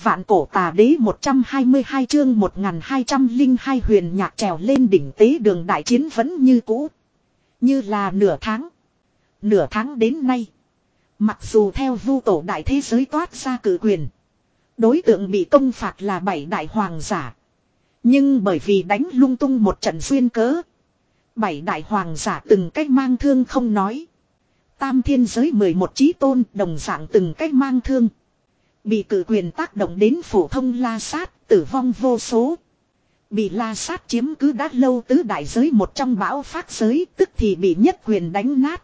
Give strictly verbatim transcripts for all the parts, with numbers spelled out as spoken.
Vạn cổ tà đế một trăm hai mươi hai chương một nghìn hai trăm lẻ hai huyền nhạc trèo lên đỉnh tế đường đại chiến vẫn như cũ. Như là nửa tháng. Nửa tháng đến nay. Mặc dù theo vu tổ đại thế giới toát ra cử quyền. Đối tượng bị công phạt là bảy đại hoàng giả. Nhưng bởi vì đánh lung tung một trận duyên cớ. Bảy đại hoàng giả từng cách mang thương không nói. Tam thiên giới mười một chí tôn đồng dạng từng cách mang thương. Bị cử quyền tác động đến phổ thông la sát, tử vong vô số. Bị la sát chiếm cứ đã lâu tứ đại giới một trong bão phát giới, tức thì bị nhất quyền đánh nát.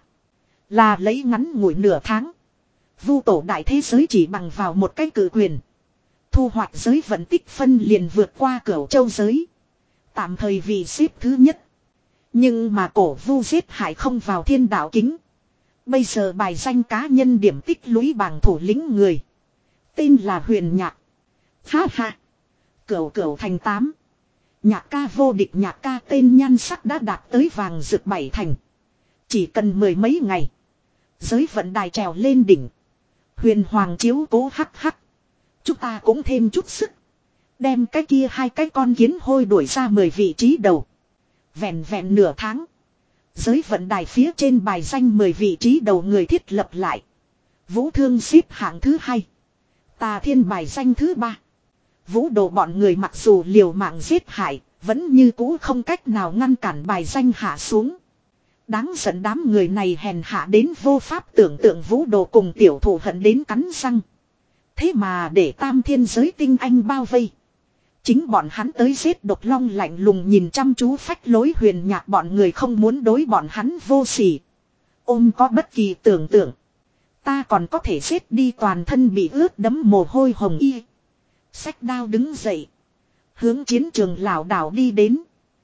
Là lấy ngắn ngủi nửa tháng. Vu tổ đại thế giới chỉ bằng vào một cái cử quyền. Thu hoạch giới vận tích phân liền vượt qua cửu châu giới. Tạm thời vì xếp thứ nhất. Nhưng mà cổ vu giết hại không vào thiên đạo kính. Bây giờ bài danh cá nhân điểm tích lũy bảng thủ lĩnh người. Tên là Huyền Nhạc. Ha ha. Cửu cửu thành tám. Nhạc ca vô địch nhạc ca tên nhan sắc đã đạt tới vàng rực bảy thành. Chỉ cần mười mấy ngày. Giới vận đài trèo lên đỉnh. Huyền Hoàng chiếu cố hắc hắc. Chúng ta cũng thêm chút sức. Đem cái kia hai cái con kiến hôi đuổi ra mười vị trí đầu. Vẹn vẹn nửa tháng. Giới vận đài phía trên bài danh mười vị trí đầu người thiết lập lại. Vũ Thương xếp hạng thứ hai. Tà Thiên bài danh thứ ba. Vũ Đồ bọn người mặc dù liều mạng giết hại, vẫn như cũ không cách nào ngăn cản bài danh hạ xuống. Đáng giận đám người này hèn hạ đến vô pháp tưởng tượng Vũ Đồ cùng tiểu thủ hận đến cắn răng. Thế mà để tam thiên giới tinh anh bao vây. Chính bọn hắn tới giết độc long lạnh lùng nhìn chăm chú phách lối Huyền Nhạc bọn người không muốn đối bọn hắn vô sỉ. Ôm có bất kỳ tưởng tượng. Ta còn có thể giết đi toàn thân bị ướt đẫm mồ hôi hồng y. Xách đao đứng dậy. Hướng chiến trường lảo đảo đi đến.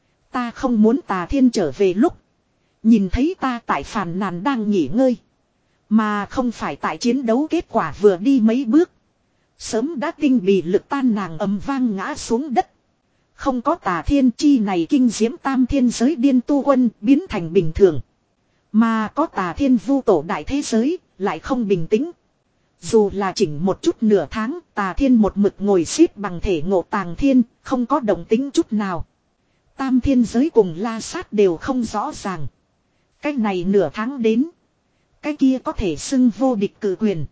Ta không muốn Tà Thiên trở về lúc. Nhìn thấy ta tại phàn nàn đang nghỉ ngơi. Mà không phải tại chiến đấu kết quả vừa đi mấy bước. Sớm đã tinh bì lực tan nàng ầm vang ngã xuống đất. Không có Tà Thiên chi này kinh diễm tam thiên giới điên tu quân biến thành bình thường. Mà có Tà Thiên vu tổ đại thế giới lại không bình tĩnh. Dù là chỉnh một chút nửa tháng Tà Thiên một mực ngồi xếp bằng thể ngộ tàng thiên không có động tính chút nào. Tam thiên giới cùng la sát đều không rõ ràng. Cái này nửa tháng đến. Cái kia có thể xưng vô địch cử quyền.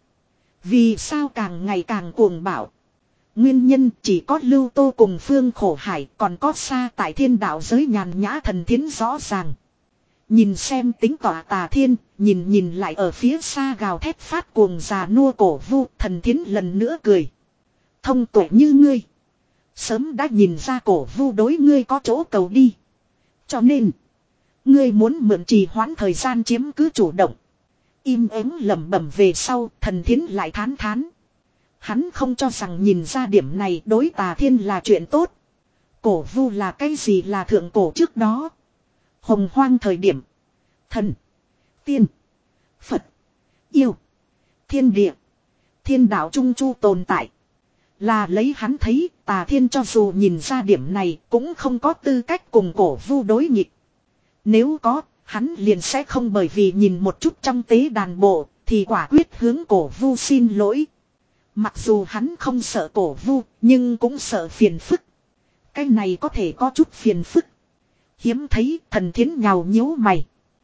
Vì sao càng ngày càng cuồng bạo. Nguyên nhân chỉ có Lưu Tô cùng Phương Khổ Hải còn có xa tại thiên đạo giới nhàn nhã thần thiến rõ ràng. Nhìn xem tính tỏa Tà Thiên, nhìn nhìn lại ở phía xa gào thét phát cuồng già nua cổ vu, thần thiến lần nữa cười. Thông tuệ như ngươi. Sớm đã nhìn ra cổ vu đối ngươi có chỗ cầu đi. Cho nên, ngươi muốn mượn trì hoãn thời gian chiếm cứ chủ động. Im ắng lẩm bẩm về sau, thần thiến lại thán thán. Hắn không cho rằng nhìn ra điểm này đối Tà Thiên là chuyện tốt. Cổ vu là cái gì là thượng cổ trước đó. Hồng hoang thời điểm. Thần. Tiên. Phật. Yêu. Thiên địa. Thiên đạo trung chu tồn tại. Là lấy hắn thấy Tà Thiên cho dù nhìn ra điểm này cũng không có tư cách cùng cổ vu đối nghịch. Nếu có, hắn liền sẽ không bởi vì nhìn một chút trong tế đàn bộ thì quả quyết hướng cổ vu xin lỗi. Mặc dù hắn không sợ cổ vu nhưng cũng sợ phiền phức. Cái này có thể có chút phiền phức. Hiếm thấy thần thiến nhào nhíu mày.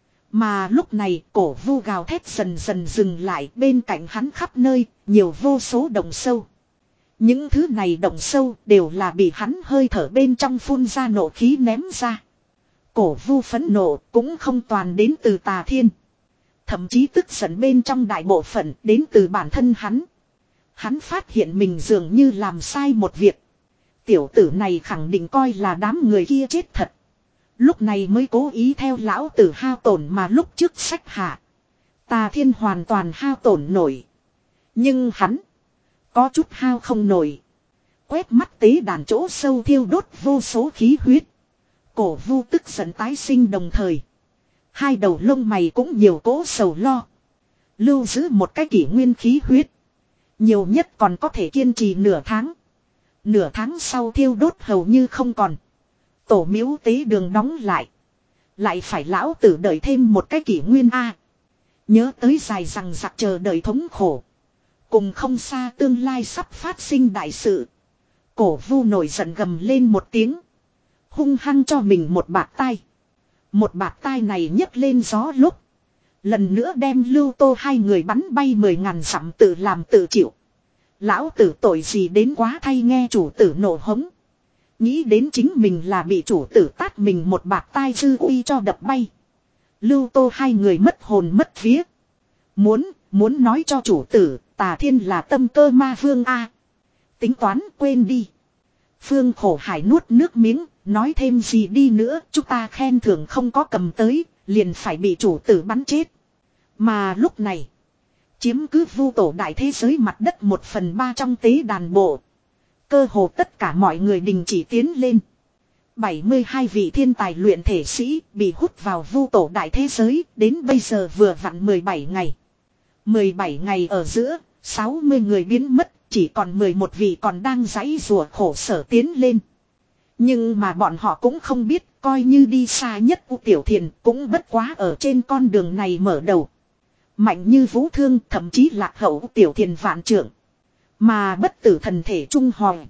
Mà lúc này cổ vu gào thét dần dần dừng lại bên cạnh hắn khắp nơi, nhiều vô số động sâu. Những thứ này động sâu đều là bị hắn hơi thở bên trong phun ra nộ khí ném ra. Cổ vu phẫn nộ cũng không toàn đến từ Tà Thiên. Thậm chí tức giận bên trong đại bộ phận đến từ bản thân hắn. Hắn phát hiện mình dường như làm sai một việc. Tiểu tử này khẳng định coi là đám người kia chết thật. Lúc này mới cố ý theo lão tử hao tổn mà lúc trước sách hạ. Tà Thiên hoàn toàn hao tổn nổi. Nhưng hắn có chút hao không nổi. Quét mắt tế đàn chỗ sâu thiêu đốt vô số khí huyết. Cổ vu tức giận tái sinh đồng thời. Hai đầu lông mày cũng nhiều cố sầu lo. Lưu giữ một cái kỷ nguyên khí huyết. Nhiều nhất còn có thể kiên trì nửa tháng. Nửa tháng sau thiêu đốt hầu như không còn. Tổ miếu tế đường đóng lại. Lại phải lão tử đợi thêm một cái kỷ nguyên A. Nhớ tới dài rằng giặc chờ đợi thống khổ. cùng không xa tương lai sắp phát sinh đại sự. Cổ vu nổi giận gầm lên một tiếng. Hung hăng cho mình một bạt tai. Một bạt tai này nhấc lên gió lúc. Lần nữa đem Lưu Tô hai người bắn bay mười ngàn dặm tự làm tự chịu. Lão tử tội gì đến quá thay nghe chủ tử nổ hống. Nghĩ đến chính mình là bị chủ tử tát mình một bạt tai dư uy cho đập bay. Lưu Tô hai người mất hồn mất vía. Muốn, muốn nói cho chủ tử, Tà Thiên là tâm cơ ma vương A. Tính toán quên đi. Phương Khổ Hải nuốt nước miếng, nói thêm gì đi nữa, chúng ta khen thưởng không có cầm tới, liền phải bị chủ tử bắn chết. Mà lúc này, chiếm cứ vu tổ đại thế giới mặt đất một phần ba trong tế đàn bộ. Cơ hồ tất cả mọi người đình chỉ tiến lên. bảy mươi hai vị thiên tài luyện thể sĩ bị hút vào vu tổ đại thế giới, đến bây giờ vừa vặn mười bảy ngày. mười bảy ngày ở giữa, sáu mươi người biến mất, chỉ còn mười một vị còn đang giãy giụa khổ sở tiến lên. Nhưng mà bọn họ cũng không biết, coi như đi xa nhất U Tiểu Thiền cũng bất quá ở trên con đường này mở đầu. Mạnh như Vũ Thương, thậm chí lạc hậu U Tiểu Thiền vạn trượng. Mà bất tử thần thể trung hoàng.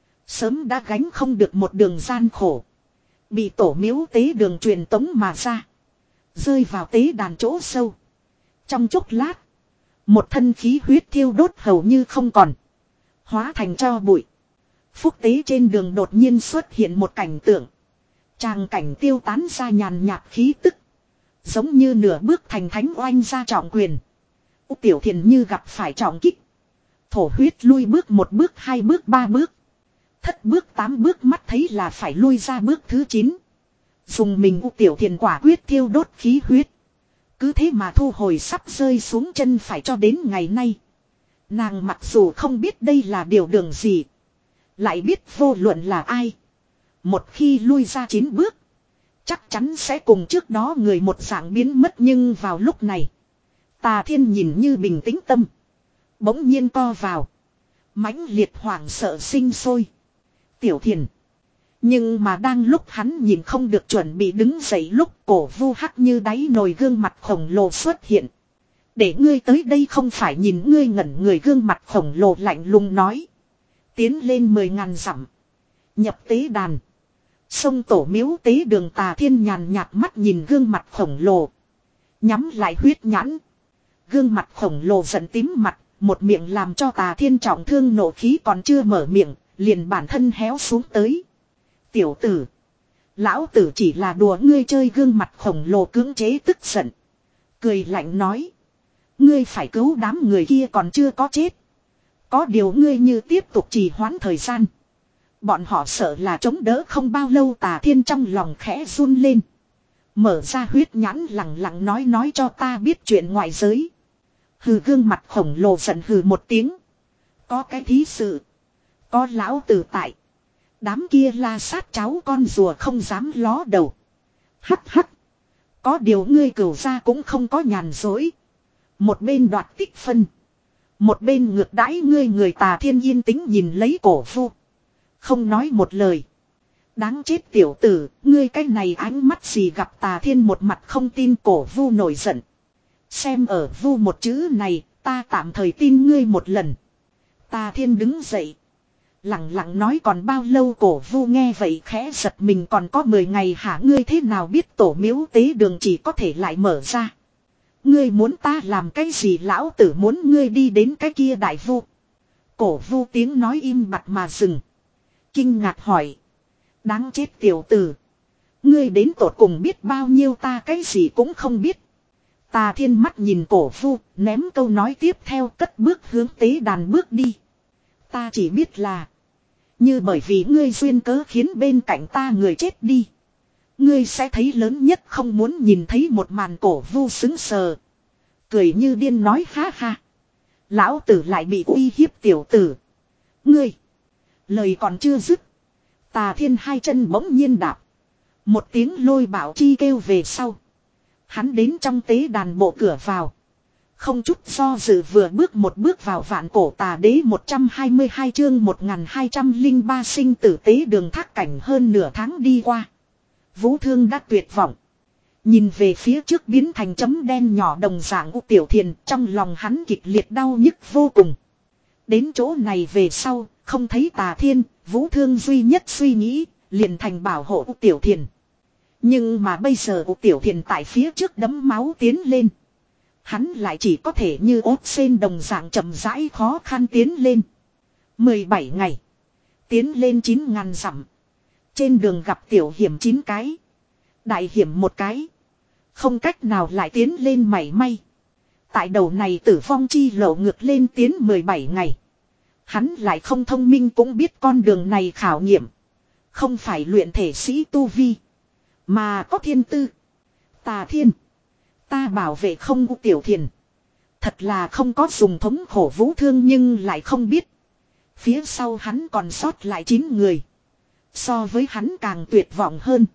Sớm đã gánh không được một đường gian khổ. Bị tổ miếu tế đường truyền tống mà ra. Rơi vào tế đàn chỗ sâu. Trong chốc lát. Một thân khí huyết thiêu đốt hầu như không còn. Hóa thành tro bụi. Phúc tế trên đường đột nhiên xuất hiện một cảnh tượng. Tràng cảnh tiêu tán ra nhàn nhạt khí tức. Giống như nửa bước thành thánh oanh ra trọng quyền. U Tiểu Thiền như gặp phải trọng kích. Thổ huyết lui bước một bước hai bước ba bước. Thất bước tám bước mắt thấy là phải lui ra bước thứ chín. Dùng mình U Tiểu Thiền quả quyết thiêu đốt khí huyết. Cứ thế mà thu hồi sắp rơi xuống chân phải cho đến ngày nay. Nàng mặc dù không biết đây là điều đường gì. Lại biết vô luận là ai. Một khi lui ra chín bước. Chắc chắn sẽ cùng trước đó người một dạng biến mất, nhưng vào lúc này. Tà Thiên nhìn như bình tĩnh tâm. Bỗng nhiên co vào. Mãnh liệt hoảng sợ sinh sôi. Tiểu Thiền. Nhưng mà đang lúc hắn nhìn không được chuẩn bị đứng dậy lúc, cổ vu hắc như đáy nồi gương mặt khổng lồ xuất hiện. Để ngươi tới đây không phải nhìn ngươi ngẩn người, gương mặt khổng lồ lạnh lùng nói. Tiến lên mười ngàn dặm. Nhập tế đàn. Sông tổ miếu tế đường. Tà Thiên nhàn nhạt mắt nhìn gương mặt khổng lồ. Nhắm lại huyết nhãn. Gương mặt khổng lồ giận tím mặt. Một miệng làm cho Tà Thiên trọng thương, nộ khí còn chưa mở miệng. Liền bản thân héo xuống tới. Tiểu tử. Lão tử chỉ là đùa ngươi chơi. Gương mặt khổng lồ cưỡng chế tức giận. Cười lạnh nói. Ngươi phải cứu đám người kia còn chưa có chết. Có điều ngươi như tiếp tục trì hoãn thời gian. Bọn họ sợ là chống đỡ không bao lâu. Tà Thiên trong lòng khẽ run lên. Mở ra huyết nhãn lặng lặng nói nói cho ta biết chuyện ngoại giới. Hừ, gương mặt khổng lồ giận hừ một tiếng. Có cái thí sự. Có lão tử tại. Đám kia la sát cháu con rùa không dám ló đầu. Hắc hắc. Có điều ngươi cửu ra cũng không có nhàn dối. Một bên đoạt tích phân. Một bên ngược đãi ngươi. Người Tà Thiên yên tĩnh nhìn lấy cổ vu. Không nói một lời. Đáng chết tiểu tử, ngươi cái này ánh mắt gì gặp. Tà Thiên một mặt không tin. Cổ vu nổi giận. Xem ở vu một chữ này, ta tạm thời tin ngươi một lần. Tà Thiên đứng dậy. Lặng lặng nói còn bao lâu. Cổ vu nghe vậy khẽ giật mình. Còn có mười ngày hả? Ngươi thế nào biết tổ miếu tế đường chỉ có thể lại mở ra? Ngươi muốn ta làm cái gì? Lão tử muốn ngươi đi đến cái kia đại vu. Cổ vu tiếng nói im bặt mà dừng. Kinh ngạc hỏi. Đáng chết tiểu tử. Ngươi đến tột cùng biết bao nhiêu? Ta cái gì cũng không biết. Tà Thiên mắt nhìn cổ vu, ném câu nói tiếp theo, cất bước hướng tế đàn bước đi. Ta chỉ biết là. Như bởi vì ngươi duyên cớ khiến bên cạnh ta người chết đi. Ngươi sẽ thấy lớn nhất không muốn nhìn thấy một màn. Cổ vu sững sờ. Cười như điên nói ha ha. Lão tử lại bị uy hiếp tiểu tử. Ngươi. Lời còn chưa dứt. Tà Thiên hai chân bỗng nhiên đạp. Một tiếng lôi bảo chi kêu về sau. Hắn đến trong tế đàn bộ cửa vào. Không chút do dự vừa bước một bước vào. Vạn cổ tà đế một trăm hai mươi hai chương một nghìn hai trăm lẻ ba sinh tử tế đường. Thác cảnh hơn nửa tháng đi qua. Vũ Thương đã tuyệt vọng. Nhìn về phía trước biến thành chấm đen nhỏ đồng dạng U Tiểu Thiền, trong lòng hắn kịch liệt đau nhức vô cùng. Đến chỗ này về sau, không thấy Tà Thiên, Vũ Thương duy nhất suy nghĩ, liền thành bảo hộ U Tiểu Thiền. Nhưng mà bây giờ U Tiểu Thiền tại phía trước đấm máu tiến lên. Hắn lại chỉ có thể như ốt sen đồng dạng chậm rãi khó khăn tiến lên. mười bảy ngày. Tiến lên chín ngàn dặm. Trên đường gặp tiểu hiểm chín cái. Đại hiểm một cái. Không cách nào lại tiến lên mảy may. Tại đầu này tử vong chi lộ ngược lên tiến mười bảy ngày. Hắn lại không thông minh cũng biết con đường này khảo nghiệm. Không phải luyện thể sĩ tu vi. Mà có thiên tư. Tà Thiên. Ta bảo vệ không U Tiểu Thiền. Thật là không có dùng thống khổ Vũ Thương nhưng lại không biết. Phía sau hắn còn sót lại chín người. So với hắn càng tuyệt vọng hơn.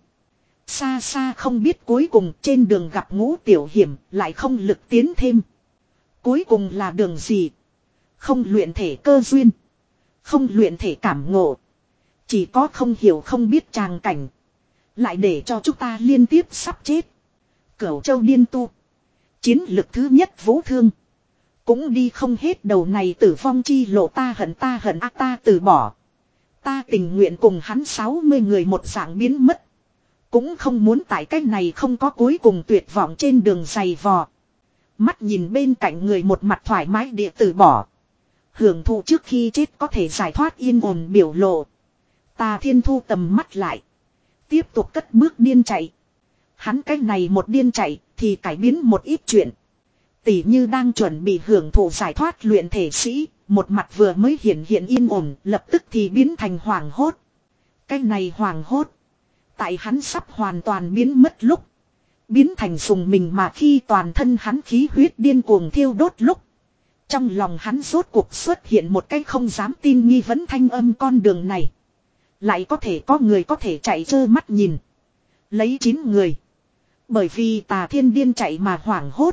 Xa xa không biết cuối cùng trên đường gặp Ngũ Tiểu Hiểm lại không lực tiến thêm. Cuối cùng là đường gì? Không luyện thể cơ duyên. Không luyện thể cảm ngộ. Chỉ có không hiểu không biết tràng cảnh. Lại để cho chúng ta liên tiếp sắp chết. Cửu Châu Điên Tu. Chiến lực thứ nhất Vũ Thương. Cũng đi không hết đầu này tử vong chi lộ ta hận ta hận ác ta từ bỏ. Ta tình nguyện cùng hắn sáu mươi người một dạng biến mất. Cũng không muốn tại cách này không có cuối cùng tuyệt vọng trên đường dày vò. Mắt nhìn bên cạnh người một mặt thoải mái địa từ bỏ. Hưởng thụ trước khi chết có thể giải thoát yên ổn biểu lộ. Tà Thiên thu tầm mắt lại. Tiếp tục cất bước điên chạy. Hắn cách này một điên chạy thì cải biến một ít chuyện. Tỷ như đang chuẩn bị hưởng thụ giải thoát luyện thể sĩ. Một mặt vừa mới hiện hiện yên ổn lập tức thì biến thành hoàng hốt. Cách này hoàng hốt. Tại hắn sắp hoàn toàn biến mất lúc. Biến thành dùng mình mà khi toàn thân hắn khí huyết điên cuồng thiêu đốt lúc. Trong lòng hắn rốt cuộc xuất hiện một cái không dám tin nghi vấn thanh âm con đường này. Lại có thể có người có thể chạy trơ mắt nhìn. Lấy chín người. Bởi vì Tà Thiên điên chạy mà hoảng hốt.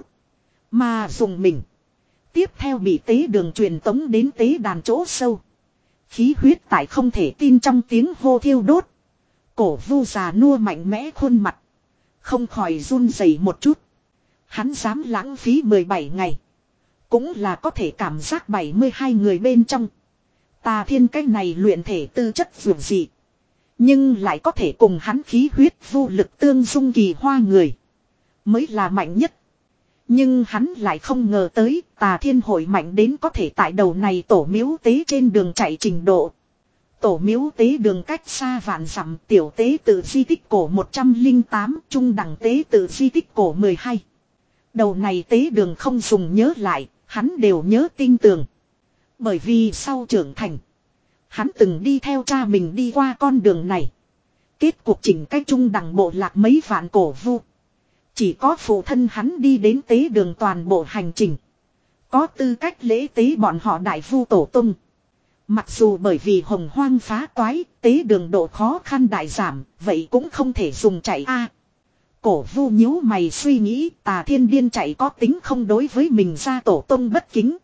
Mà dùng mình. Tiếp theo bị tế đường truyền tống đến tế đàn chỗ sâu. Khí huyết tại không thể tin trong tiếng hô thiêu đốt. Cổ vu già nua mạnh mẽ khuôn mặt. Không khỏi run rẩy một chút. Hắn dám lãng phí mười bảy ngày. Cũng là có thể cảm giác bảy mươi hai người bên trong. Tà Thiên cái này luyện thể tư chất vượt dị. Nhưng lại có thể cùng hắn khí huyết vô lực tương dung kỳ hoa người. Mới là mạnh nhất. Nhưng hắn lại không ngờ tới Tà Thiên hội mạnh đến có thể tại đầu này tổ miếu tế trên đường chạy trình độ. Tổ miếu tế đường cách xa vạn dặm tiểu tế tự di tích cổ một trăm lẻ tám trung đẳng tế tự di tích cổ mười hai. Đầu này tế đường không dùng nhớ lại, hắn đều nhớ tin tưởng. Bởi vì sau trưởng thành, hắn từng đi theo cha mình đi qua con đường này. Kết cuộc chỉnh cách trung đẳng bộ lạc mấy vạn cổ vu. Chỉ có phụ thân hắn đi đến tế đường toàn bộ hành trình. Có tư cách lễ tế bọn họ đại vu tổ tung. Mặc dù bởi vì hồng hoang phá toái, tế đường độ khó khăn đại giảm, vậy cũng không thể dùng chạy a. Cổ vu nhíu mày suy nghĩ Tà Thiên điên chạy có tính không đối với mình ra tổ tông bất kính.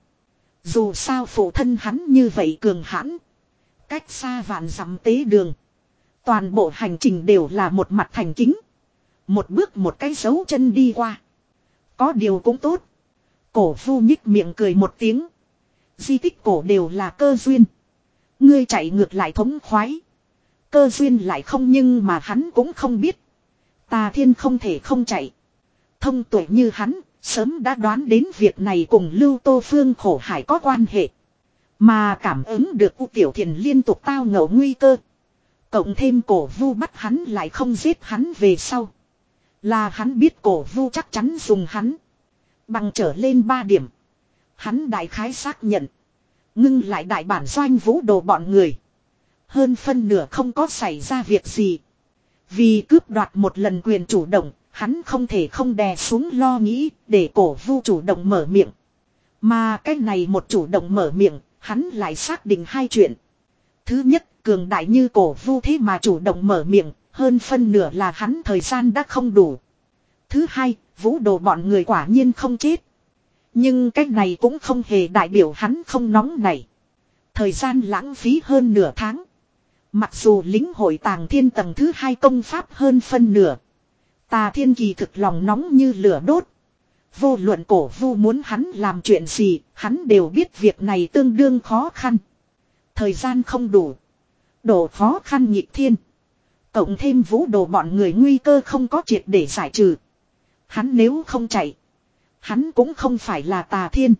Dù sao phụ thân hắn như vậy cường hãn. Cách xa vạn dặm tế đường. Toàn bộ hành trình đều là một mặt thành kính. Một bước một cái dấu chân đi qua. Có điều cũng tốt. Cổ vu nhích miệng cười một tiếng. Di tích cổ đều là cơ duyên. Ngươi chạy ngược lại thống khoái. Cơ duyên lại không nhưng mà hắn cũng không biết. Tà Thiên không thể không chạy. Thông tuệ như hắn, sớm đã đoán đến việc này cùng Lưu Tô Phương khổ hải có quan hệ. Mà cảm ứng được U Tiểu Thiền liên tục tao ngộ nguy cơ. Cộng thêm cổ vu bắt hắn lại không giết hắn về sau. Là hắn biết cổ vu chắc chắn dùng hắn. Bằng trở lên ba điểm. Hắn đại khái xác nhận. Ngưng lại đại bản doanh vũ đồ bọn người. Hơn phân nửa không có xảy ra việc gì. Vì cướp đoạt một lần quyền chủ động, hắn không thể không đè xuống lo nghĩ để cổ vu chủ động mở miệng. Mà cái này một chủ động mở miệng, hắn lại xác định hai chuyện. Thứ nhất, cường đại như cổ vu thế mà chủ động mở miệng, hơn phân nửa là hắn thời gian đã không đủ. Thứ hai, vũ đồ bọn người quả nhiên không chết. Nhưng cái này cũng không hề đại biểu hắn không nóng nảy. Thời gian lãng phí hơn nửa tháng. Mặc dù lính hội tàng thiên tầng thứ hai công pháp hơn phân nửa. Tà Thiên kỳ thực lòng nóng như lửa đốt. Vô luận cổ vu muốn hắn làm chuyện gì, hắn đều biết việc này tương đương khó khăn. Thời gian không đủ. Độ khó khăn nhịp thiên. Cộng thêm vũ đồ bọn người nguy cơ không có triệt để giải trừ. Hắn nếu không chạy. Hắn cũng không phải là Tà Thiên.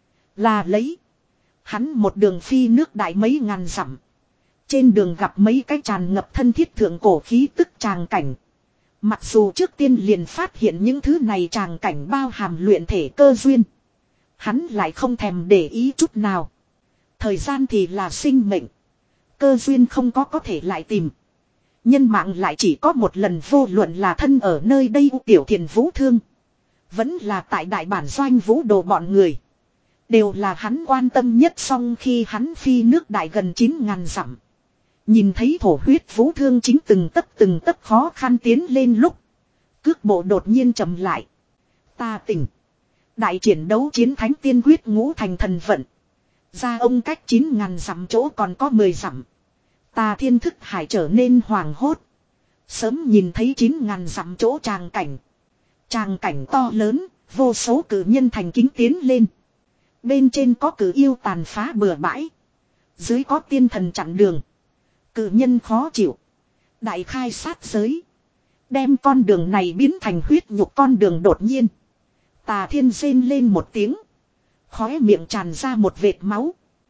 Là lấy. Hắn một đường phi nước đại mấy ngàn dặm. Trên đường gặp mấy cái tràn ngập thân thiết thượng cổ khí tức tràng cảnh. Mặc dù trước tiên liền phát hiện những thứ này tràng cảnh bao hàm luyện thể cơ duyên. Hắn lại không thèm để ý chút nào. Thời gian thì là sinh mệnh. Cơ duyên không có có thể lại tìm. Nhân mạng lại chỉ có một lần, vô luận là thân ở nơi đây Tiểu Thiền Vũ Thương. Vẫn là tại đại bản doanh vũ đồ bọn người. Đều là hắn quan tâm nhất, song khi hắn phi nước đại gần chín ngàn dặm. Nhìn thấy thổ huyết Vũ Thương chính từng tấc từng tấc khó khăn tiến lên lúc. Cước bộ đột nhiên chậm lại. Ta tỉnh. Đại triển đấu chiến thánh tiên quyết ngũ thành thần vận. Ra ông cách chín ngàn dặm chỗ còn có mười dặm. Tà Thiên thức hải trở nên hoàng hốt. Sớm nhìn thấy chín ngàn dặm chỗ tràng cảnh. Tràng cảnh to lớn, vô số cử nhân thành kính tiến lên. Bên trên có cử yêu tàn phá bừa bãi. Dưới có tiên thần chặn đường. Cử nhân khó chịu. Đại khai sát giới. Đem con đường này biến thành huyết nhục con đường đột nhiên. Tà Thiên rên lên một tiếng. Khóe miệng tràn ra một vệt máu.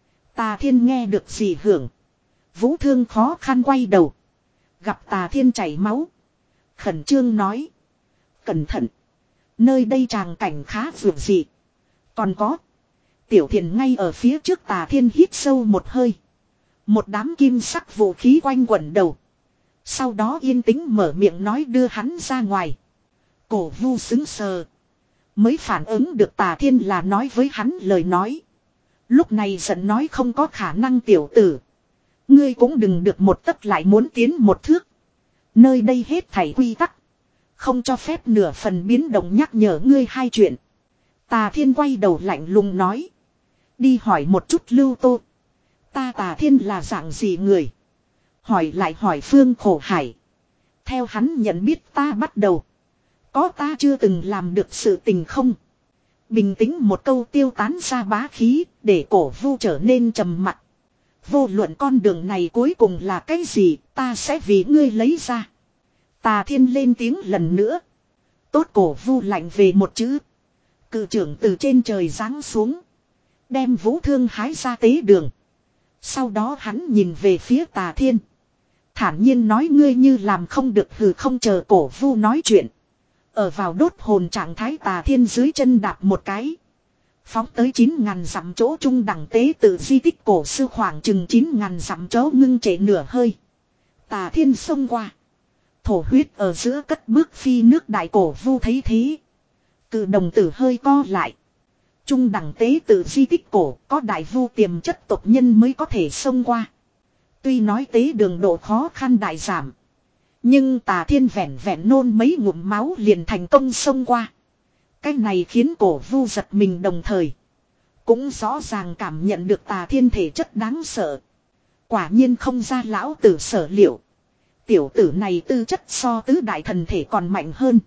Tà Thiên nghe được gì hưởng. Vũ Thương khó khăn quay đầu. Gặp Tà Thiên chảy máu. Khẩn trương nói. Cẩn thận. Nơi đây tràng cảnh khá vượt dị. Còn có. Tiểu Thiền ngay ở phía trước. Tà Thiên hít sâu một hơi. Một đám kim sắc vũ khí quanh quẩn đầu. Sau đó yên tĩnh mở miệng nói đưa hắn ra ngoài. Cổ vu xứng sờ. Mới phản ứng được Tà Thiên là nói với hắn lời nói. Lúc này giận nói không có khả năng tiểu tử. Ngươi cũng đừng được một tấc lại muốn tiến một thước. Nơi đây hết thảy quy tắc. Không cho phép nửa phần biến động, nhắc nhở ngươi hai chuyện. Tà Thiên quay đầu lạnh lùng nói. Đi hỏi một chút Lưu Tô. Ta Tà Thiên là dạng gì người? Hỏi lại hỏi Phương Khổ Hải. Theo hắn nhận biết ta bắt đầu. Có ta chưa từng làm được sự tình không? Bình tĩnh một câu tiêu tán ra bá khí, để cổ vu trở nên trầm mặc. Vô luận con đường này cuối cùng là cái gì, ta sẽ vì ngươi lấy ra. Tà Thiên lên tiếng lần nữa. Tốt, cổ vu lạnh về một chữ. Cự trưởng từ trên trời giáng xuống. Đem Vũ Thương hái ra tế đường. Sau đó hắn nhìn về phía Tà Thiên. Thản nhiên nói ngươi như làm không được hừ không chờ cổ vu nói chuyện. Ở vào đốt hồn trạng thái Tà Thiên dưới chân đạp một cái. Phóng tới chín ngàn dặm chỗ trung đẳng tế tự di tích cổ sư khoảng chừng chín ngàn dặm chỗ ngưng trệ nửa hơi. Tà Thiên xông qua. Thổ huyết ở giữa cất bước phi nước đại cổ vu thấy thế. Cự đồng tử hơi co lại. Trung đẳng tế tự di tích cổ có đại vu tiềm chất tộc nhân mới có thể xông qua. Tuy nói tế đường độ khó khăn đại giảm. Nhưng Tà Thiên vẹn vẹn nôn mấy ngụm máu liền thành công xông qua. Cái này khiến cổ vu giật mình, đồng thời cũng rõ ràng cảm nhận được Tà Thiên thể chất đáng sợ. Quả nhiên không ra lão tử sở liệu. Tiểu tử này tư chất so tứ đại thần thể còn mạnh hơn.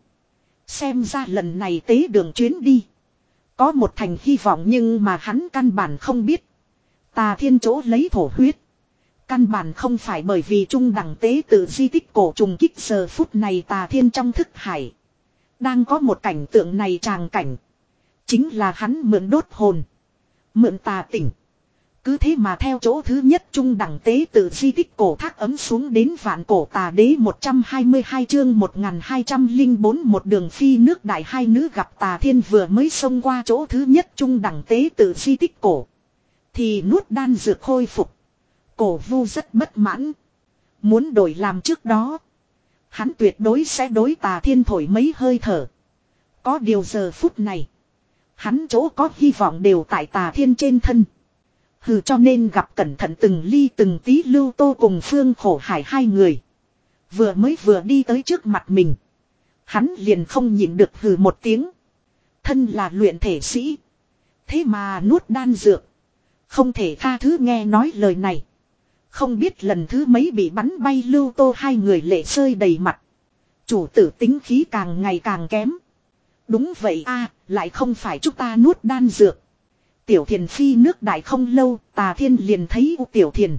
Xem ra lần này tế đường chuyến đi có một thành hy vọng, nhưng mà hắn căn bản không biết. Tà Thiên chỗ lấy thổ huyết. Căn bản không phải bởi vì trung đẳng tế tự di tích cổ trùng kích, giờ phút này Tà Thiên trong thức hải. Đang có một cảnh tượng này tràng cảnh. Chính là hắn mượn đốt hồn. Mượn tà tỉnh. Cứ thế mà theo chỗ thứ nhất trung đẳng tế tự di tích cổ thác ấm xuống đến vạn cổ tà đế. Một trăm hai mươi hai chương một nghìn hai trăm lẻ bốn một đường phi nước đại. Hai nữ gặp Tà Thiên vừa mới xông qua chỗ thứ nhất trung đẳng tế tự di tích cổ. Thì nuốt đan dược khôi phục. Cổ vu rất bất mãn. Muốn đổi làm trước đó. Hắn tuyệt đối sẽ đối Tà Thiên thổi mấy hơi thở. Có điều giờ phút này. Hắn chỗ có hy vọng đều tại Tà Thiên trên thân. Hừ, cho nên gặp cẩn thận từng ly từng tí Lưu Tô cùng Phương Khổ Hải hai người. Vừa mới vừa đi tới trước mặt mình. Hắn liền không nhịn được hừ một tiếng. Thân là luyện thể sĩ. Thế mà nuốt đan dược. Không thể tha thứ, nghe nói lời này. Không biết lần thứ mấy bị bắn bay Lưu Tô hai người lệ rơi đầy mặt. Chủ tử tính khí càng ngày càng kém. Đúng vậy a, lại không phải chúng ta nuốt đan dược. Tiểu Thiền phi nước đại không lâu, Tà Thiên liền thấy U Tiểu Thiền.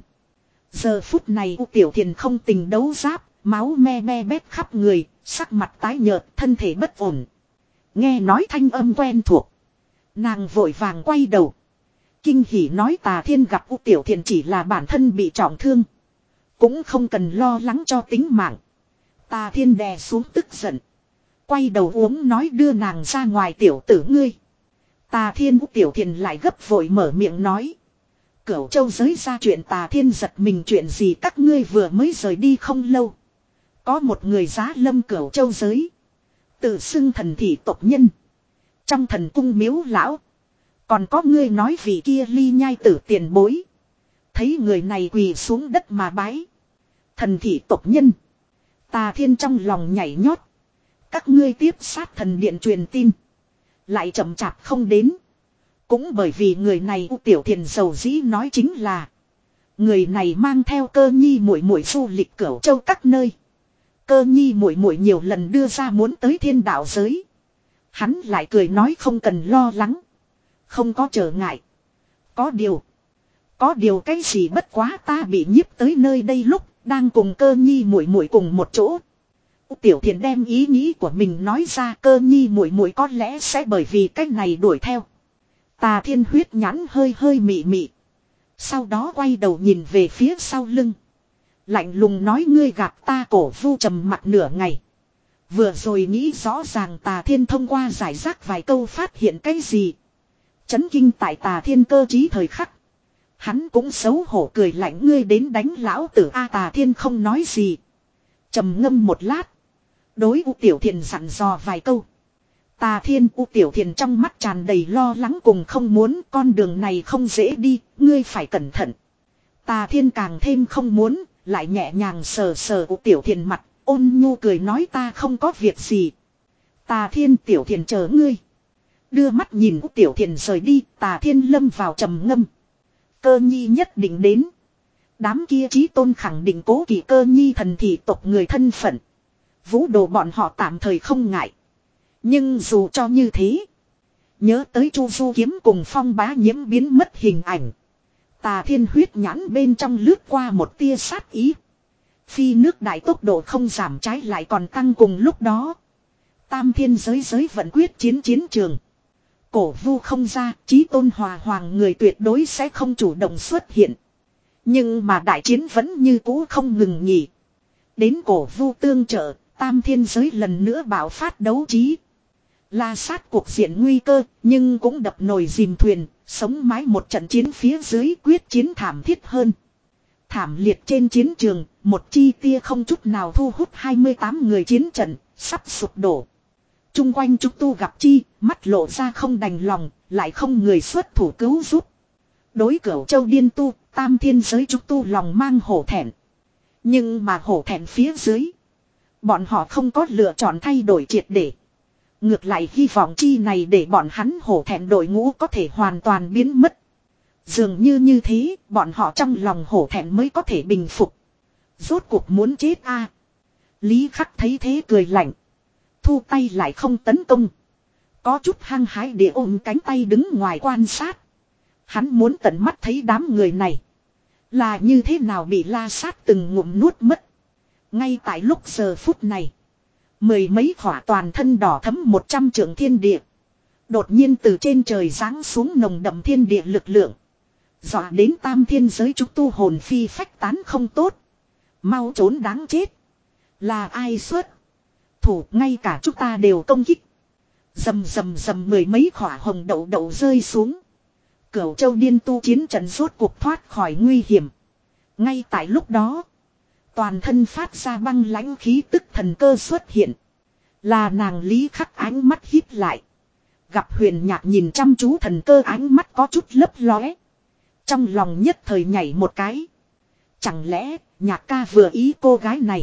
Giờ phút này U Tiểu Thiền không tình đấu giáp, máu me me bét khắp người, sắc mặt tái nhợt, thân thể bất ổn. Nghe nói thanh âm quen thuộc. Nàng vội vàng quay đầu. Kinh hỉ nói Tà Thiên gặp U Tiểu Thiền chỉ là bản thân bị trọng thương. Cũng không cần lo lắng cho tính mạng. Tà Thiên đè xuống tức giận. Quay đầu uống nói đưa nàng ra ngoài tiểu tử ngươi. Tà Thiên U Tiểu Thiền lại gấp vội mở miệng nói. Cửu Châu giới ra chuyện Tà Thiên giật mình chuyện gì các ngươi vừa mới rời đi không lâu. Có một người giá lâm Cửu Châu giới. Tự xưng thần thị tộc nhân. Trong thần cung miếu lão. Còn có ngươi nói vị kia ly nhai tử tiền bối. Thấy người này quỳ xuống đất mà bái. Thần thị tộc nhân. Tà Thiên trong lòng nhảy nhót. Các ngươi tiếp sát thần điện truyền tin. Lại chậm chạp không đến. Cũng bởi vì người này U Tiểu Thiền dầu dĩ nói chính là. Người này mang theo Cơ Nhi muội muội du lịch Cửu Châu các nơi. Cơ Nhi muội muội nhiều lần đưa ra muốn tới thiên đạo giới. Hắn lại cười nói không cần lo lắng. Không có trở ngại. Có điều. Có điều cái gì bất quá ta bị nhiếp tới nơi đây lúc đang cùng Cơ Nhi muội muội cùng một chỗ. U Tiểu Thiền đem ý nghĩ của mình nói ra, Cơ Nhi muội muội có lẽ sẽ bởi vì cách này đuổi theo. Tà Thiên huyết nhãn hơi hơi mị mị. Sau đó quay đầu nhìn về phía sau lưng. Lạnh lùng nói ngươi gặp ta Cổ Vu trầm mặt nửa ngày. Vừa rồi nghĩ rõ ràng Tà Thiên thông qua giải rác vài câu phát hiện cái gì. Chấn kinh tại Tà Thiên cơ trí thời khắc. Hắn cũng xấu hổ cười lạnh ngươi đến đánh lão tử A. Tà Thiên không nói gì. Trầm ngâm một lát. Đối U Tiểu Thiền dặn dò vài câu. Tà Thiên U Tiểu Thiền trong mắt tràn đầy lo lắng cùng không muốn con đường này không dễ đi, ngươi phải cẩn thận. Tà Thiên càng thêm không muốn, lại nhẹ nhàng sờ sờ U Tiểu Thiền mặt, ôn nhu cười nói ta không có việc gì. Tà Thiên Tiểu Thiền chờ ngươi. Đưa mắt nhìn U Tiểu Thiền rời đi, Tà Thiên lâm vào trầm ngâm. Cơ Nhi nhất định đến. Đám kia chí tôn khẳng định cố kỵ Cơ Nhi thần thị tộc người thân phận. Vũ đồ bọn họ tạm thời không ngại. Nhưng dù cho như thế. Nhớ tới Chu Du kiếm cùng Phong Bá Nhiễm biến mất hình ảnh. Tà Thiên huyết nhãn bên trong lướt qua một tia sát ý. Phi nước đại tốc độ không giảm trái lại còn tăng cùng lúc đó. Tam thiên giới giới vẫn quyết chiến chiến trường. Cổ Vu không ra, chí tôn hòa hoàng người tuyệt đối sẽ không chủ động xuất hiện. Nhưng mà đại chiến vẫn như cũ không ngừng nghỉ. Đến Cổ Vu tương trợ, tam thiên giới lần nữa bạo phát đấu trí. La sát cuộc diện nguy cơ, nhưng cũng đập nồi dìm thuyền, sống mái một trận chiến phía dưới quyết chiến thảm thiết hơn. Thảm liệt trên chiến trường, một chi tia không chút nào thu hút hai mươi tám người chiến trận, sắp sụp đổ. Trung quanh trúc tu gặp chi, mắt lộ ra không đành lòng, lại không người xuất thủ cứu giúp. Đối Cửu Châu điên tu, tam thiên giới trúc tu lòng mang hổ thẹn. Nhưng mà hổ thẹn phía dưới. Bọn họ không có lựa chọn thay đổi triệt để. Ngược lại hy vọng chi này để bọn hắn hổ thẹn đội ngũ có thể hoàn toàn biến mất. Dường như như thế, bọn họ trong lòng hổ thẹn mới có thể bình phục. Rốt cuộc muốn chết a. Lý Khắc thấy thế cười lạnh. Thu tay lại không tấn công. Có chút hăng hái để ôm cánh tay đứng ngoài quan sát. Hắn muốn tận mắt thấy đám người này. Là như thế nào bị la sát từng ngụm nuốt mất. Ngay tại lúc giờ phút này. Mười mấy hỏa toàn thân đỏ thấm một trăm trượng thiên địa. Đột nhiên từ trên trời giáng xuống nồng đậm thiên địa lực lượng. Dọa đến tam thiên giới chúng tu hồn phi phách tán không tốt. Mau trốn đáng chết. Là ai xuất thủ ngay cả chúng ta đều công kích. Dầm dầm dầm mười mấy hỏa hồng đậu đậu rơi xuống. Cửu Châu điên tu chiến trận rốt cuộc thoát khỏi nguy hiểm. Ngay tại lúc đó. Toàn thân phát ra băng lãnh khí tức thần cơ xuất hiện. Là nàng Lý Khắc ánh mắt híp lại. Gặp Huyền Nhạc nhìn chăm chú thần cơ ánh mắt có chút lấp lóe. Trong lòng nhất thời nhảy một cái. Chẳng lẽ Nhạc ca vừa ý cô gái này.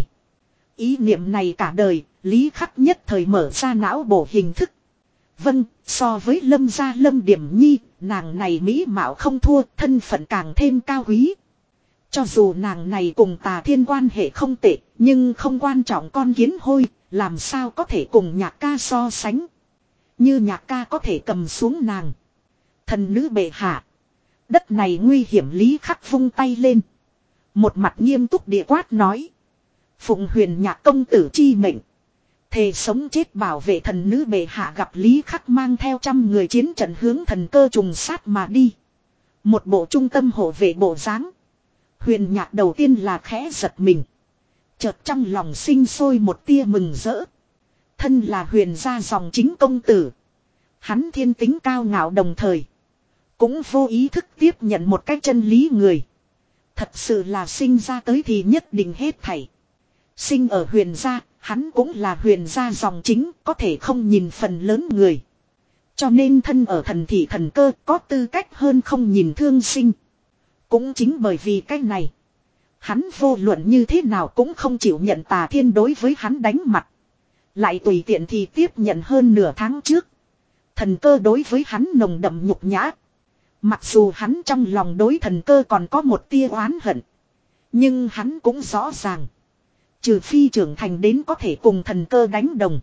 Ý niệm này cả đời, Lý Khắc nhất thời mở ra não bộ hình thức. Vâng, so với Lâm gia Lâm Điểm Nhi, nàng này mỹ mạo không thua, thân phận càng thêm cao quý. Cho dù nàng này cùng Tà Thiên quan hệ không tệ, nhưng không quan trọng con kiến hôi, làm sao có thể cùng Nhạc ca so sánh. Như nhạc ca có thể cầm xuống nàng. Thần nữ bệ hạ. Đất này nguy hiểm, Lý Khắc vung tay lên. Một mặt nghiêm túc địa quát nói. Phụng huyền nhạc công tử chi mệnh. Thề sống chết bảo vệ thần nữ bệ hạ. Gặp Lý Khắc mang theo trăm người chiến trận hướng thần cơ trùng sát mà đi. Một bộ trung tâm hộ vệ bộ dáng. Huyền nhạc đầu tiên là khẽ giật mình. Chợt trong lòng sinh sôi một tia mừng rỡ. Thân là huyền gia dòng chính công tử. Hắn thiên tính cao ngạo đồng thời. Cũng vô ý thức tiếp nhận một cách chân lý người. Thật sự là sinh ra tới thì nhất định hết thảy. Sinh ở huyền gia, hắn cũng là huyền gia dòng chính, có thể không nhìn phần lớn người. Cho nên thân ở thần thị thần cơ có tư cách hơn không nhìn thương sinh. Cũng chính bởi vì cách này. Hắn vô luận như thế nào cũng không chịu nhận Tà Thiên đối với hắn đánh mặt. Lại tùy tiện thì tiếp nhận hơn nửa tháng trước. Thần cơ đối với hắn nồng đậm nhục nhã. Mặc dù hắn trong lòng đối thần cơ còn có một tia oán hận. Nhưng hắn cũng rõ ràng. Trừ phi trưởng thành đến có thể cùng thần cơ đánh đồng.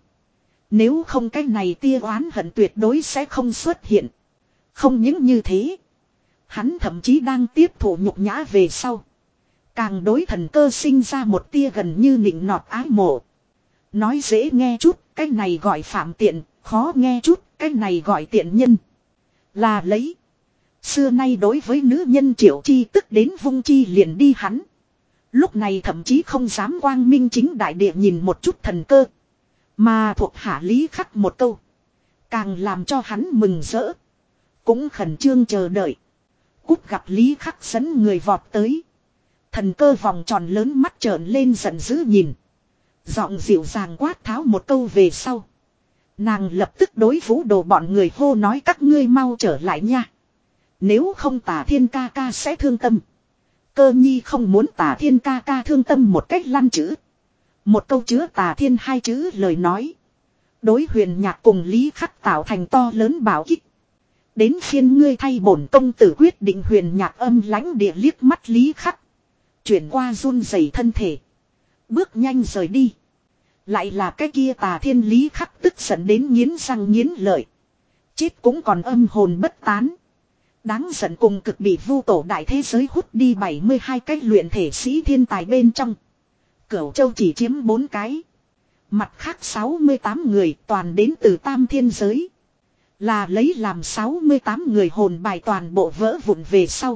Nếu không cái này tia oán hận tuyệt đối sẽ không xuất hiện. Không những như thế. Hắn thậm chí đang tiếp thụ nhục nhã về sau. Càng đối thần cơ sinh ra một tia gần như nịnh nọt ái mộ. Nói dễ nghe chút, cái này gọi phạm tiện, khó nghe chút, cái này gọi tiện nhân. Là lấy. Xưa nay đối với nữ nhân Triệu Chi tức đến vung chi liền đi hắn. Lúc này thậm chí không dám quang minh chính đại địa nhìn một chút thần cơ. Mà thuộc hạ Lý Khắc một câu. Càng làm cho hắn mừng rỡ. Cũng khẩn trương chờ đợi. Cút gặp Lý Khắc dẫn người vọt tới. Thần cơ vòng tròn lớn mắt trợn lên giận dữ nhìn. Giọng dịu dàng quát tháo một câu về sau. Nàng lập tức đối Vũ Đồ bọn người hô nói các ngươi mau trở lại nha. Nếu không Tà Thiên ca ca sẽ thương tâm. Cơ nhi không muốn Tà Thiên ca ca thương tâm một cách lăn chữ. Một câu chứa Tà Thiên hai chữ lời nói. Đối huyền nhạc cùng Lý Khắc tạo thành to lớn bảo kích. Đến phiên ngươi thay bổn công tử quyết định, huyền nhạc âm lãnh địa liếc mắt Lý Khắc. Chuyển qua run rẩy thân thể. Bước nhanh rời đi. Lại là cái kia Tà Thiên, Lý Khắc tức giận đến nghiến răng nghiến lợi. Chết cũng còn âm hồn bất tán. Đáng giận cùng cực bị vu tổ đại thế giới hút đi bảy mươi hai cái luyện thể sĩ thiên tài bên trong. Cửu Châu chỉ chiếm bốn cái. Mặt khác sáu mươi tám người toàn đến từ tam thiên giới. Là lấy làm sáu mươi tám người hồn bài toàn bộ vỡ vụn về sau.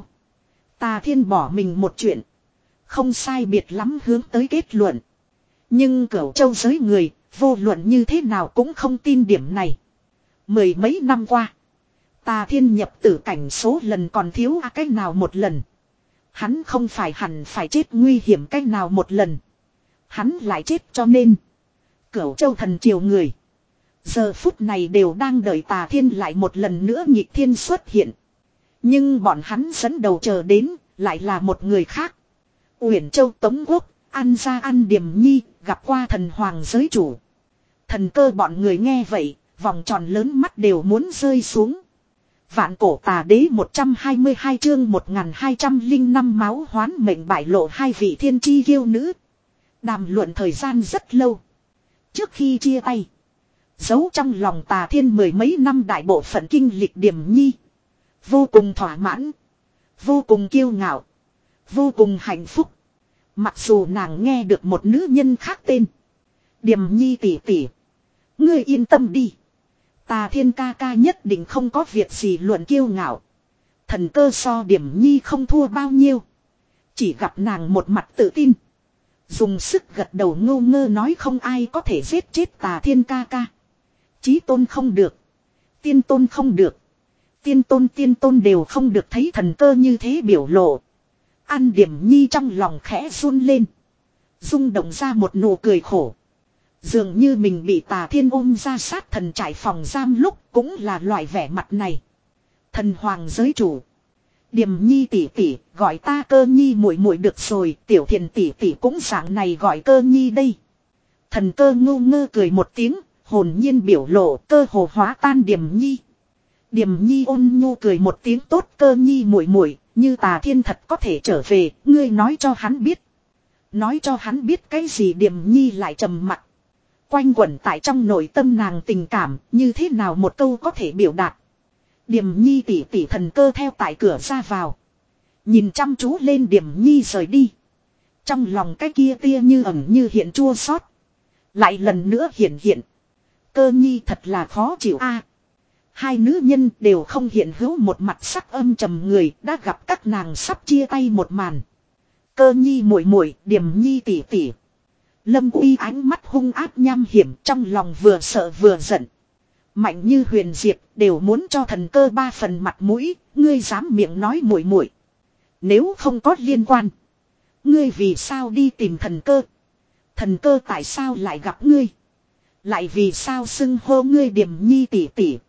Tà Thiên bỏ mình một chuyện. Không sai biệt lắm hướng tới kết luận. Nhưng Cửu Châu giới người vô luận như thế nào cũng không tin điểm này. Mười mấy năm qua. Tà Thiên nhập tử cảnh số lần còn thiếu à cách nào một lần. Hắn không phải hẳn phải chết nguy hiểm cách nào một lần. Hắn lại chết cho nên. Cửu Châu thần triều người. Giờ phút này đều đang đợi Tà Thiên lại một lần nữa nhịp thiên xuất hiện. Nhưng bọn hắn dẫn đầu chờ đến lại là một người khác. Uyển Châu Tống Quốc, An gia An Điềm Nhi gặp qua thần hoàng giới chủ. Thần cơ bọn người nghe vậy, vòng tròn lớn mắt đều muốn rơi xuống. Vạn cổ tà đế một trăm hai mươi hai chương một nghìn hai trăm lẻ năm máu hoán mệnh bại lộ hai vị thiên chi kiêu nữ. Đàm luận thời gian rất lâu. Trước khi chia tay, giấu trong lòng Tà Thiên mười mấy năm đại bộ phận kinh lịch Điềm Nhi. Vô cùng thỏa mãn. Vô cùng kiêu ngạo. Vô cùng hạnh phúc. Mặc dù nàng nghe được một nữ nhân khác tên. Điềm Nhi tỷ tỷ. Ngươi yên tâm đi. Tà Thiên ca ca nhất định không có việc gì luận kiêu ngạo. Thần cơ so Điềm Nhi không thua bao nhiêu. Chỉ gặp nàng một mặt tự tin. Dùng sức gật đầu ngô ngơ nói không ai có thể giết chết Tà Thiên ca ca. Chí tôn không được. Tiên tôn không được. Tiên tôn tiên tôn đều không được, thấy thần cơ như thế biểu lộ. An Điềm Nhi trong lòng khẽ run lên. Rung động ra một nụ cười khổ. Dường như mình bị Tà Thiên ôm ra sát thần trại phòng giam lúc cũng là loại vẻ mặt này. Thần hoàng giới chủ. Điềm Nhi tỷ tỷ, gọi ta Cơ Nhi muội muội được rồi, Tiểu Thiền tỷ tỷ cũng dạng này gọi Cơ Nhi đây. Thần cơ ngu ngơ cười một tiếng, hồn nhiên biểu lộ cơ hồ hóa tan Điềm Nhi. Điềm Nhi ôn nhu cười một tiếng tốt Cơ Nhi muội muội, như Tà Thiên thật có thể trở về, ngươi nói cho hắn biết. Nói cho hắn biết cái gì? Điềm Nhi lại trầm mặt. Quanh quẩn tại trong nội tâm nàng tình cảm, như thế nào một câu có thể biểu đạt. Điềm Nhi tỉ tỉ Thần Cơ theo tại cửa ra vào. Nhìn chăm chú lên Điềm Nhi rời đi. Trong lòng cái kia tia như ẩn như hiện chua xót lại lần nữa hiện hiện. Cơ Nhi thật là khó chịu a. Hai nữ nhân đều không hiện hữu một mặt sắc âm trầm người, đã gặp các nàng sắp chia tay một màn. Cơ Nhi muội muội, Điềm Nhi tỉ tỉ. Lâm Uy ánh mắt hung ác nham hiểm, trong lòng vừa sợ vừa giận. Mạnh như Huyền Diệp đều muốn cho Thần Cơ ba phần mặt mũi, ngươi dám miệng nói muội muội. Nếu không có liên quan, ngươi vì sao đi tìm Thần Cơ? Thần Cơ tại sao lại gặp ngươi? Lại vì sao xưng hô ngươi Điềm Nhi tỉ tỉ?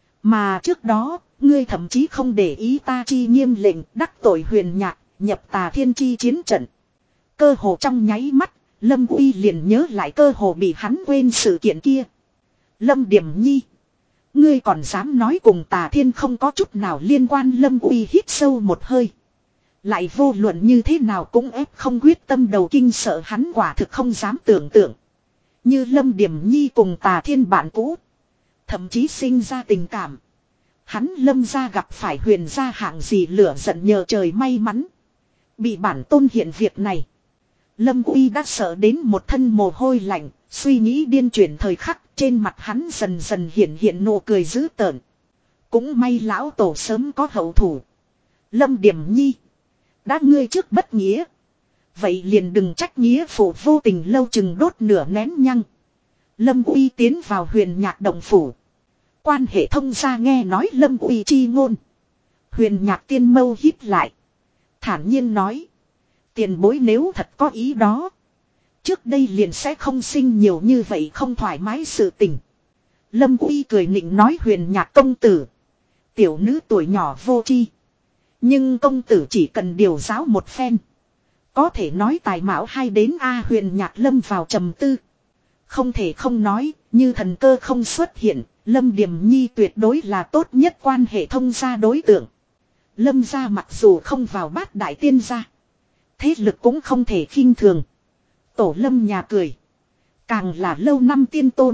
Mà trước đó, ngươi thậm chí không để ý ta chi nghiêm lệnh đắc tội Huyền Nhạc, nhập Tà Thiên chi chiến trận. Cơ hồ trong nháy mắt, Lâm Uy liền nhớ lại cơ hồ bị hắn quên sự kiện kia. Lâm Điềm Nhi, ngươi còn dám nói cùng Tà Thiên không có chút nào liên quan? Lâm Uy hít sâu một hơi. Lại vô luận như thế nào cũng ép không quyết tâm đầu kinh sợ hắn quả thực không dám tưởng tượng. Như Lâm Điềm Nhi cùng Tà Thiên bạn cũ. Thậm chí sinh ra tình cảm. Hắn Lâm gia gặp phải Huyền gia hạng gì lửa giận nhờ trời may mắn. Bị bản tôn hiện việc này. Lâm Uy đã sợ đến một thân mồ hôi lạnh. Suy nghĩ điên chuyển thời khắc. Trên mặt hắn dần dần hiện hiện nụ cười dữ tợn. Cũng may lão tổ sớm có hậu thủ. Lâm Điềm Nhi, đã ngươi trước bất nghĩa. Vậy liền đừng trách nghĩa phụ vô tình lâu chừng đốt nửa nén nhăng. Lâm Uy tiến vào Huyền Nhạc động phủ. Quan hệ thông gia nghe nói Lâm Uy chi ngôn. Huyền Nhạc tiên mâu hít lại. Thản nhiên nói. Tiền bối nếu thật có ý đó. Trước đây liền sẽ không sinh nhiều như vậy không thoải mái sự tình. Lâm Uy cười nịnh nói Huyền Nhạc công tử. Tiểu nữ tuổi nhỏ vô tri. Nhưng công tử chỉ cần điều giáo một phen. Có thể nói tài mạo hay đến A. Huyền Nhạc lâm vào trầm tư. Không thể không nói, như Thần Cơ không xuất hiện, Lâm Điềm Nhi tuyệt đối là tốt nhất quan hệ thông gia đối tượng. Lâm gia mặc dù không vào bát đại tiên gia, thế lực cũng không thể khinh thường. Tổ Lâm nhà cười, càng là lâu năm tiên tôn.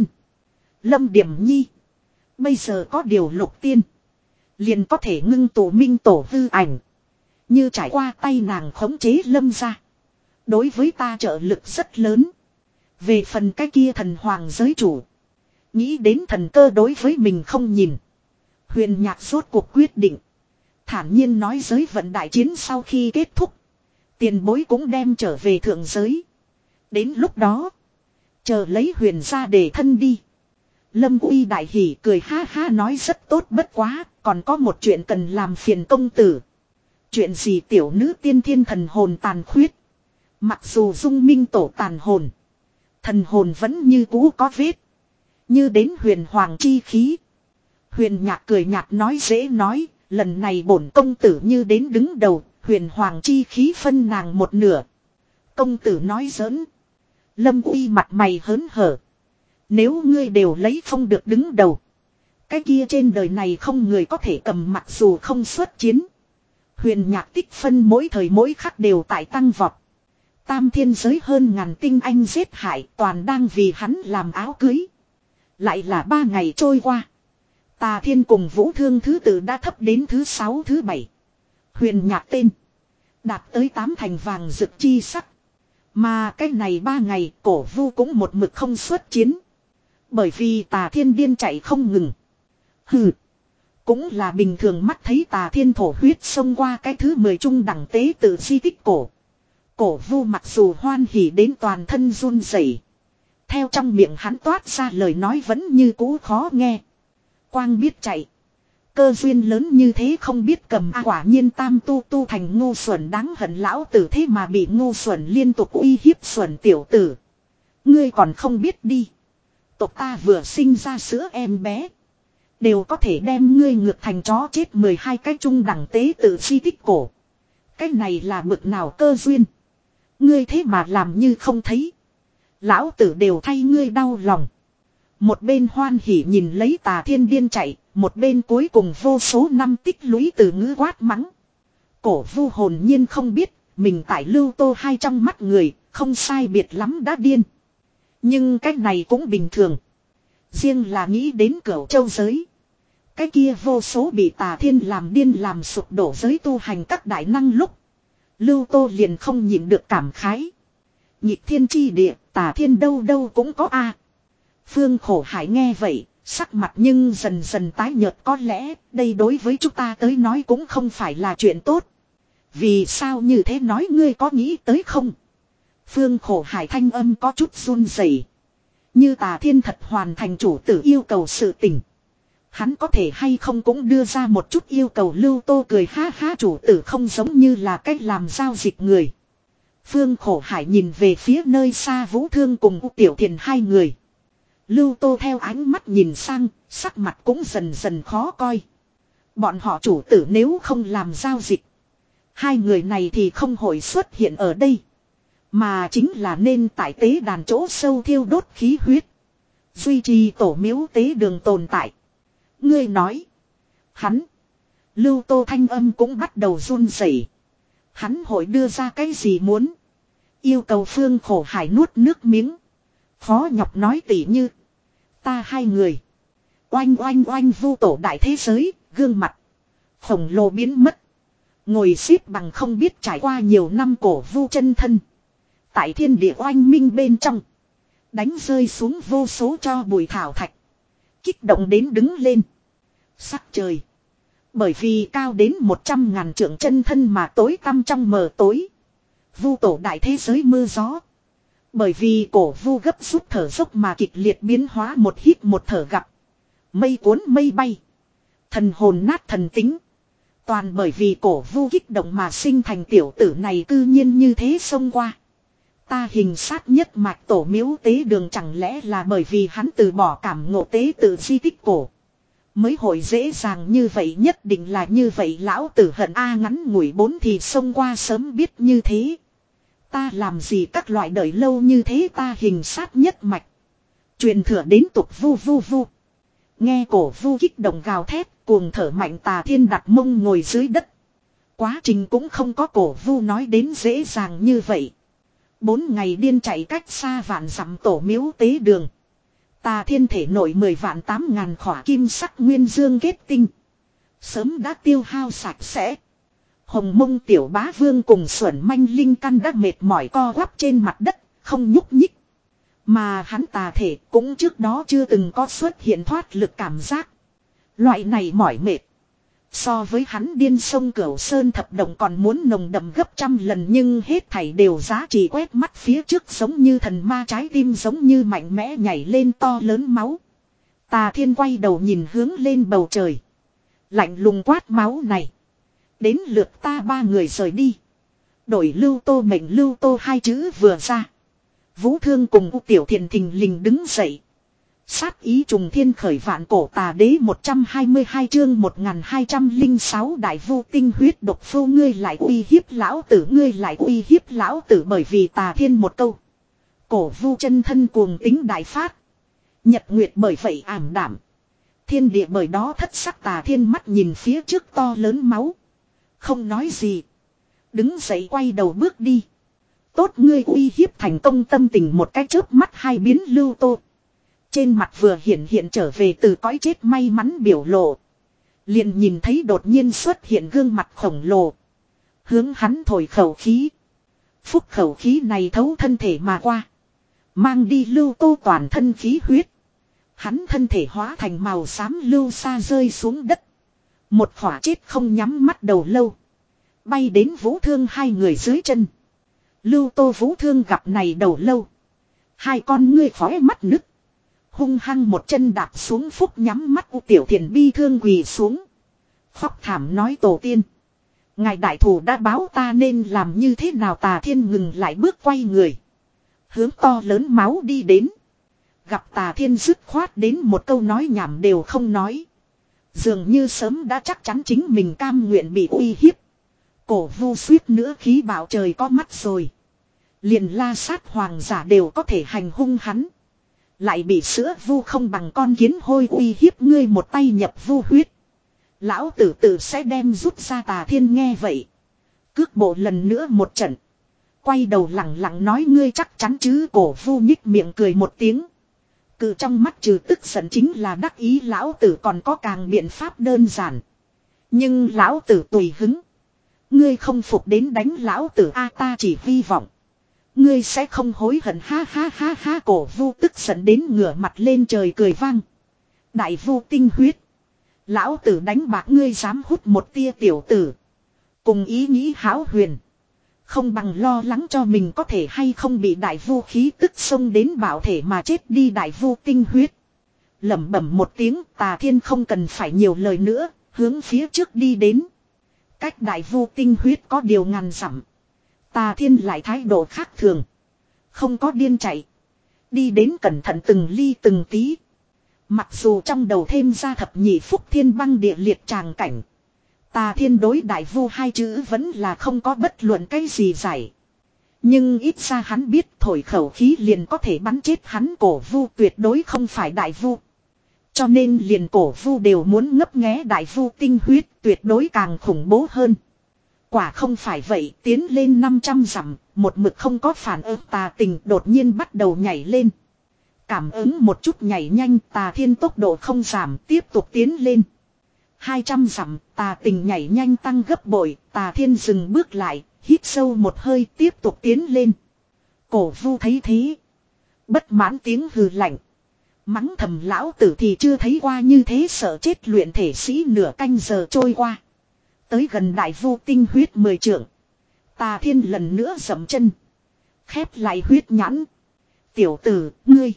Lâm Điềm Nhi, bây giờ có điều lục tiên, liền có thể ngưng tụ minh tổ hư ảnh. Như trải qua tay nàng khống chế Lâm gia, đối với ta trợ lực rất lớn. Về phần cái kia thần hoàng giới chủ, nghĩ đến Thần Cơ đối với mình không nhìn, Huyền Nhạc rốt cuộc quyết định. Thản nhiên nói giới vận đại chiến sau khi kết thúc, tiền bối cũng đem trở về thượng giới. Đến lúc đó, chờ lấy Huyền gia để thân đi. Lâm Uy đại hỉ cười ha ha nói rất tốt, bất quá, còn có một chuyện cần làm phiền công tử. Chuyện gì? Tiểu nữ tiên thiên thần hồn tàn khuyết. Mặc dù dung minh tổ tàn hồn, thần hồn vẫn như cũ có vết. Như đến huyền hoàng chi khí. Huyền Nhạc cười nhạt nói dễ nói. Lần này bổn công tử như đến đứng đầu. Huyền hoàng chi khí phân nàng một nửa. Công tử nói giỡn. Lâm Uy mặt mày hớn hở. Nếu ngươi đều lấy không được đứng đầu, cái kia trên đời này không người có thể cầm, mặc dù không xuất chiến. Huyền Nhạc tích phân mỗi thời mỗi khắc đều tại tăng vọt. Tam thiên giới hơn ngàn tinh anh giết hại, toàn đang vì hắn làm áo cưới. Lại là ba ngày trôi qua, Tà Thiên cùng Vũ Thương thứ tự đã thấp đến thứ sáu thứ bảy. Huyền Nhạc tên đạt tới tám thành vàng rực chi sắc. Mà cái này ba ngày Cổ Vu cũng một mực không xuất chiến. Bởi vì Tà Thiên điên chạy không ngừng. Hừ, cũng là bình thường, mắt thấy Tà Thiên thổ huyết xông qua cái thứ mười trung đẳng tế tự di tích cổ. Cổ Vu mặc dù hoan hỉ đến toàn thân run rẩy, theo trong miệng hắn toát ra lời nói vẫn như cũ khó nghe. Quang biết chạy, cơ duyên lớn như thế không biết cầm. À, quả nhiên tam tu tu thành ngu xuẩn, đáng hận lão tử thế mà bị ngu xuẩn liên tục uy hiếp. Xuẩn tiểu tử, ngươi còn không biết đi, tộc ta vừa sinh ra sữa em bé đều có thể đem ngươi ngược thành chó chết. Mười hai cái trung đẳng tế tự di tích cổ, cái này là bực nào cơ duyên, ngươi thế mà làm như không thấy. Lão tử đều thay ngươi đau lòng. Một bên hoan hỉ nhìn lấy Tà Thiên điên chạy, một bên cuối cùng vô số năm tích lũy từ ngữ quát mắng. Cổ Vu hồn nhiên không biết, mình tại Lưu Tô Hai trong mắt người, không sai biệt lắm đã điên. Nhưng cái này cũng bình thường. Riêng là nghĩ đến Cửu Châu giới. Cái kia vô số bị Tà Thiên làm điên làm sụp đổ giới tu hành các đại năng lúc. Lưu Tô liền không nhịn được cảm khái. Nhịp thiên chi địa, Tà Thiên đâu đâu cũng có a. Phương Khổ Hải nghe vậy, sắc mặt nhưng dần dần tái nhợt, có lẽ đây đối với chúng ta tới nói cũng không phải là chuyện tốt. Vì sao như thế nói, ngươi có nghĩ tới không? Phương Khổ Hải thanh âm có chút run rẩy. Như Tà Thiên thật hoàn thành chủ tử yêu cầu sự tình, hắn có thể hay không cũng đưa ra một chút yêu cầu. Lưu Tô cười ha ha, chủ tử không giống như là cách làm giao dịch người. Phương Khổ Hải nhìn về phía nơi xa Vũ Thương cùng U Tiểu Thiền hai người. Lưu Tô theo ánh mắt nhìn sang, sắc mặt cũng dần dần khó coi. Bọn họ chủ tử nếu không làm giao dịch, hai người này thì không hội xuất hiện ở đây. Mà chính là nên tại tế đàn chỗ sâu thiêu đốt khí huyết, duy trì tổ miếu tế đường tồn tại. Ngươi nói, hắn, Lưu Tô thanh âm cũng bắt đầu run rẩy. Hắn hội đưa ra cái gì muốn? Yêu cầu. Phương Khổ Hải nuốt nước miếng. Khó nhọc nói tỉ như, ta hai người. Oanh oanh oanh, vu tổ đại thế giới, gương mặt khổng lồ biến mất. Ngồi xếp bằng không biết trải qua nhiều năm cổ vu chân thân. Tại thiên địa oanh minh bên trong, đánh rơi xuống vô số cho bụi thảo thạch. Kích động đến đứng lên. Sắc trời bởi vì cao đến một trăm ngàn trượng chân thân mà tối tăm trong mờ tối. Vu tổ đại thế giới mưa gió. Bởi vì cổ vu gấp rút thở dốc mà kịch liệt biến hóa, một hít một thở gặp. Mây cuốn mây bay. Thần hồn nát thần tính. Toàn bởi vì cổ vu kích động mà sinh thành tiểu tử này cư nhiên như thế xông qua. Ta hình sát nhất mạch tổ miếu tế đường, chẳng lẽ là bởi vì hắn từ bỏ cảm ngộ tế tự di tích cổ, mới hội dễ dàng như vậy? Nhất định là như vậy. Lão tử hận a, ngắn ngủi bốn thì xông qua, sớm biết như thế. Ta làm gì các loại đợi lâu như thế, ta hình sát nhất mạch. Truyền thừa đến tục vu vu vu. Nghe cổ vu kích động gào thét, cuồng thở mạnh, Tà Thiên đặt mông ngồi dưới đất. Quá trình cũng không có cổ vu nói đến dễ dàng như vậy. Bốn ngày điên chạy cách xa vạn dặm tổ miếu tế đường. Tà Thiên thể nổi mười vạn tám ngàn khỏa kim sắc nguyên dương kết tinh, sớm đã tiêu hao sạch sẽ. Hồng Mông tiểu bá vương cùng Xuẩn Manh Linh căn đã mệt mỏi co quắp trên mặt đất, không nhúc nhích. Mà hắn tà thể cũng trước đó chưa từng có xuất hiện thoát lực cảm giác. Loại này mỏi mệt, so với hắn điên sông Cửu Sơn thập động còn muốn nồng đậm gấp trăm lần, nhưng hết thảy đều giá trị quét mắt phía trước, giống như thần ma, trái tim giống như mạnh mẽ nhảy lên to lớn máu. Tà Thiên quay đầu nhìn hướng lên bầu trời, lạnh lùng quát, máu này đến lượt ta ba người rời đi. Đổi Lưu Tô mệnh. Lưu Tô hai chữ vừa ra, Vũ Thương cùng U Tiểu Thiền thình lình đứng dậy. Sát ý trùng thiên khởi, vạn cổ tà đế một trăm hai mươi hai chương một nghìn hai trăm lẻ sáu đại vu tinh huyết độc phô. Ngươi lại uy hiếp lão tử, ngươi lại uy hiếp lão tử. Bởi vì Tà Thiên một câu, cổ vu chân thân cuồng tính đại phát. Nhật nguyệt bởi vậy ảm đạm, thiên địa bởi đó thất sắc. Tà Thiên mắt nhìn phía trước to lớn máu, không nói gì, đứng dậy quay đầu bước đi. Tốt, ngươi uy hiếp thành công. Tâm tình một cái chớp mắt hai biến. Lưu Tô trên mặt vừa hiện hiện trở về từ cõi chết may mắn biểu lộ, liền nhìn thấy đột nhiên xuất hiện gương mặt khổng lồ, hướng hắn thổi khẩu khí. Phúc khẩu khí này thấu thân thể mà qua, mang đi Lưu Tô toàn thân khí huyết. Hắn thân thể hóa thành màu xám lưu sa rơi xuống đất. Một khỏa chết không nhắm mắt đầu lâu bay đến Vũ Thương hai người dưới chân. Lưu Tô Vũ Thương gặp này đầu lâu, hai con ngươi khóe mắt nứt, hung hăng một chân đạp xuống. Phúc nhắm mắt. U Tiểu Thiền bi thương quỳ xuống, khóc thảm nói, tổ tiên, ngài đại thù đã báo, ta nên làm như thế nào? Tà Thiên ngừng lại bước, quay người hướng to lớn máu đi đến. Gặp Tà Thiên dứt khoát đến một câu nói nhảm đều không nói, dường như sớm đã chắc chắn chính mình cam nguyện bị uy hiếp. Cổ vu suýt nữa khí bảo trời có mắt rồi. Liền La Sát hoàng giả đều có thể hành hung hắn, lại bị sữa vu không bằng con kiến hôi uy hiếp. Ngươi một tay nhập vu huyết, lão tử tử sẽ đem rút ra. Tà Thiên nghe vậy, cước bộ lần nữa một trận, Quay đầu lặng lặng nói ngươi chắc chắn chứ, Cổ Vu nhích miệng cười một tiếng. Cự trong mắt trừ tức giận chính là đắc ý, lão tử còn có càng biện pháp đơn giản. Nhưng lão tử tùy hứng. Ngươi không phục đến đánh lão tử a, ta chỉ hy vọng ngươi sẽ không hối hận, ha ha ha ha. Cổ Vu tức giận đến ngửa mặt lên trời cười vang. Đại vu tinh huyết. Lão tử đánh bạc ngươi dám hút một tia tiểu tử. Cùng ý nghĩ hão huyền. Không bằng lo lắng cho mình có thể hay không bị đại vu khí tức xông đến bảo thể mà chết đi. Đại vu tinh huyết. Lẩm bẩm một tiếng, Tà Thiên không cần phải nhiều lời nữa, hướng phía trước đi đến. Cách đại vu tinh huyết có điều ngàn dặm. Tà Thiên lại thái độ khác thường. Không có điên chạy. Đi đến cẩn thận từng ly từng tí. Mặc dù trong đầu thêm ra thập nhị phúc thiên băng địa liệt tràng cảnh. Tà Thiên đối đại vu hai chữ vẫn là không có bất luận cái gì giải. Nhưng ít ra hắn biết thổi khẩu khí liền có thể bắn chết hắn. Cổ Vu tuyệt đối không phải đại vu. Cho nên liền Cổ Vu đều muốn ngấp nghé đại vu tinh huyết, tuyệt đối càng khủng bố hơn. Quả không phải vậy, tiến lên năm trăm dặm, một mực không có phản ứng, Tà Tình đột nhiên bắt đầu nhảy lên. Cảm ứng một chút nhảy nhanh, Tà Thiên tốc độ không giảm, tiếp tục tiến lên. hai trăm dặm, Tà Tình nhảy nhanh tăng gấp bội, Tà Thiên dừng bước lại, hít sâu một hơi, tiếp tục tiến lên. Cổ Vu thấy thế, bất mãn tiếng hừ lạnh. Mắng thầm lão tử thì chưa thấy qua như thế sợ chết luyện thể sĩ. Nửa canh giờ trôi qua. Tới gần đại vu tinh huyết mười trượng. Tà Thiên lần nữa dậm chân. Khép lại huyết nhãn. Tiểu tử, ngươi.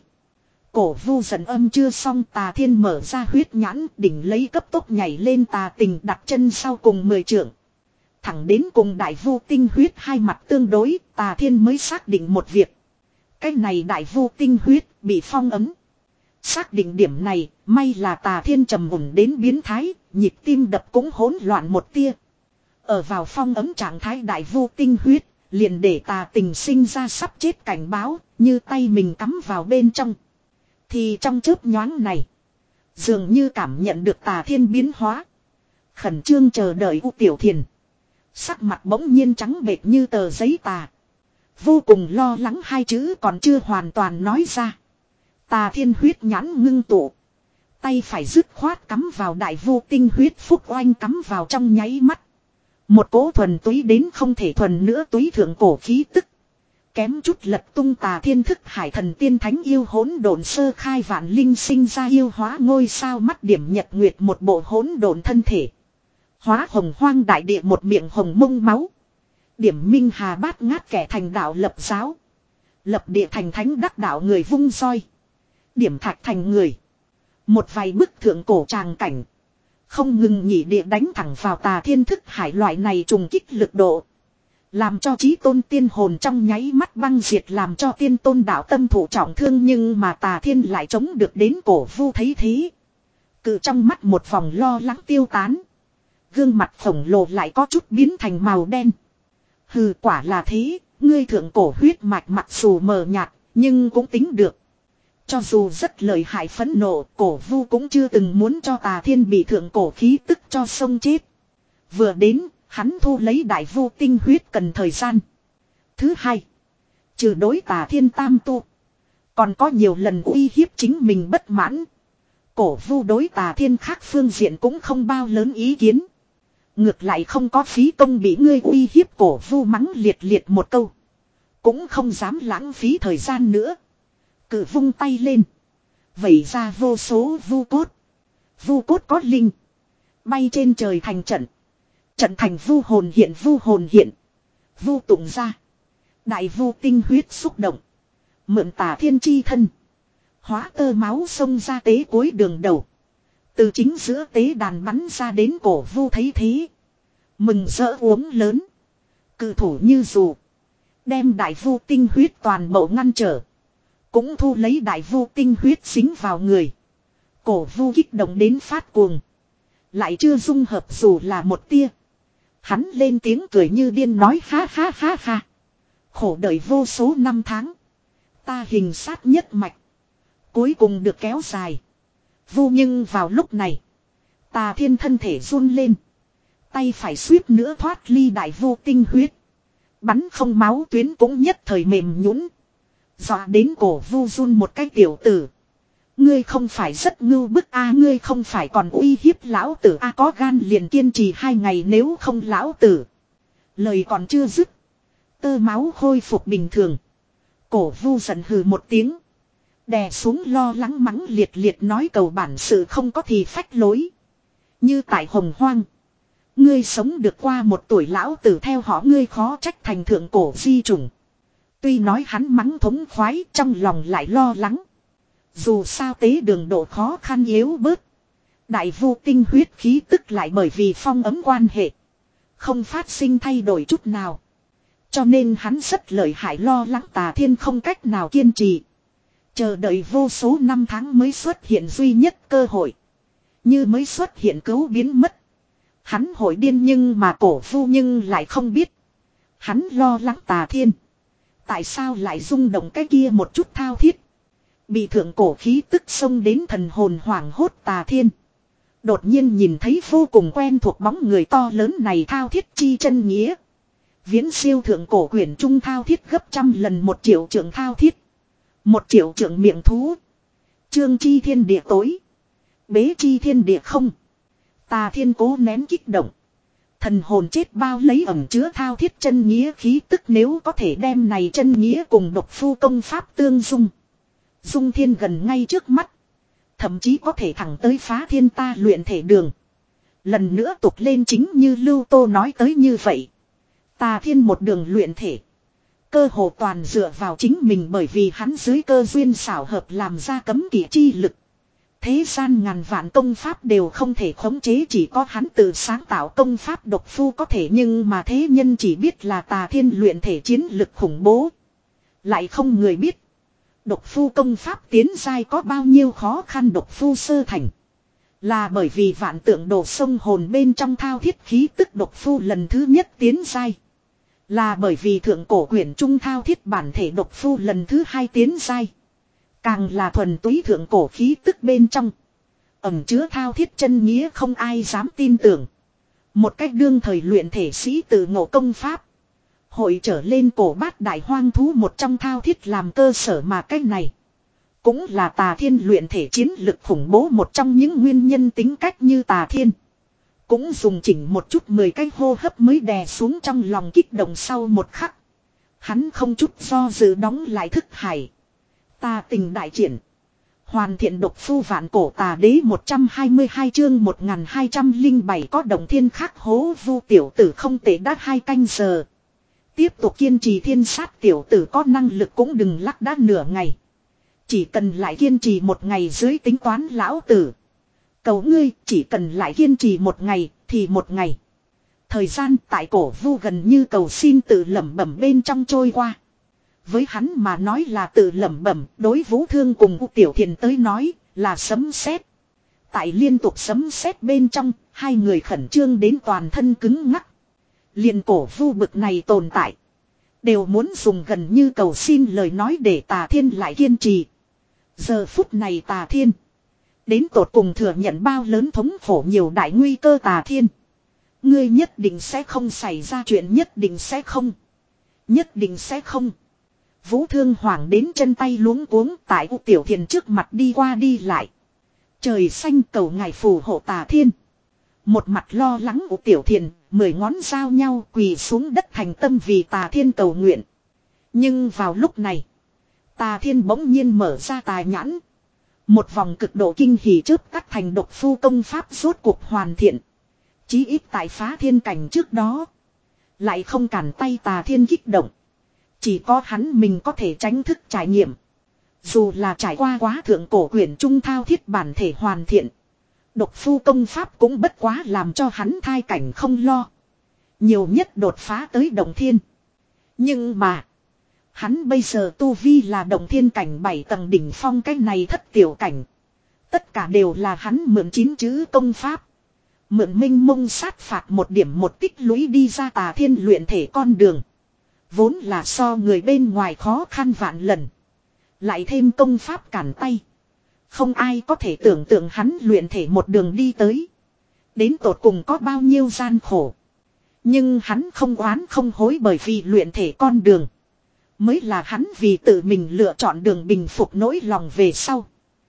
Cổ Vu giận âm chưa xong, Tà Thiên mở ra huyết nhãn, đỉnh lấy cấp tốc nhảy lên. Tà Tình đặt chân sau cùng mười trượng. Thẳng đến cùng đại vu tinh huyết hai mặt tương đối, Tà Thiên mới xác định một việc. Cái này đại vu tinh huyết bị phong ấm. Xác định điểm này, may là Tà Thiên trầm ổn đến biến thái, nhịp tim đập cũng hỗn loạn một tia. Ở vào phong ấm trạng thái đại vu tinh huyết, liền để Tà Tình sinh ra sắp chết cảnh báo, như tay mình cắm vào bên trong. Thì trong chớp nhoáng này, dường như cảm nhận được Tà Thiên biến hóa. Khẩn trương chờ đợi U Tiểu Thiền. Sắc mặt bỗng nhiên trắng bệch như tờ giấy tà. Vô cùng lo lắng hai chữ còn chưa hoàn toàn nói ra. Tà Thiên huyết nhãn ngưng tụ. Tay phải dứt khoát cắm vào đại vu tinh huyết phúc oanh cắm vào trong nháy mắt. Một cỗ thuần túy đến không thể thuần nữa túy thượng cổ khí tức. Kém chút lật tung Tà Thiên thức hải thần tiên thánh yêu hỗn độn sơ khai vạn linh sinh ra yêu hóa ngôi sao mắt điểm nhật nguyệt một bộ hỗn độn thân thể. Hóa hồng hoang đại địa một miệng hồng mông máu. Điểm minh hà bát ngát kẻ thành đạo lập giáo. Lập địa thành thánh đắc đạo người vung roi. Điểm thạch thành người. Một vài bức thượng cổ tràng cảnh. Không ngừng nhỉ địa đánh thẳng vào Tà Thiên thức hải, loại này trùng kích lực độ. Làm cho chí tôn tiên hồn trong nháy mắt băng diệt, làm cho tiên tôn đạo tâm thụ trọng thương. Nhưng mà Tà Thiên lại chống được đến. Cổ Vu thấy thế. Cự trong mắt một vòng lo lắng tiêu tán. Gương mặt khổng lồ lại có chút biến thành màu đen. Hừ, quả là thế, ngươi thượng cổ huyết mạch mặc dù mờ nhạt, nhưng cũng tính được. Cho dù rất lợi hại phẫn nộ, Cổ Vu cũng chưa từng muốn cho Tà Thiên bị thượng cổ khí tức cho sông chết. Vừa đến, hắn thu lấy đại vu tinh huyết cần thời gian. Thứ hai, trừ đối Tà Thiên tam tu, còn có nhiều lần uy hiếp chính mình bất mãn. Cổ Vu đối Tà Thiên khác phương diện cũng không bao lớn ý kiến. Ngược lại không có phí công bị ngươi uy hiếp. Cổ Vu mắng liệt liệt một câu. Cũng không dám lãng phí thời gian nữa. Cự vung tay lên. Vẩy ra vô số vu cốt. Vu cốt có linh. Bay trên trời thành trận. Trận thành vu hồn hiện, vu hồn hiện. Vu tụng ra. Đại vu tinh huyết xúc động. Mượn Tà Thiên chi thân. Hóa tơ máu xông ra tế cuối đường đầu. Từ chính giữa tế đàn bắn ra đến. Cổ Vu thấy thế. Mừng rỡ uống lớn. Cự thủ như dù. Đem đại vu tinh huyết toàn bộ ngăn trở. Cũng thu lấy đại vu tinh huyết dính vào người. Cổ Vu kích động đến phát cuồng. Lại chưa dung hợp dù là một tia. Hắn lên tiếng cười như điên nói ha ha ha ha. Khổ đợi vô số năm tháng. Ta hình sát nhất mạch. Cuối cùng được kéo dài. Vu nhưng vào lúc này. Tà Thiên thân thể run lên. Tay phải suýt nữa thoát ly đại vu tinh huyết. Bắn không máu tuyến cũng nhất thời mềm nhũn, dọa đến cổ vu run một cái tiểu tử. Ngươi không phải rất ngưu bức a, ngươi không phải còn uy hiếp lão tử a, có gan liền kiên trì hai ngày nếu không lão tử. Lời còn chưa dứt, tơ máu khôi phục bình thường. Cổ vu giận hừ một tiếng, đè xuống lo lắng mắng liệt liệt nói cầu bản sự không có thì phách lối. Như tại Hồng Hoang, ngươi sống được qua một tuổi lão tử theo họ ngươi khó trách thành thượng cổ di chủng. Tuy nói hắn mắng thống khoái, trong lòng lại lo lắng. Dù sao tế đường độ khó khăn yếu bớt, đại vu tinh huyết khí tức lại bởi vì phong ấm quan hệ không phát sinh thay đổi chút nào. Cho nên hắn rất lợi hại, lo lắng Tà Thiên không cách nào kiên trì. Chờ đợi vô số năm tháng mới xuất hiện duy nhất cơ hội. Như mới xuất hiện cứu biến mất. Hắn hội điên, nhưng mà cổ vu nhưng lại không biết. Hắn lo lắng Tà Thiên tại sao lại rung động cái kia một chút thao thiết. Bị thượng cổ khí tức xông đến thần hồn hoảng hốt Tà Thiên đột nhiên nhìn thấy vô cùng quen thuộc bóng người to lớn này, thao thiết chi chân nghĩa. Viễn siêu thượng cổ quyển trung thao thiết gấp trăm lần một triệu trượng thao thiết. Một triệu trượng miệng thú. Trương chi thiên địa tối. Bế chi thiên địa không. Tà Thiên cố nén kích động. Thần hồn chết bao lấy ẩm chứa thao thiết chân nghĩa khí tức, nếu có thể đem này chân nghĩa cùng độc phu công pháp tương dung. Dung thiên gần ngay trước mắt. Thậm chí có thể thẳng tới phá thiên ta luyện thể đường. Lần nữa tục lên chính như Lưu Tô nói tới như vậy. Tà Thiên một đường luyện thể. Cơ hồ toàn dựa vào chính mình, bởi vì hắn dưới cơ duyên xảo hợp làm ra cấm kỵ chi lực. Thế gian ngàn vạn công pháp đều không thể khống chế, chỉ có hắn tự sáng tạo công pháp độc phu có thể, nhưng mà thế nhân chỉ biết là Tà Thiên luyện thể chiến lực khủng bố. Lại không người biết độc phu công pháp tiến giai có bao nhiêu khó khăn. Độc phu sơ thành là bởi vì vạn tượng đổ sông hồn bên trong thao thiết khí tức, độc phu lần thứ nhất tiến giai là bởi vì thượng cổ quyển trung thao thiết bản thể, độc phu lần thứ hai tiến giai càng là thuần túy thượng cổ khí tức bên trong ẩn chứa thao thiết chân nghĩa, không ai dám tin tưởng. Một cách đương thời luyện thể sĩ tự ngộ công pháp hội trở lên cổ bát đại hoang thú một trong thao thiết làm cơ sở, mà cách này cũng là Tà Thiên luyện thể chiến lực khủng bố một trong những nguyên nhân. Tính cách như Tà Thiên cũng dùng chỉnh một chút mười cái hô hấp mới đè xuống trong lòng kích động. Sau một khắc, hắn không chút do dự đóng lại thức hải. Tà tình đại triển, hoàn thiện độc phu vạn cổ tà đế. Một trăm hai mươi hai chương một nghìn hai trăm lẻ bảy có động thiên khắc hố vu tiểu tử không tệ, đã hai canh giờ. Tiếp tục kiên trì thiên sát, tiểu tử có năng lực cũng đừng lắc đá nửa ngày. Chỉ cần lại kiên trì một ngày dưới tính toán lão tử. Cầu ngươi chỉ cần lại kiên trì một ngày thì một ngày. Thời gian tại cổ vu gần như cầu xin tự lẩm bẩm bên trong trôi qua. Với hắn mà nói là tự lẩm bẩm, đối Vũ Thương cùng U Tiểu Thiền tới nói là sấm sét. Tại liên tục sấm sét bên trong, hai người khẩn trương đến toàn thân cứng ngắc. Liền cổ vu bực này tồn tại đều muốn dùng gần như cầu xin lời nói để Tà Thiên lại kiên trì. Giờ phút này Tà Thiên đến tột cùng thừa nhận bao lớn thống khổ nhiều đại nguy cơ. Tà Thiên, ngươi nhất định sẽ không xảy ra chuyện, nhất định sẽ không, nhất định sẽ không. Vũ Thương hoảng đến chân tay luống cuống tại U Tiểu Thiền trước mặt đi qua đi lại. Trời xanh cầu ngài phù hộ Tà Thiên. Một mặt lo lắng U Tiểu Thiền, mười ngón giao nhau quỳ xuống đất thành tâm vì Tà Thiên cầu nguyện. Nhưng vào lúc này, Tà Thiên bỗng nhiên mở ra tà nhãn. Một vòng cực độ kinh hỉ chớp tắt thành độc phu công pháp rốt cuộc hoàn thiện. Chí ít tại phá thiên cảnh trước đó, lại không cản tay Tà Thiên kích động. Chỉ có hắn mình có thể tránh thức trải nghiệm. Dù là trải qua quá thượng cổ quyển trung thao thiết bản thể hoàn thiện, độc phu công pháp cũng bất quá làm cho hắn thai cảnh không lo. Nhiều nhất đột phá tới động thiên. Nhưng mà, hắn bây giờ tu vi là động thiên cảnh bảy tầng đỉnh phong, cái này thất tiểu cảnh. Tất cả đều là hắn mượn chín chữ công pháp. Mượn minh mông sát phạt một điểm một tích lũy đi ra Tà Thiên luyện thể con đường. Vốn là so người bên ngoài khó khăn vạn lần. Lại thêm công pháp cản tay. Không ai có thể tưởng tượng hắn luyện thể một đường đi tới đến tột cùng có bao nhiêu gian khổ. Nhưng hắn không oán không hối bởi vì luyện thể con đường. Mới là hắn vì tự mình lựa chọn đường bình phục nỗi lòng về sau.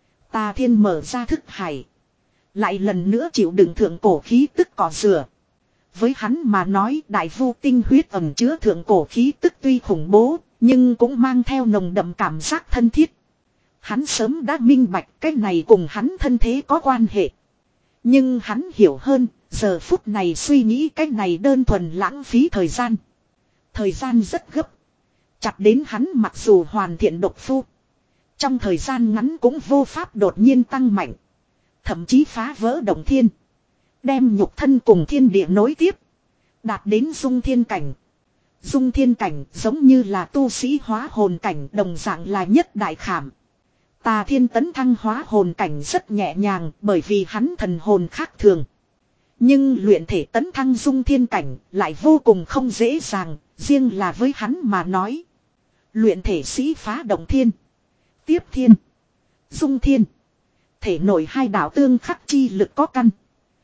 Tà Thiên mở ra thức hải. Lại lần nữa chịu đựng thượng cổ khí tức cỏ rửa. Với hắn mà nói đại vu tinh huyết ẩn chứa thượng cổ khí tức tuy khủng bố, nhưng cũng mang theo nồng đậm cảm giác thân thiết. Hắn sớm đã minh bạch cái này cùng hắn thân thế có quan hệ. Nhưng hắn hiểu hơn, giờ phút này suy nghĩ cái này đơn thuần lãng phí thời gian. Thời gian rất gấp. Chặt đến hắn mặc dù hoàn thiện độc phu. Trong thời gian ngắn cũng vô pháp đột nhiên tăng mạnh. Thậm chí phá vỡ động thiên. Đem nhục thân cùng thiên địa nối tiếp. Đạt đến dung thiên cảnh. Dung thiên cảnh giống như là tu sĩ hóa hồn cảnh đồng dạng là nhất đại khảm. Tà Thiên tấn thăng hóa hồn cảnh rất nhẹ nhàng bởi vì hắn thần hồn khác thường. Nhưng luyện thể tấn thăng dung thiên cảnh lại vô cùng không dễ dàng, riêng là với hắn mà nói. Luyện thể sĩ phá động thiên. Tiếp thiên. Dung thiên. Thể nổi hai đạo tương khắc chi lực có căn.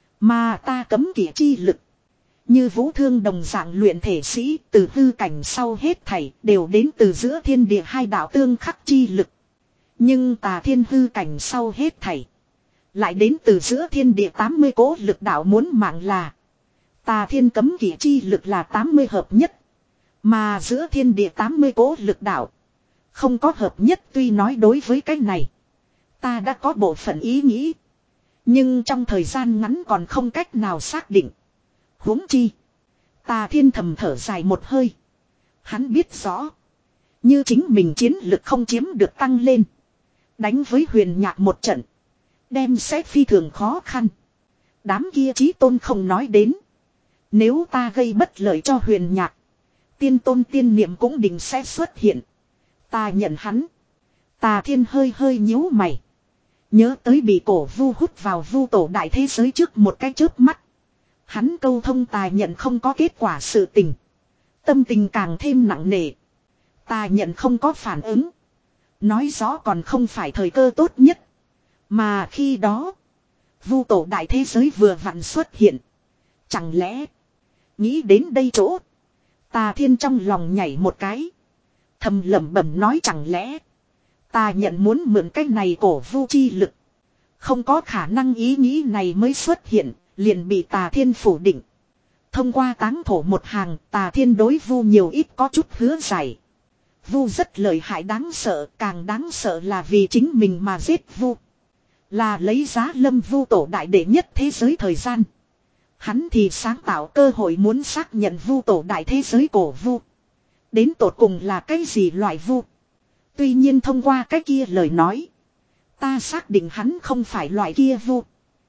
Mà ta cấm kỵ chi lực. Như vũ thương đồng dạng luyện thể sĩ từ hư cảnh sau hết thảy đều đến từ giữa thiên địa hai đạo tương khắc chi lực. Nhưng tà thiên hư cảnh sau hết thảy. Lại đến từ giữa thiên địa tám mươi cố lực đạo muốn mạng là. Tà thiên cấm kỵ chi lực là tám mươi hợp nhất. Mà giữa thiên địa tám mươi cố lực đạo. Không có hợp nhất tuy nói đối với cái này. Ta đã có bộ phận ý nghĩ. Nhưng trong thời gian ngắn còn không cách nào xác định. Huống chi. Tà Thiên thầm thở dài một hơi. Hắn biết rõ. Như chính mình chiến lực không chiếm được tăng lên. Đánh với Huyền Nhạc một trận. Đem sẽ phi thường khó khăn. Đám kia chí tôn không nói đến. Nếu ta gây bất lợi cho Huyền Nhạc. Tiên tôn tiên niệm cũng định sẽ xuất hiện. Ta nhận hắn. Tà Thiên hơi hơi nhíu mày. Nhớ tới bị cổ vu hút vào vu tổ đại thế giới trước một cái chớp mắt. Hắn câu thông tài nhận không có kết quả sự tình. Tâm tình càng thêm nặng nề. Tài nhận không có phản ứng. Nói rõ còn không phải thời cơ tốt nhất. Mà khi đó. Vu tổ đại thế giới vừa vặn xuất hiện. Chẳng lẽ. Nghĩ đến đây chỗ. Tà Thiên trong lòng nhảy một cái. Thầm lẩm bẩm nói chẳng lẽ. Ta nhận muốn mượn cái này cổ vu chi lực. Không có khả năng ý nghĩ này mới xuất hiện. Liền bị Tà Thiên phủ định. Thông qua táng thổ một hàng. Tà Thiên đối vu nhiều ít có chút hứa giải. Vu rất lợi hại đáng sợ. Càng đáng sợ là vì chính mình mà giết vu. Là lấy giá lâm vu tổ đại đệ nhất thế giới thời gian. Hắn thì sáng tạo cơ hội muốn xác nhận vu tổ đại thế giới cổ vu. Đến tột cùng là cái gì loại vu. Tuy nhiên thông qua cái kia lời nói. Ta xác định hắn không phải loại kia vu.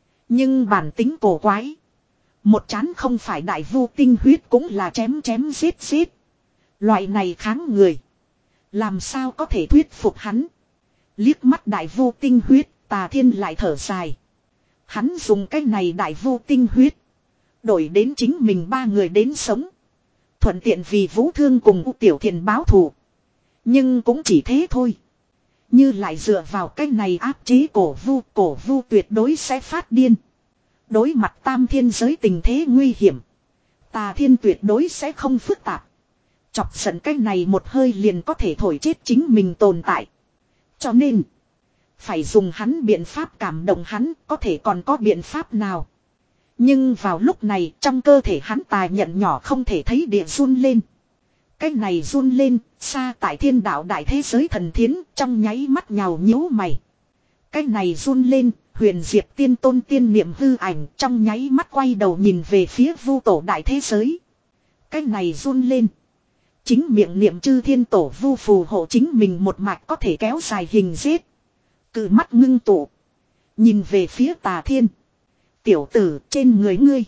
Nhưng bản tính cổ quái. Một chán không phải đại vu tinh huyết cũng là chém chém giết giết. Loại này kháng người. Làm sao có thể thuyết phục hắn. Liếc mắt đại vu tinh huyết. Tà Thiên lại thở dài. Hắn dùng cái này đại vu tinh huyết. Đổi đến chính mình ba người đến sống. Thuận tiện vì Vũ Thương cùng U Tiểu Thiền báo thù. Nhưng cũng chỉ thế thôi. Như lại dựa vào cái này áp chế cổ vu. Cổ vu tuyệt đối sẽ phát điên. Đối mặt tam thiên giới tình thế nguy hiểm. Tà Thiên tuyệt đối sẽ không phức tạp. Chọc giận cái này một hơi liền có thể thổi chết chính mình tồn tại. Cho nên. Phải dùng hắn biện pháp cảm động hắn. Có thể còn có biện pháp nào. Nhưng vào lúc này trong cơ thể hắn tài nhận nhỏ không thể thấy địa run lên. Cái này run lên, xa tại thiên đạo đại thế giới thần thiến, trong nháy mắt nhào nhíu mày. Cái này run lên, huyền diệp tiên tôn tiên niệm hư ảnh, trong nháy mắt quay đầu nhìn về phía vu tổ đại thế giới. Cái này run lên. Chính miệng niệm chư thiên tổ vu phù hộ chính mình một mạch có thể kéo dài hình giết. Cự mắt ngưng tụ. Nhìn về phía Tà Thiên. Tiểu tử trên người ngươi.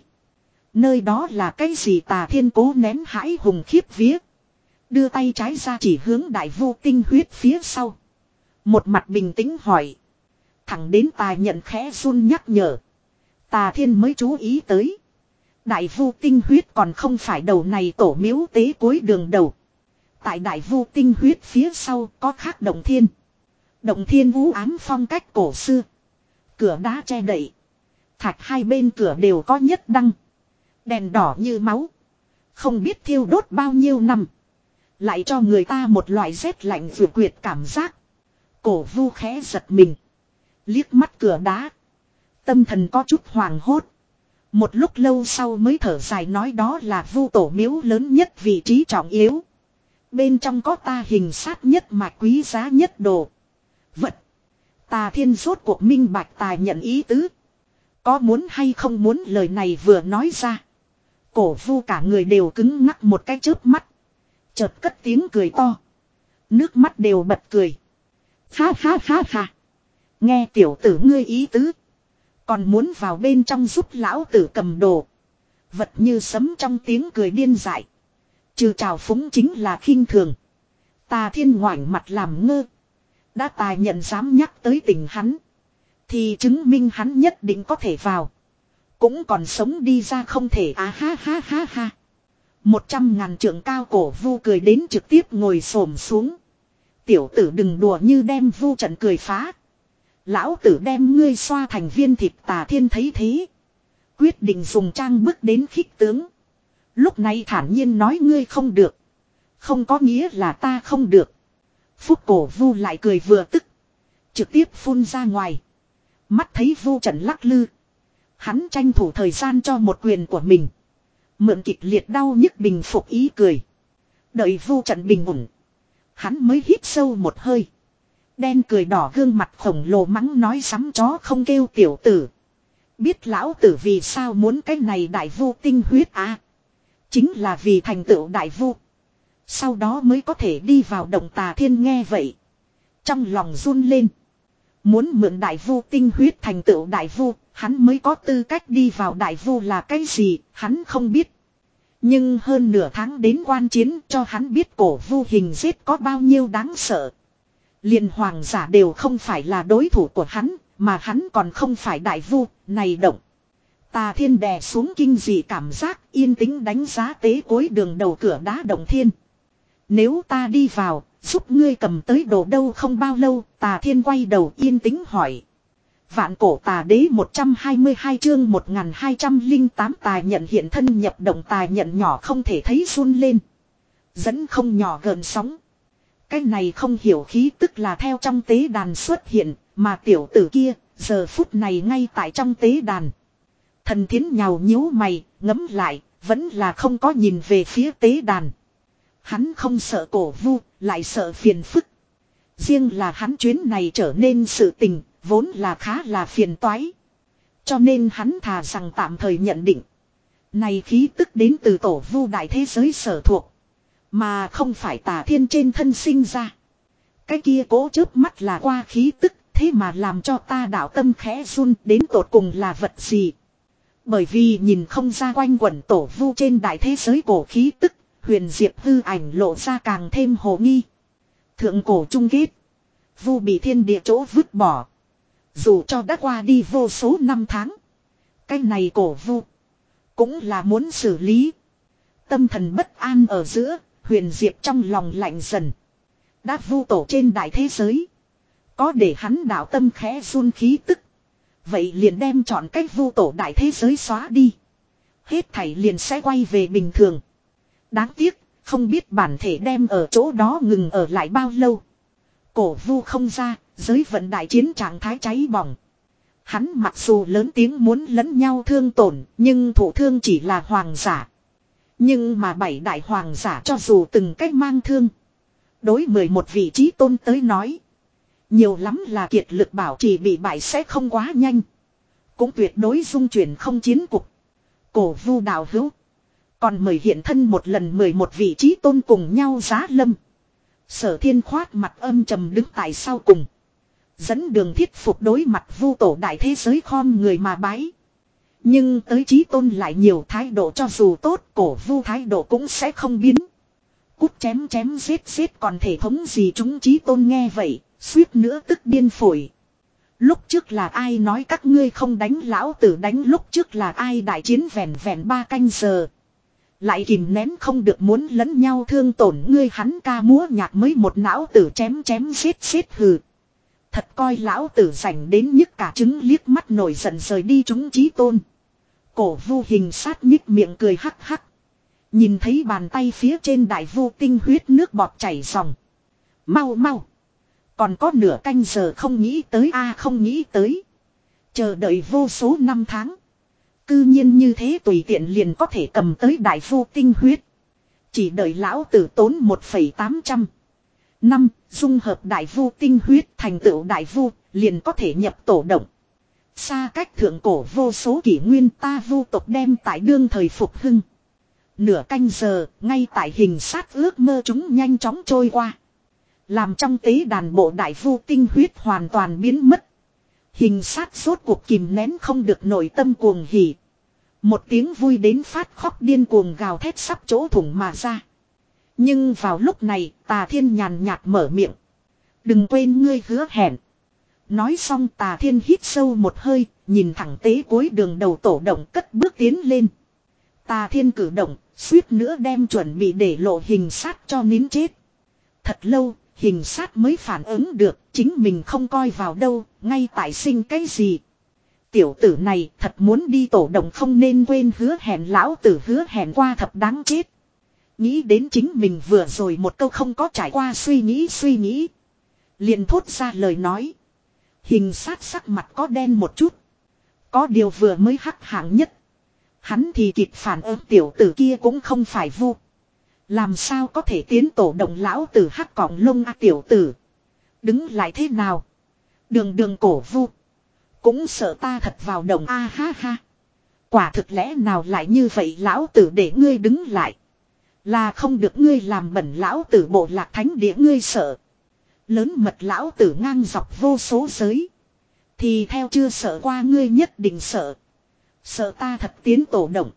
Nơi đó là cái gì? Tà Thiên cố nén hãi hùng khiếp vía. Đưa tay trái ra chỉ hướng đại vu tinh huyết phía sau. Một mặt bình tĩnh hỏi. Thẳng đến Tà nhận khẽ run nhắc nhở. Tà Thiên mới chú ý tới. Đại vu tinh huyết còn không phải đầu này tổ miếu tế cuối đường đầu. Tại đại vu tinh huyết phía sau có khác động thiên. Động thiên u ám phong cách cổ xưa. Cửa đá che đậy. Thạch hai bên cửa đều có nhất đăng. Đèn đỏ như máu. Không biết thiêu đốt bao nhiêu năm. Lại cho người ta một loại rét lạnh vừa quyệt cảm giác. Cổ Vu khẽ giật mình. Liếc mắt cửa đá. Tâm thần có chút hoàng hốt. Một lúc lâu sau mới thở dài nói đó là Vu tổ miếu lớn nhất vị trí trọng yếu. Bên trong có ta hình sát nhất mạch quý giá nhất đồ. Vật. Tà Thiên rốt cuộc minh bạch tài nhận ý tứ. Có muốn hay không muốn lời này vừa nói ra. Cổ Vu cả người đều cứng ngắc một cái chớp mắt. Chợt cất tiếng cười to. Nước mắt đều bật cười. Ha ha ha ha. Nghe tiểu tử ngươi ý tứ. Còn muốn vào bên trong giúp lão tử cầm đồ. Vật như sấm trong tiếng cười điên dại. Trừ trào phúng chính là khinh thường. Tà Thiên ngoảnh mặt làm ngơ. Đã tài nhận dám nhắc tới tình hắn. Thì chứng minh hắn nhất định có thể vào. Cũng còn sống đi ra không thể à ha ha ha ha. Một trăm ngàn trượng cao cổ Vu cười đến trực tiếp ngồi xổm xuống. Tiểu tử đừng đùa như đem Vu trận cười phá. Lão tử đem ngươi xoa thành viên thịt. Tà Thiên thấy thế. Quyết định dùng trang bức đến khích tướng. Lúc này thản nhiên nói ngươi không được. Không có nghĩa là ta không được. Phúc cổ Vu lại cười vừa tức. Trực tiếp phun ra ngoài. Mắt thấy Vu trận lắc lư. Hắn tranh thủ thời gian cho một quyền của mình. Mượn kịch liệt đau nhức bình phục ý cười. Đợi Vu trận bình ổn. Hắn mới hít sâu một hơi. Đen cười đỏ gương mặt khổng lồ mắng nói sắm chó không kêu tiểu tử. Biết lão tử vì sao muốn cái này đại vu tinh huyết à. Chính là vì thành tựu đại vu. Sau đó mới có thể đi vào động. Tà Thiên nghe vậy. Trong lòng run lên. Muốn mượn đại vu tinh huyết thành tựu đại vu. Hắn mới có tư cách đi vào đại vu là cái gì. Hắn không biết. Nhưng hơn nửa tháng đến quan chiến cho hắn biết cổ vu hình giết có bao nhiêu đáng sợ. Liền hoàng giả đều không phải là đối thủ của hắn. Mà hắn còn không phải đại vu. Này động. Tà Thiên đè xuống kinh dị cảm giác yên tĩnh đánh giá tế cối đường đầu cửa đá động thiên. Nếu ta đi vào, giúp ngươi cầm tới đồ đâu không bao lâu, Tà Thiên quay đầu yên tĩnh hỏi. Vạn cổ tà đế một trăm hai mươi hai chương một nghìn hai trăm lẻ tám tài nhận hiện thân nhập động. Tài nhận nhỏ không thể thấy run lên. Dẫn không nhỏ gợn sóng. Cái này không hiểu khí tức là theo trong tế đàn xuất hiện, mà tiểu tử kia, giờ phút này ngay tại trong tế đàn. Thần Thiến nhào nhíu mày, ngấm lại, vẫn là không có nhìn về phía tế đàn. Hắn không sợ cổ Vu, lại sợ phiền phức. Riêng là hắn chuyến này trở nên sự tình, vốn là khá là phiền toái. Cho nên hắn thà rằng tạm thời nhận định. Này khí tức đến từ tổ Vu đại thế giới sở thuộc. Mà không phải Tà Thiên trên thân sinh ra. Cái kia cố chớp mắt là qua khí tức, thế mà làm cho ta đạo tâm khẽ run đến tột cùng là vật gì. Bởi vì nhìn không ra quanh quẩn tổ Vu trên đại thế giới cổ khí tức, Huyền Diệp hư ảnh lộ ra càng thêm hồ nghi. Thượng cổ chung kết. Vu bị thiên địa chỗ vứt bỏ. Dù cho đã qua đi vô số năm tháng. Cái này cổ Vu cũng là muốn xử lý. Tâm thần bất an ở giữa, Huyền Diệp trong lòng lạnh dần. Đã Vu tổ trên đại thế giới. Có để hắn đạo tâm khẽ run khí tức. Vậy liền đem chọn cách Vu tổ đại thế giới xóa đi. Hết thảy liền sẽ quay về bình thường. Đáng tiếc, không biết bản thể đem ở chỗ đó ngừng ở lại bao lâu. Cổ Vu không ra, giới vận đại chiến trạng thái cháy bỏng. Hắn mặc dù lớn tiếng muốn lẫn nhau thương tổn, nhưng thủ thương chỉ là hoàng giả. Nhưng mà bảy đại hoàng giả cho dù từng cách mang thương. Đối mười một vị trí tôn tới nói. Nhiều lắm là kiệt lực bảo trì bị bại sẽ không quá nhanh. Cũng tuyệt đối dung chuyển không chiến cục. Cổ Vu đạo hữu. Còn mời hiện thân một lần mười một vị trí tôn cùng nhau giá lâm. Sở Thiên khoát mặt âm trầm đứng tại sau cùng. Dẫn đường thiết phục đối mặt Vu tổ đại thế giới khom người mà bái. Nhưng tới chí tôn lại nhiều thái độ cho dù tốt cổ Vu thái độ cũng sẽ không biến. Cút chém chém giết giết còn thể thống gì chúng chí tôn nghe vậy, suýt nữa tức điên phổi. Lúc trước là ai nói các ngươi không đánh lão tử đánh lúc trước là ai đại chiến vẹn vẹn ba canh giờ. Lại kìm nén không được muốn lẫn nhau thương tổn ngươi hắn ca múa nhạc mới một não tử chém chém giết giết hừ. Thật coi lão tử rảnh đến nhức cả trứng liếc mắt nổi giận rời đi chúng chí tôn. Cổ Vu hình sát nhích miệng cười hắc hắc. Nhìn thấy bàn tay phía trên đại vu tinh huyết nước bọt chảy ròng. Mau mau. Còn có nửa canh giờ không nghĩ tới a không nghĩ tới. Chờ đợi vô số năm tháng. Cư nhiên như thế tùy tiện liền có thể cầm tới đại vu tinh huyết. Chỉ đợi lão tử tốn một phẩy tám trăm. Năm, dung hợp đại vu tinh huyết thành tựu đại vu, liền có thể nhập tổ động. Xa cách thượng cổ vô số kỷ nguyên ta vu tộc đem tại đương thời phục hưng. Nửa canh giờ, ngay tại hình sát ước mơ chúng nhanh chóng trôi qua. Làm trong tế đàn bộ đại vu tinh huyết hoàn toàn biến mất. Hình sát rốt cuộc kìm nén không được nội tâm cuồng hỉ. Một tiếng vui đến phát khóc điên cuồng gào thét sắp chỗ thủng mà ra. Nhưng vào lúc này Tà Thiên nhàn nhạt mở miệng. Đừng quên ngươi hứa hẹn. Nói xong Tà Thiên hít sâu một hơi, nhìn thẳng tế cuối đường đầu tổ động cất bước tiến lên. Tà Thiên cử động, suýt nữa đem chuẩn bị để lộ hình sát cho nín chết. Thật lâu, hình sát mới phản ứng được, chính mình không coi vào đâu, ngay tại sinh cái gì. Tiểu tử này thật muốn đi tổ động không nên quên hứa hẹn lão tử hứa hẹn qua thật đáng chết. Nghĩ đến chính mình vừa rồi một câu không có trải qua suy nghĩ suy nghĩ. Liền thốt ra lời nói. Hình sát sắc mặt có đen một chút. Có điều vừa mới hắc hạng nhất. Hắn thì kịp phản ứng tiểu tử kia cũng không phải vu. Làm sao có thể tiến tổ động lão tử hắc cỏng lông a tiểu tử. Đứng lại thế nào. Đường đường cổ vu. Cũng sợ ta thật vào đồng a ha ha. Quả thực lẽ nào lại như vậy lão tử để ngươi đứng lại. Là không được ngươi làm bẩn lão tử bộ lạc thánh địa ngươi sợ. Lớn mật lão tử ngang dọc vô số giới. Thì theo chưa sợ qua ngươi nhất định sợ. Sợ ta thật tiến tổ động.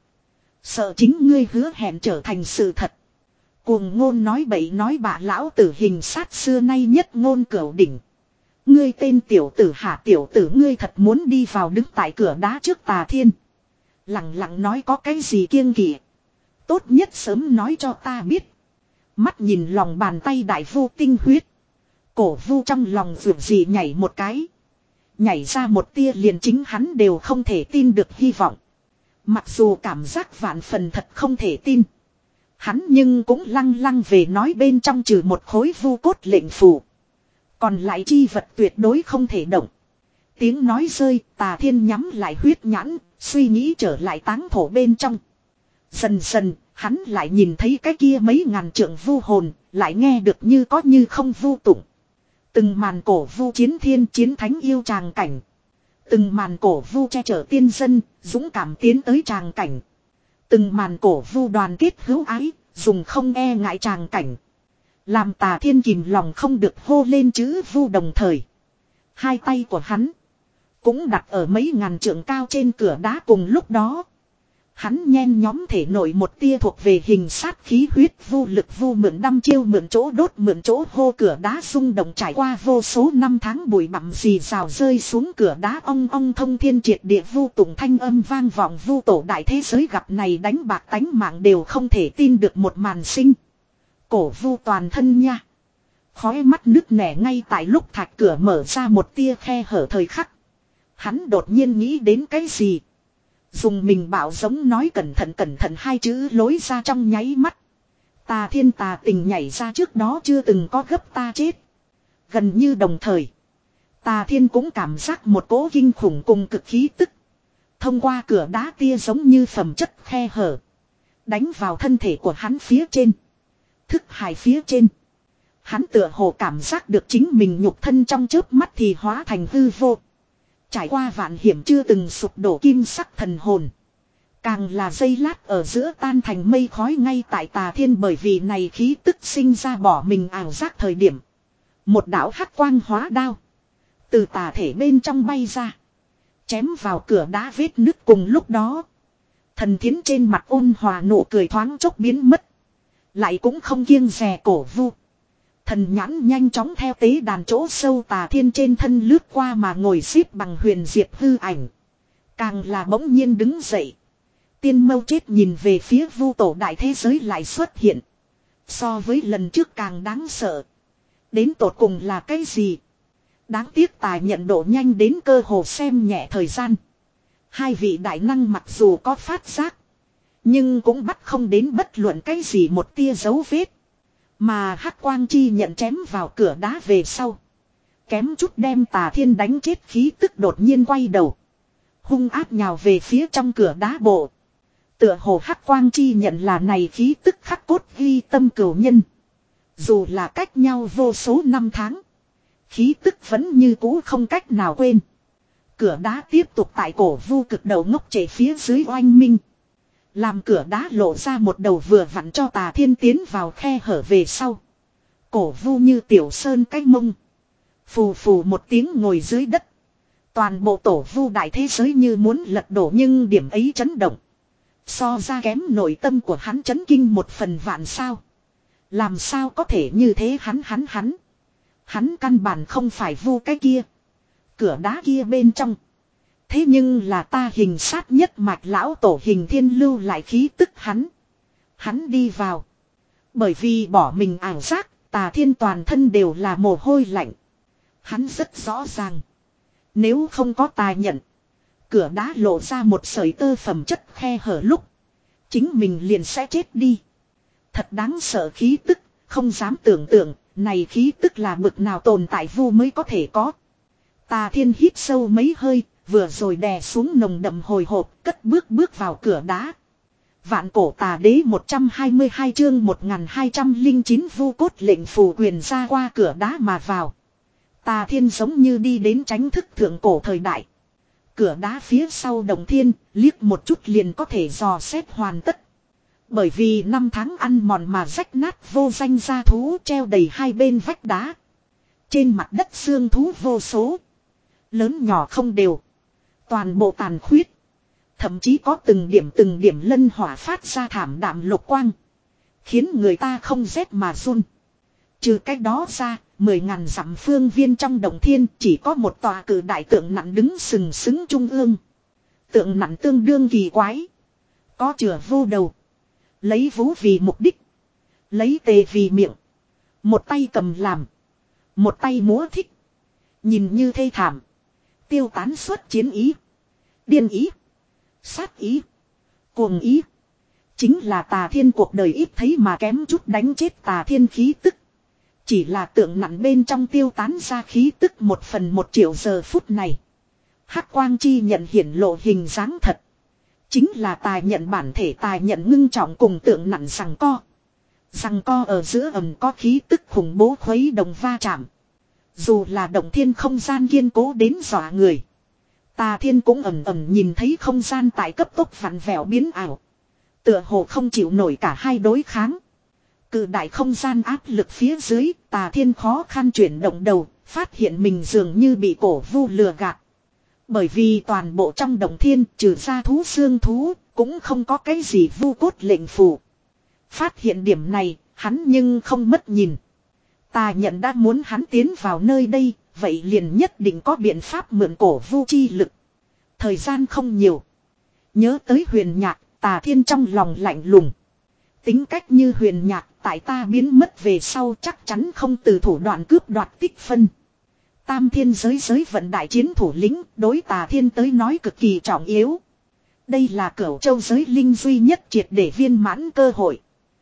Sợ chính ngươi hứa hẹn trở thành sự thật. Cuồng ngôn nói bậy nói bạ lão tử hình sát xưa nay nhất ngôn cửu đỉnh. Ngươi tên tiểu tử hả tiểu tử ngươi thật muốn đi vào đứng tại cửa đá trước Tà Thiên. Lặng lặng nói có cái gì kiêng kỵ. Tốt nhất sớm nói cho ta biết. Mắt nhìn lòng bàn tay đại vu tinh huyết. Cổ vu trong lòng vượt gì nhảy một cái. Nhảy ra một tia liền chính hắn đều không thể tin được hy vọng. Mặc dù cảm giác vạn phần thật không thể tin. Hắn nhưng cũng lăng lăng về nói bên trong trừ một khối vu cốt lệnh phù. Còn lại chi vật tuyệt đối không thể động. Tiếng nói rơi, Tà Thiên nhắm lại huyết nhãn, suy nghĩ trở lại táng thổ bên trong. Dần dần, hắn lại nhìn thấy cái kia mấy ngàn trượng vu hồn, lại nghe được như có như không vu tụng. Từng màn cổ vu chiến thiên chiến thánh yêu tràng cảnh. Từng màn cổ vu che chở tiên dân, dũng cảm tiến tới tràng cảnh. Từng màn cổ vu đoàn kết hữu ái, dùng không e ngại tràng cảnh. Làm Tà Thiên kìm lòng không được hô lên chữ vu đồng thời. Hai tay của hắn cũng đặt ở mấy ngàn trượng cao trên cửa đá cùng lúc đó. Hắn nhen nhóm thể nổi một tia thuộc về hình sát khí huyết vu lực vu mượn đăm chiêu mượn chỗ đốt mượn chỗ hô cửa đá rung động trải qua vô số năm tháng bụi bặm rì rào rơi xuống cửa đá ong ong thông thiên triệt địa vu tụng thanh âm vang vọng vu tổ đại thế giới gặp này đánh bạc tánh mạng đều không thể tin được một màn sinh. Cổ vu toàn thân nha. Khói mắt nứt nẻ ngay tại lúc thạch cửa mở ra một tia khe hở thời khắc. Hắn đột nhiên nghĩ đến cái gì. Dùng mình bảo giống nói cẩn thận cẩn thận hai chữ lối ra trong nháy mắt. Tà Thiên tà tình nhảy ra trước đó chưa từng có gấp ta chết. Gần như đồng thời. Tà Thiên cũng cảm giác một cỗ kinh khủng cùng cực khí tức. Thông qua cửa đá tia giống như phẩm chất khe hở. Đánh vào thân thể của hắn phía trên. Thức hải phía trên. Hắn tựa hồ cảm giác được chính mình nhục thân trong chớp mắt thì hóa thành hư vô. Trải qua vạn hiểm chưa từng sụp đổ kim sắc thần hồn. Càng là giây lát ở giữa tan thành mây khói ngay tại Tà Thiên bởi vì này khí tức sinh ra bỏ mình ảo giác thời điểm. Một đạo hắc quang hóa đao. Từ tà thể bên trong bay ra. Chém vào cửa đá vết nứt cùng lúc đó. Thần thiến trên mặt ôn hòa nụ cười thoáng chốc biến mất. Lại cũng không kiêng dè cổ vu. Thần nhãn nhanh chóng theo tế đàn chỗ sâu Tà Thiên trên thân lướt qua mà ngồi xếp bằng huyền diệp hư ảnh. Càng là bỗng nhiên đứng dậy. Tiên mâu chết nhìn về phía vu tổ đại thế giới lại xuất hiện. So với lần trước càng đáng sợ. Đến tột cùng là cái gì? Đáng tiếc tài nhận độ nhanh đến cơ hồ xem nhẹ thời gian. Hai vị đại năng mặc dù có phát giác. Nhưng cũng bắt không đến bất luận cái gì một tia dấu vết. Mà hắc quang chi nhận chém vào cửa đá về sau. Kém chút đem Tà Thiên đánh chết, khí tức đột nhiên quay đầu. Hung áp nhào về phía trong cửa đá bộ. Tựa hồ hắc quang chi nhận là này khí tức khắc cốt ghi tâm cửu nhân. Dù là cách nhau vô số năm tháng. Khí tức vẫn như cũ không cách nào quên. Cửa đá tiếp tục tại cổ vu cực đầu ngốc trệ phía dưới oanh minh. Làm cửa đá lộ ra một đầu vừa vặn cho Tà Thiên tiến vào khe hở về sau. Cổ vu như tiểu sơn cái mông. Phù phù một tiếng ngồi dưới đất. Toàn bộ tổ vu đại thế giới như muốn lật đổ, nhưng điểm ấy chấn động. So ra kém nội tâm của hắn chấn kinh một phần vạn sao. Làm sao có thể như thế, hắn hắn hắn. Hắn căn bản không phải vu cái kia. Cửa đá kia bên trong. Thế nhưng là ta hình sát nhất mạch lão tổ Hình Thiên lưu lại khí tức hắn. Hắn đi vào. Bởi vì bỏ mình ảo giác, Tà Thiên toàn thân đều là mồ hôi lạnh. Hắn rất rõ ràng. Nếu không có tài nhận. Cửa đá lộ ra một sợi tơ phẩm chất khe hở lúc. Chính mình liền sẽ chết đi. Thật đáng sợ khí tức. Không dám tưởng tượng. Này khí tức là bực nào tồn tại vu mới có thể có. Tà Thiên hít sâu mấy hơi. Vừa rồi đè xuống nồng đậm hồi hộp. Cất bước bước vào cửa đá. Vạn cổ tà đế một trăm hai mươi hai chương một nghìn hai trăm lẻ chín vu cốt lệnh phù quyền ra qua cửa đá mà vào. Tà Thiên giống như đi đến tránh thức thượng cổ thời đại. Cửa đá phía sau Đồng Thiên, liếc một chút liền có thể dò xét hoàn tất. Bởi vì năm tháng ăn mòn mà rách nát vô danh gia thú treo đầy hai bên vách đá. Trên mặt đất xương thú vô số. Lớn nhỏ không đều. Toàn bộ tàn khuyết. Thậm chí có từng điểm từng điểm lân hỏa phát ra thảm đạm lục quang. Khiến người ta không rét mà run. Trừ cách đó ra, mười ngàn dặm phương viên trong Đồng Thiên chỉ có một tòa cử đại tượng nặng đứng sừng sững trung ương. Tượng nặng tương đương kỳ quái. Có chừa vô đầu. Lấy vú vì mục đích. Lấy tề vì miệng. Một tay cầm làm. Một tay múa thích. Nhìn như thê thảm. Tiêu tán suốt chiến ý. Điên ý. Sát ý. Cuồng ý. Chính là Tà Thiên cuộc đời ít thấy mà kém chút đánh chết Tà Thiên khí tức. Chỉ là tượng nặng bên trong tiêu tán ra khí tức một phần một triệu giờ phút này. Hắc quang chi nhận hiển lộ hình dáng thật. Chính là tài nhận bản thể, tài nhận ngưng trọng cùng tượng nặng rằng co. Rằng co ở giữa ầm có khí tức khủng bố khuấy động va chạm. Dù là Đồng Thiên không gian kiên cố đến dọa người. Tà Thiên cũng ầm ầm nhìn thấy không gian tại cấp tốc vặn vẹo biến ảo. Tựa hồ không chịu nổi cả hai đối kháng. Cự đại không gian áp lực phía dưới, Tà Thiên khó khăn chuyển động đầu, phát hiện mình dường như bị cổ vu lừa gạt. Bởi vì toàn bộ trong Đồng Thiên trừ ra thú xương thú, cũng không có cái gì vu cốt lệnh phù. Phát hiện điểm này, hắn nhưng không mất nhìn. Tà nhận đã muốn hắn tiến vào nơi đây, vậy liền nhất định có biện pháp mượn cổ vu chi lực. Thời gian không nhiều. Nhớ tới Huyền Nhạc, Tà Thiên trong lòng lạnh lùng. Tính cách như Huyền Nhạc, tại ta biến mất về sau chắc chắn không từ thủ đoạn cướp đoạt tích phân. Tam thiên giới giới vận đại chiến thủ lĩnh, đối Tà Thiên tới nói cực kỳ trọng yếu. Đây là Cửu Châu giới linh duy nhất triệt để viên mãn cơ hội.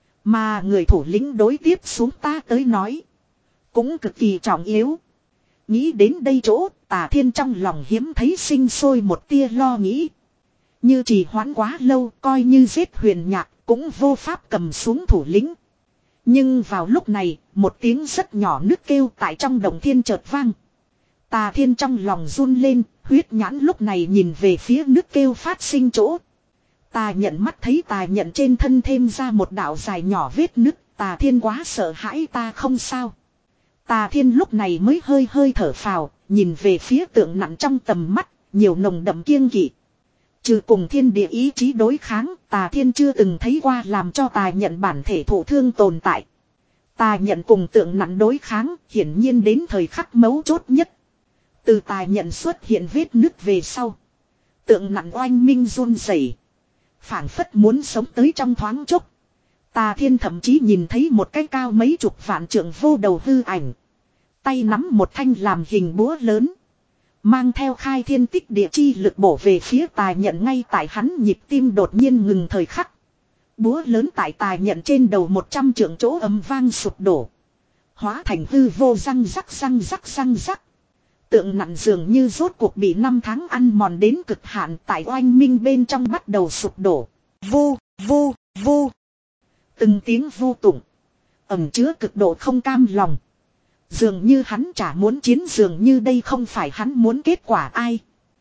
Mà người thủ lĩnh đối tiếp xuống ta tới nói, cũng cực kỳ trọng yếu. Nghĩ đến đây chỗ, Tà Thiên trong lòng hiếm thấy sinh sôi một tia lo nghĩ. Như trì hoãn quá lâu, coi như giết Huyền Nhạc, cũng vô pháp cầm xuống thủ lĩnh. Nhưng vào lúc này, một tiếng rất nhỏ nước kêu tại trong Đồng Thiên chợt vang. Tà Thiên trong lòng run lên, huyết nhãn lúc này nhìn về phía nước kêu phát sinh chỗ. Tà nhận mắt thấy Tà nhận trên thân thêm ra một đạo dài nhỏ vết nứt, Tà Thiên quá sợ hãi, ta không sao. Tà Thiên lúc này mới hơi hơi thở phào, nhìn về phía tượng nặng trong tầm mắt, nhiều nồng đậm kiêng kỵ. Trừ cùng thiên địa ý chí đối kháng, Tà Thiên chưa từng thấy qua làm cho Tà nhận bản thể thổ thương tồn tại. Tà nhận cùng tượng nặng đối kháng, hiển nhiên đến thời khắc mấu chốt nhất. Từ Tà nhận xuất hiện vết nứt về sau. Tượng nặng oanh minh run rẩy, phảng phất muốn sống tới trong thoáng chốc. Tà Thiên thậm chí nhìn thấy một cái cao mấy chục vạn trượng vô đầu hư ảnh. Tay nắm một thanh làm hình búa lớn. Mang theo khai thiên tích địa chi lực bổ về phía Tà nhận ngay tại hắn nhịp tim đột nhiên ngừng thời khắc. Búa lớn tại tài nhận trên đầu một trăm trượng chỗ ầm vang sụp đổ. Hóa thành hư vô răng rắc răng rắc răng rắc. Tượng nặng dường như rốt cuộc bị năm tháng ăn mòn đến cực hạn tại oanh minh bên trong bắt đầu sụp đổ. Vô, vô, vô. Từng tiếng vô tụng. Ẩm chứa cực độ không cam lòng. Dường như hắn chả muốn chiến, dường như đây không phải hắn muốn kết quả ai.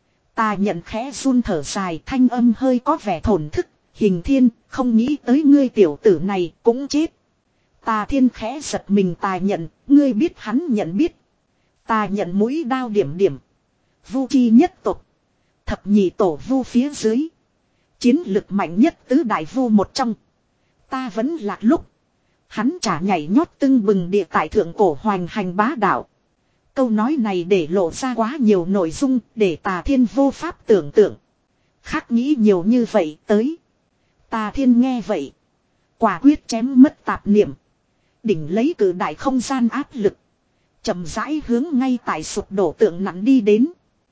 Ta nhận khẽ run thở dài, thanh âm hơi có vẻ thổn thức. Hình thiên, không nghĩ tới ngươi tiểu tử này cũng chết. Tà thiên khẽ giật mình, tài nhận, ngươi biết hắn nhận biết. Tà nhận mũi đao điểm điểm. Vu chi nhất tộc. Thập nhị tổ vu phía dưới. Chiến lực mạnh nhất tứ đại vu một trong. Ta vẫn lạc lúc. Hắn chả nhảy nhót tưng bừng địa tại thượng cổ hoành hành bá đạo. Câu nói này để lộ ra quá nhiều nội dung để tà thiên vô pháp tưởng tượng. Khác nghĩ nhiều như vậy tới. Tà thiên nghe vậy. Quả quyết chém mất tạp niệm. Đỉnh lấy cử đại không gian áp lực. Chậm rãi hướng ngay tại sụp đổ tượng nặng đi đến.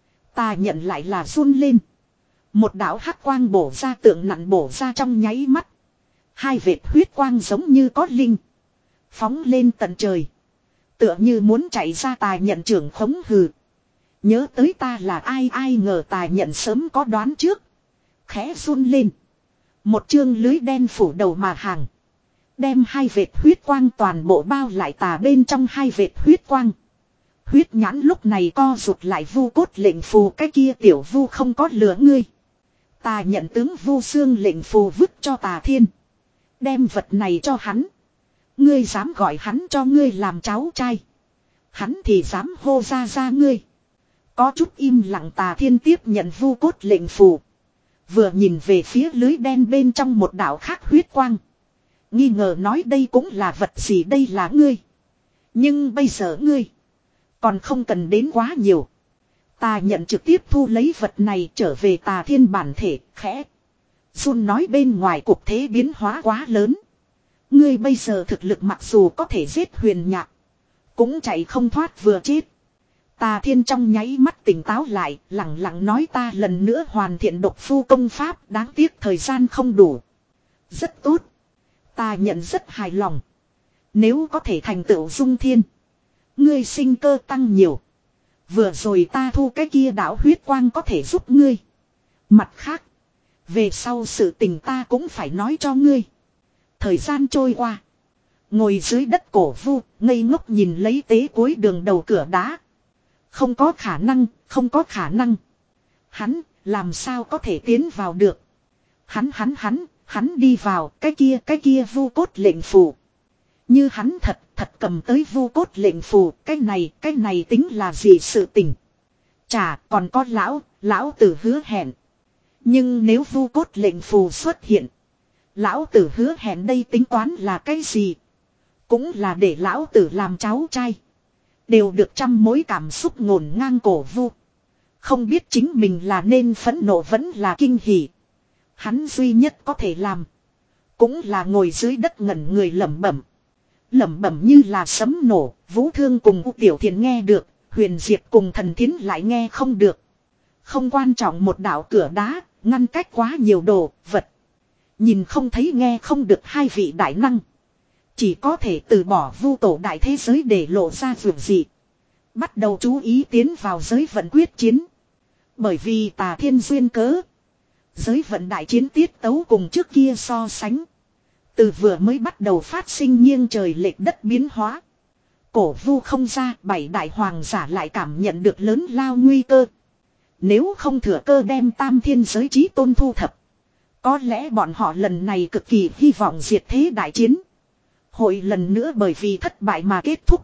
Ta nhận lại là run lên. Một đạo hắc quang bổ ra tượng nặng bổ ra trong nháy mắt. Hai vệt huyết quang giống như có linh. Phóng lên tận trời. Tựa như muốn chạy ra, tài nhận trưởng khống hừ. Nhớ tới ta là ai, ai ngờ tài nhận sớm có đoán trước. Khẽ run lên. Một chương lưới đen phủ đầu mà hàng. Đem hai vệt huyết quang toàn bộ bao lại, tà bên trong hai vệt huyết quang. Huyết nhãn lúc này co rụt lại, vu cốt lệnh phù, cái kia tiểu vu không có lừa ngươi. Tà nhận tướng vu xương lệnh phù vứt cho tà thiên. Đem vật này cho hắn. Ngươi dám gọi hắn cho ngươi làm cháu trai. Hắn thì dám hô ra ra ngươi. Có chút im lặng, tà thiên tiếp nhận vu cốt lệnh phù. Vừa nhìn về phía lưới đen bên trong một đạo khác huyết quang. Nghi ngờ nói đây cũng là vật gì, đây là ngươi. Nhưng bây giờ ngươi. Còn không cần đến quá nhiều. Tà nhận trực tiếp thu lấy vật này trở về tà thiên bản thể, khẽ. Jun nói bên ngoài cuộc thế biến hóa quá lớn. Ngươi bây giờ thực lực mặc dù có thể giết huyền nhạc. Cũng chạy không thoát vừa chết. Tà thiên trong nháy mắt tỉnh táo lại, lặng lặng nói ta lần nữa hoàn thiện độc phu công pháp, đáng tiếc thời gian không đủ. Rất tốt. Ta nhận rất hài lòng. Nếu có thể thành tựu dung thiên. Ngươi sinh cơ tăng nhiều. Vừa rồi ta thu cái kia đạo huyết quang có thể giúp ngươi. Mặt khác. Về sau sự tình ta cũng phải nói cho ngươi. Thời gian trôi qua. Ngồi dưới đất cổ vu, ngây ngốc nhìn lấy tế cuối đường đầu cửa đá. Không có khả năng, không có khả năng. Hắn, làm sao có thể tiến vào được. Hắn hắn hắn, hắn đi vào, cái kia cái kia vu cốt lệnh phù. Như hắn thật, thật cầm tới vu cốt lệnh phù, cái này, cái này tính là gì sự tình. Chà, còn có lão, lão tử hứa hẹn. Nhưng nếu vu cốt lệnh phù xuất hiện. Lão tử hứa hẹn đây tính toán là cái gì? Cũng là để lão tử làm cháu trai. Đều được trăm mối cảm xúc ngổn ngang cổ vu. Không biết chính mình là nên phẫn nộ vẫn là kinh hỉ. Hắn duy nhất có thể làm. Cũng là ngồi dưới đất ngẩn người lẩm bẩm. Lẩm bẩm như là sấm nổ. Vũ Thương cùng U Tiểu Thiền nghe được. Huyền Diệp cùng Thần Thiến lại nghe không được. Không quan trọng một đạo cửa đá. Ngăn cách quá nhiều đồ, vật. Nhìn không thấy nghe không được hai vị đại năng. Chỉ có thể từ bỏ vu tổ đại thế giới để lộ ra vượt dị. Bắt đầu chú ý tiến vào giới vận quyết chiến. Bởi vì tà thiên duyên cớ. Giới vận đại chiến tiết tấu cùng trước kia so sánh. Từ vừa mới bắt đầu phát sinh nghiêng trời lệch đất biến hóa. Cổ vu không ra, bảy đại hoàng giả lại cảm nhận được lớn lao nguy cơ. Nếu không thừa cơ đem tam thiên giới chí tôn thu thập. Có lẽ bọn họ lần này cực kỳ hy vọng diệt thế đại chiến. Hội lần nữa bởi vì thất bại mà kết thúc.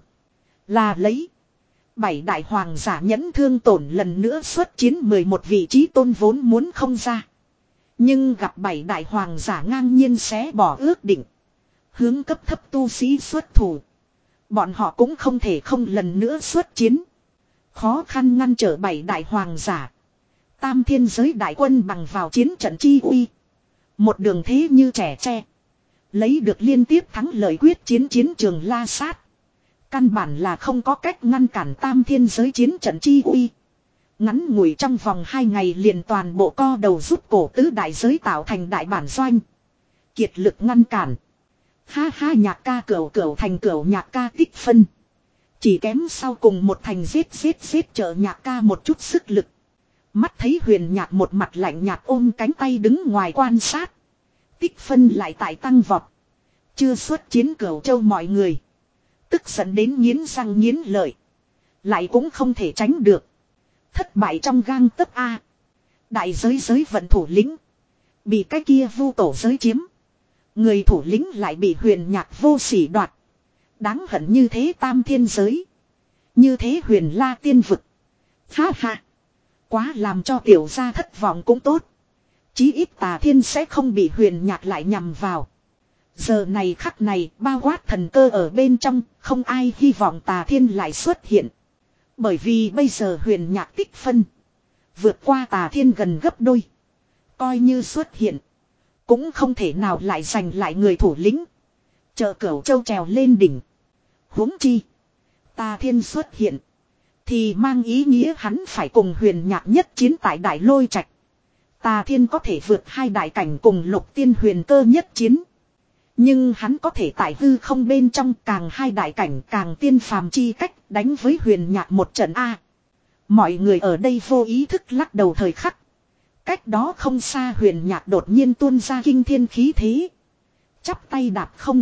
Là lấy. Bảy đại hoàng giả nhẫn thương tổn lần nữa xuất chiến mười một vị trí tôn vốn muốn không ra. Nhưng gặp bảy đại hoàng giả ngang nhiên xé bỏ ước định. Hướng cấp thấp tu sĩ xuất thủ. Bọn họ cũng không thể không lần nữa xuất chiến. Khó khăn ngăn trở bảy đại hoàng giả. Tam thiên giới đại quân bằng vào chiến trận chi uy. Một đường thế như trẻ tre. Lấy được liên tiếp thắng lợi quyết chiến chiến trường la sát. Căn bản là không có cách ngăn cản tam thiên giới chiến trận chi uy. Ngắn ngủi trong vòng hai ngày liền toàn bộ co đầu rút cổ tứ đại giới tạo thành đại bản doanh. Kiệt lực ngăn cản. Ha ha, nhạc ca cửu cửu thành cửu nhạc ca tích phân. Chỉ kém sau cùng một thành giết giết giết trợ nhạc ca một chút sức lực. Mắt thấy huyền nhạc một mặt lạnh nhạt ôm cánh tay đứng ngoài quan sát. Tích phân lại tại tăng vọt. Chưa xuất chiến cửu châu mọi người. Tức giận đến nghiến răng nghiến lợi. Lại cũng không thể tránh được. Thất bại trong gang tấc A. Đại giới giới vận thủ lĩnh. Bị cái kia vu tổ giới chiếm. Người thủ lĩnh lại bị huyền nhạc vô sỉ đoạt. Đáng hận như thế tam thiên giới. Như thế huyền la tiên vực. Ha ha. Quá làm cho tiểu gia thất vọng cũng tốt. Chí ít tà thiên sẽ không bị huyền nhạc lại nhằm vào. Giờ này khắc này bao quát thần cơ ở bên trong. Không ai hy vọng tà thiên lại xuất hiện. Bởi vì bây giờ huyền nhạc tích phân. Vượt qua tà thiên gần gấp đôi. Coi như xuất hiện. Cũng không thể nào lại giành lại người thủ lĩnh. Chờ cửu châu trèo lên đỉnh. Huống chi. Tà thiên xuất hiện. Thì mang ý nghĩa hắn phải cùng huyền nhạc nhất chiến tại đại lôi trạch. Tà thiên có thể vượt hai đại cảnh cùng lục tiên huyền cơ nhất chiến. Nhưng hắn có thể tại hư không bên trong càng hai đại cảnh càng tiên phàm chi cách đánh với huyền nhạc một trận A. Mọi người ở đây vô ý thức lắc đầu thời khắc. Cách đó không xa huyền nhạc đột nhiên tuôn ra kinh thiên khí thế. Chắp tay đạp không.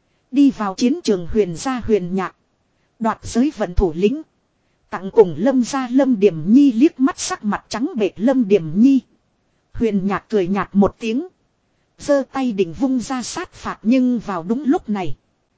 Đi vào chiến trường huyền gia huyền nhạc. Đoạt giới vận thủ lĩnh. Tặng cùng Lâm gia Lâm Điểm Nhi liếc mắt sắc mặt trắng bệch Lâm Điểm Nhi. Huyền nhạc cười nhạt một tiếng. Giơ tay định vung ra sát phạt nhưng vào đúng lúc này.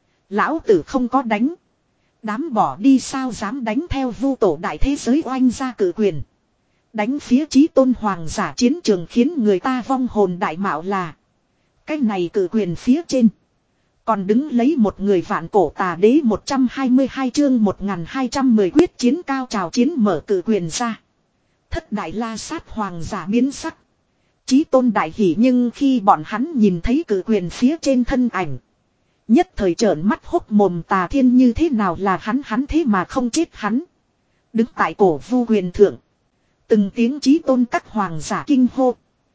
Lão tử không có đánh. Đám bỏ đi sao dám đánh theo vu tổ đại thế giới oanh ra cử quyền. Đánh phía chí tôn hoàng giả chiến trường khiến người ta vong hồn đại mạo là. Cái này cử quyền phía trên. Còn đứng lấy một người vạn cổ tà đế một trăm hai mươi hai chương một nghìn hai trăm mười quyết chiến cao trào chiến mở cử quyền ra. Thất đại la sát hoàng giả biến sắc. Chí tôn đại hỉ nhưng khi bọn hắn nhìn thấy cử quyền phía trên thân ảnh. Nhất thời trợn mắt hốc mồm tà thiên như thế nào là hắn hắn thế mà không chết hắn. Đứng tại cổ vu quyền thượng. Từng tiếng chí tôn các hoàng giả kinh hô.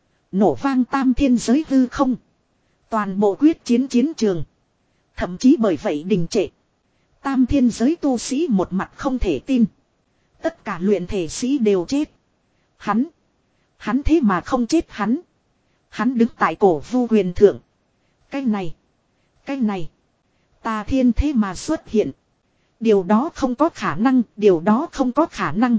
Nổ vang tam thiên giới hư không. Toàn bộ quyết chiến chiến trường. Thậm chí bởi vậy đình trệ. Tam thiên giới tu sĩ một mặt không thể tin. Tất cả luyện thể sĩ đều chết. Hắn. Hắn thế mà không chết hắn. Hắn đứng tại cổ vu quyền thượng. Cái này. Cái này. Tà thiên thế mà xuất hiện. Điều đó không có khả năng. Điều đó không có khả năng.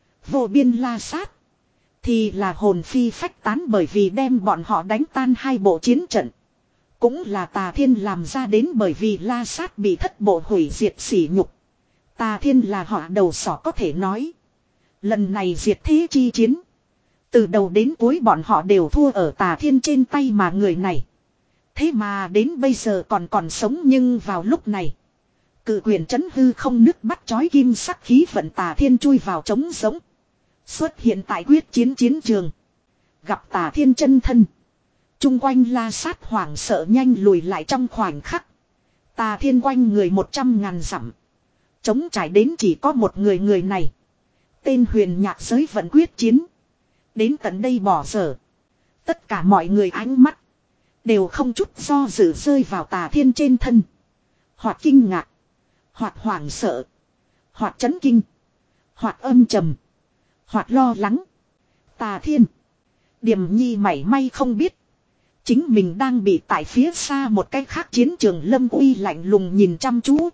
Vô biên la sát. Thì là hồn phi phách tán bởi vì đem bọn họ đánh tan hai bộ chiến trận. Cũng là tà thiên làm ra đến bởi vì la sát bị thất bộ hủy diệt sỉ nhục. Tà thiên là họ đầu sỏ có thể nói. Lần này diệt thế chi chiến. Từ đầu đến cuối bọn họ đều thua ở tà thiên trên tay mà người này. Thế mà đến bây giờ còn còn sống nhưng vào lúc này. Cự quyền trấn hư không nước bắt chói kim sắc khí vận tà thiên chui vào trống sống. Xuất hiện tại quyết chiến chiến trường. Gặp tà thiên chân thân. Trung quanh la sát hoảng sợ nhanh lùi lại trong khoảnh khắc. Tà thiên quanh người một trăm ngàn dặm. Chống trải đến chỉ có một người người này. Tên huyền nhạc giới vận quyết chiến. Đến tận đây bỏ dở. Tất cả mọi người ánh mắt. Đều không chút do dự rơi vào tà thiên trên thân. Hoặc kinh ngạc. Hoặc hoảng sợ. Hoặc chấn kinh. Hoặc âm trầm. Hoặc lo lắng. Tà thiên. Điềm nhi mảy may không biết. Chính mình đang bị tại phía xa một cái khác chiến trường lâm uy lạnh lùng nhìn chăm chú.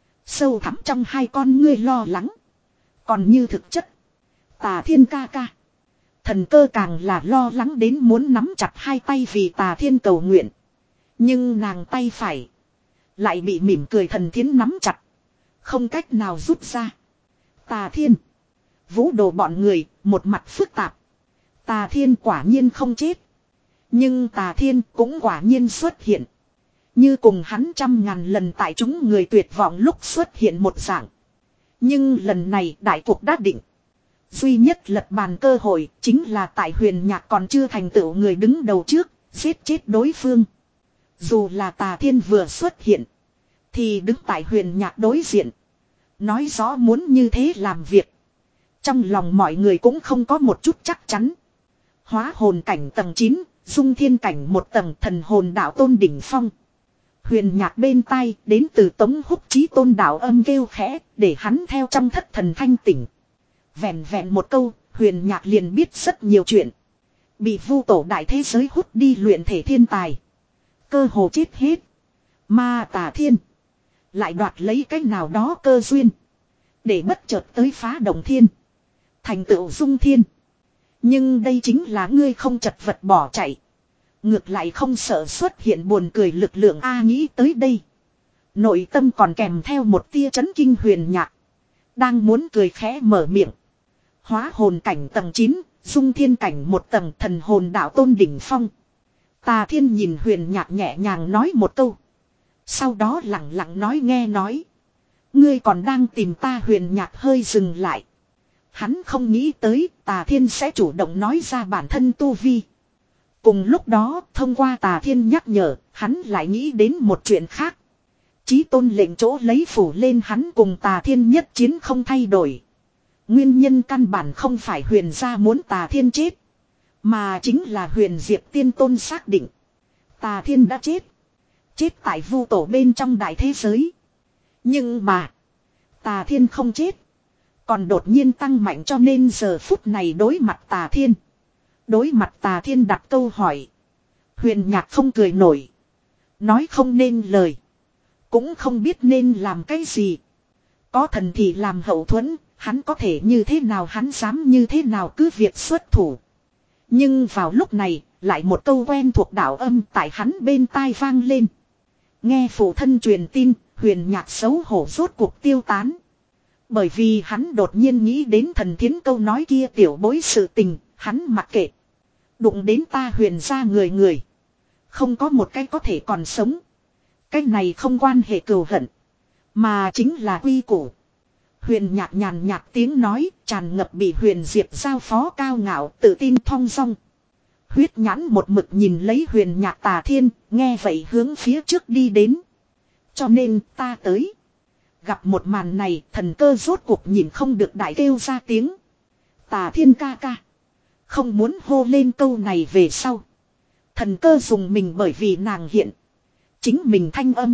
Sâu thẳm trong hai con ngươi lo lắng. Còn như thực chất. Tà thiên ca ca. Thần cơ càng là lo lắng đến muốn nắm chặt hai tay vì tà thiên cầu nguyện. Nhưng nàng tay phải. Lại bị mỉm cười thần thiến nắm chặt. Không cách nào rút ra. Tà thiên. Vũ đồ bọn người. Một mặt phức tạp. Tà thiên quả nhiên không chết. Nhưng tà thiên cũng quả nhiên xuất hiện. Như cùng hắn trăm ngàn lần tại chúng người tuyệt vọng lúc xuất hiện một dạng. Nhưng lần này đại cuộc đã định. Duy nhất lật bàn cơ hội chính là tại huyền nhạc còn chưa thành tựu người đứng đầu trước, giết chết đối phương. Dù là tà thiên vừa xuất hiện, thì đứng tại huyền nhạc đối diện. Nói rõ muốn như thế làm việc. Trong lòng mọi người cũng không có một chút chắc chắn. Hóa hồn cảnh tầng chín, dung thiên cảnh một tầng thần hồn đạo tôn đỉnh phong. Huyền nhạc bên tai đến từ Tống Húc Chí Tôn đạo âm kêu khẽ để hắn theo trong thất thần thanh tỉnh. Vẹn vẹn một câu, huyền nhạc liền biết rất nhiều chuyện. Bị vu tổ đại thế giới hút đi luyện thể thiên tài. Cơ hồ chết hết. Mà Tà Thiên lại đoạt lấy cách nào đó cơ duyên. Để bất chợt tới phá động thiên. Thành tựu dung thiên. Nhưng đây chính là ngươi không chật vật bỏ chạy. Ngược lại không sợ xuất hiện buồn cười lực lượng A nghĩ tới đây. Nội tâm còn kèm theo một tia chấn kinh huyền nhạc. Đang muốn cười khẽ mở miệng. Hóa hồn cảnh tầng chín, dung thiên cảnh một tầng thần hồn đạo tôn đỉnh phong. Tà Thiên nhìn huyền nhạc nhẹ nhàng nói một câu. Sau đó lặng lặng nói nghe nói. Ngươi còn đang tìm ta huyền nhạc hơi dừng lại. Hắn không nghĩ tới Tà Thiên sẽ chủ động nói ra bản thân tu vi. Cùng lúc đó thông qua Tà Thiên nhắc nhở, hắn lại nghĩ đến một chuyện khác. Chí Tôn lệnh chỗ lấy phủ lên hắn cùng Tà Thiên nhất chiến không thay đổi. Nguyên nhân căn bản không phải huyền gia muốn Tà Thiên chết. Mà chính là huyền diệp tiên tôn xác định. Tà Thiên đã chết. Chết tại vu tổ bên trong đại thế giới. Nhưng mà Tà Thiên không chết. Còn đột nhiên tăng mạnh cho nên giờ phút này đối mặt Tà Thiên. Đối mặt Tà Thiên đặt câu hỏi. Huyền nhạc không cười nổi. Nói không nên lời. Cũng không biết nên làm cái gì. Có thần thì làm hậu thuẫn. Hắn có thể như thế nào hắn dám như thế nào cứ việc xuất thủ. Nhưng vào lúc này lại một câu quen thuộc đạo âm tại hắn bên tai vang lên. Nghe phụ thân truyền tin huyền nhạc xấu hổ rốt cuộc tiêu tán. Bởi vì hắn đột nhiên nghĩ đến thần thiến câu nói kia tiểu bối sự tình. Hắn mặc kệ. Đụng đến ta huyền ra người người. Không có một cái có thể còn sống. Cái này không quan hệ cừu hận. Mà chính là quy củ. Huyền nhạc nhàn nhạt tiếng nói tràn ngập bị huyền diệp giao phó cao ngạo tự tin thong dong. Huyết nhãn một mực nhìn lấy huyền nhạc Tà Thiên. Nghe vậy hướng phía trước đi đến. Cho nên ta tới. Gặp một màn này thần cơ rốt cuộc nhìn không được đại kêu ra tiếng. Tà Thiên ca ca. Không muốn hô lên câu này về sau. Thần cơ dùng mình bởi vì nàng hiện. Chính mình thanh âm.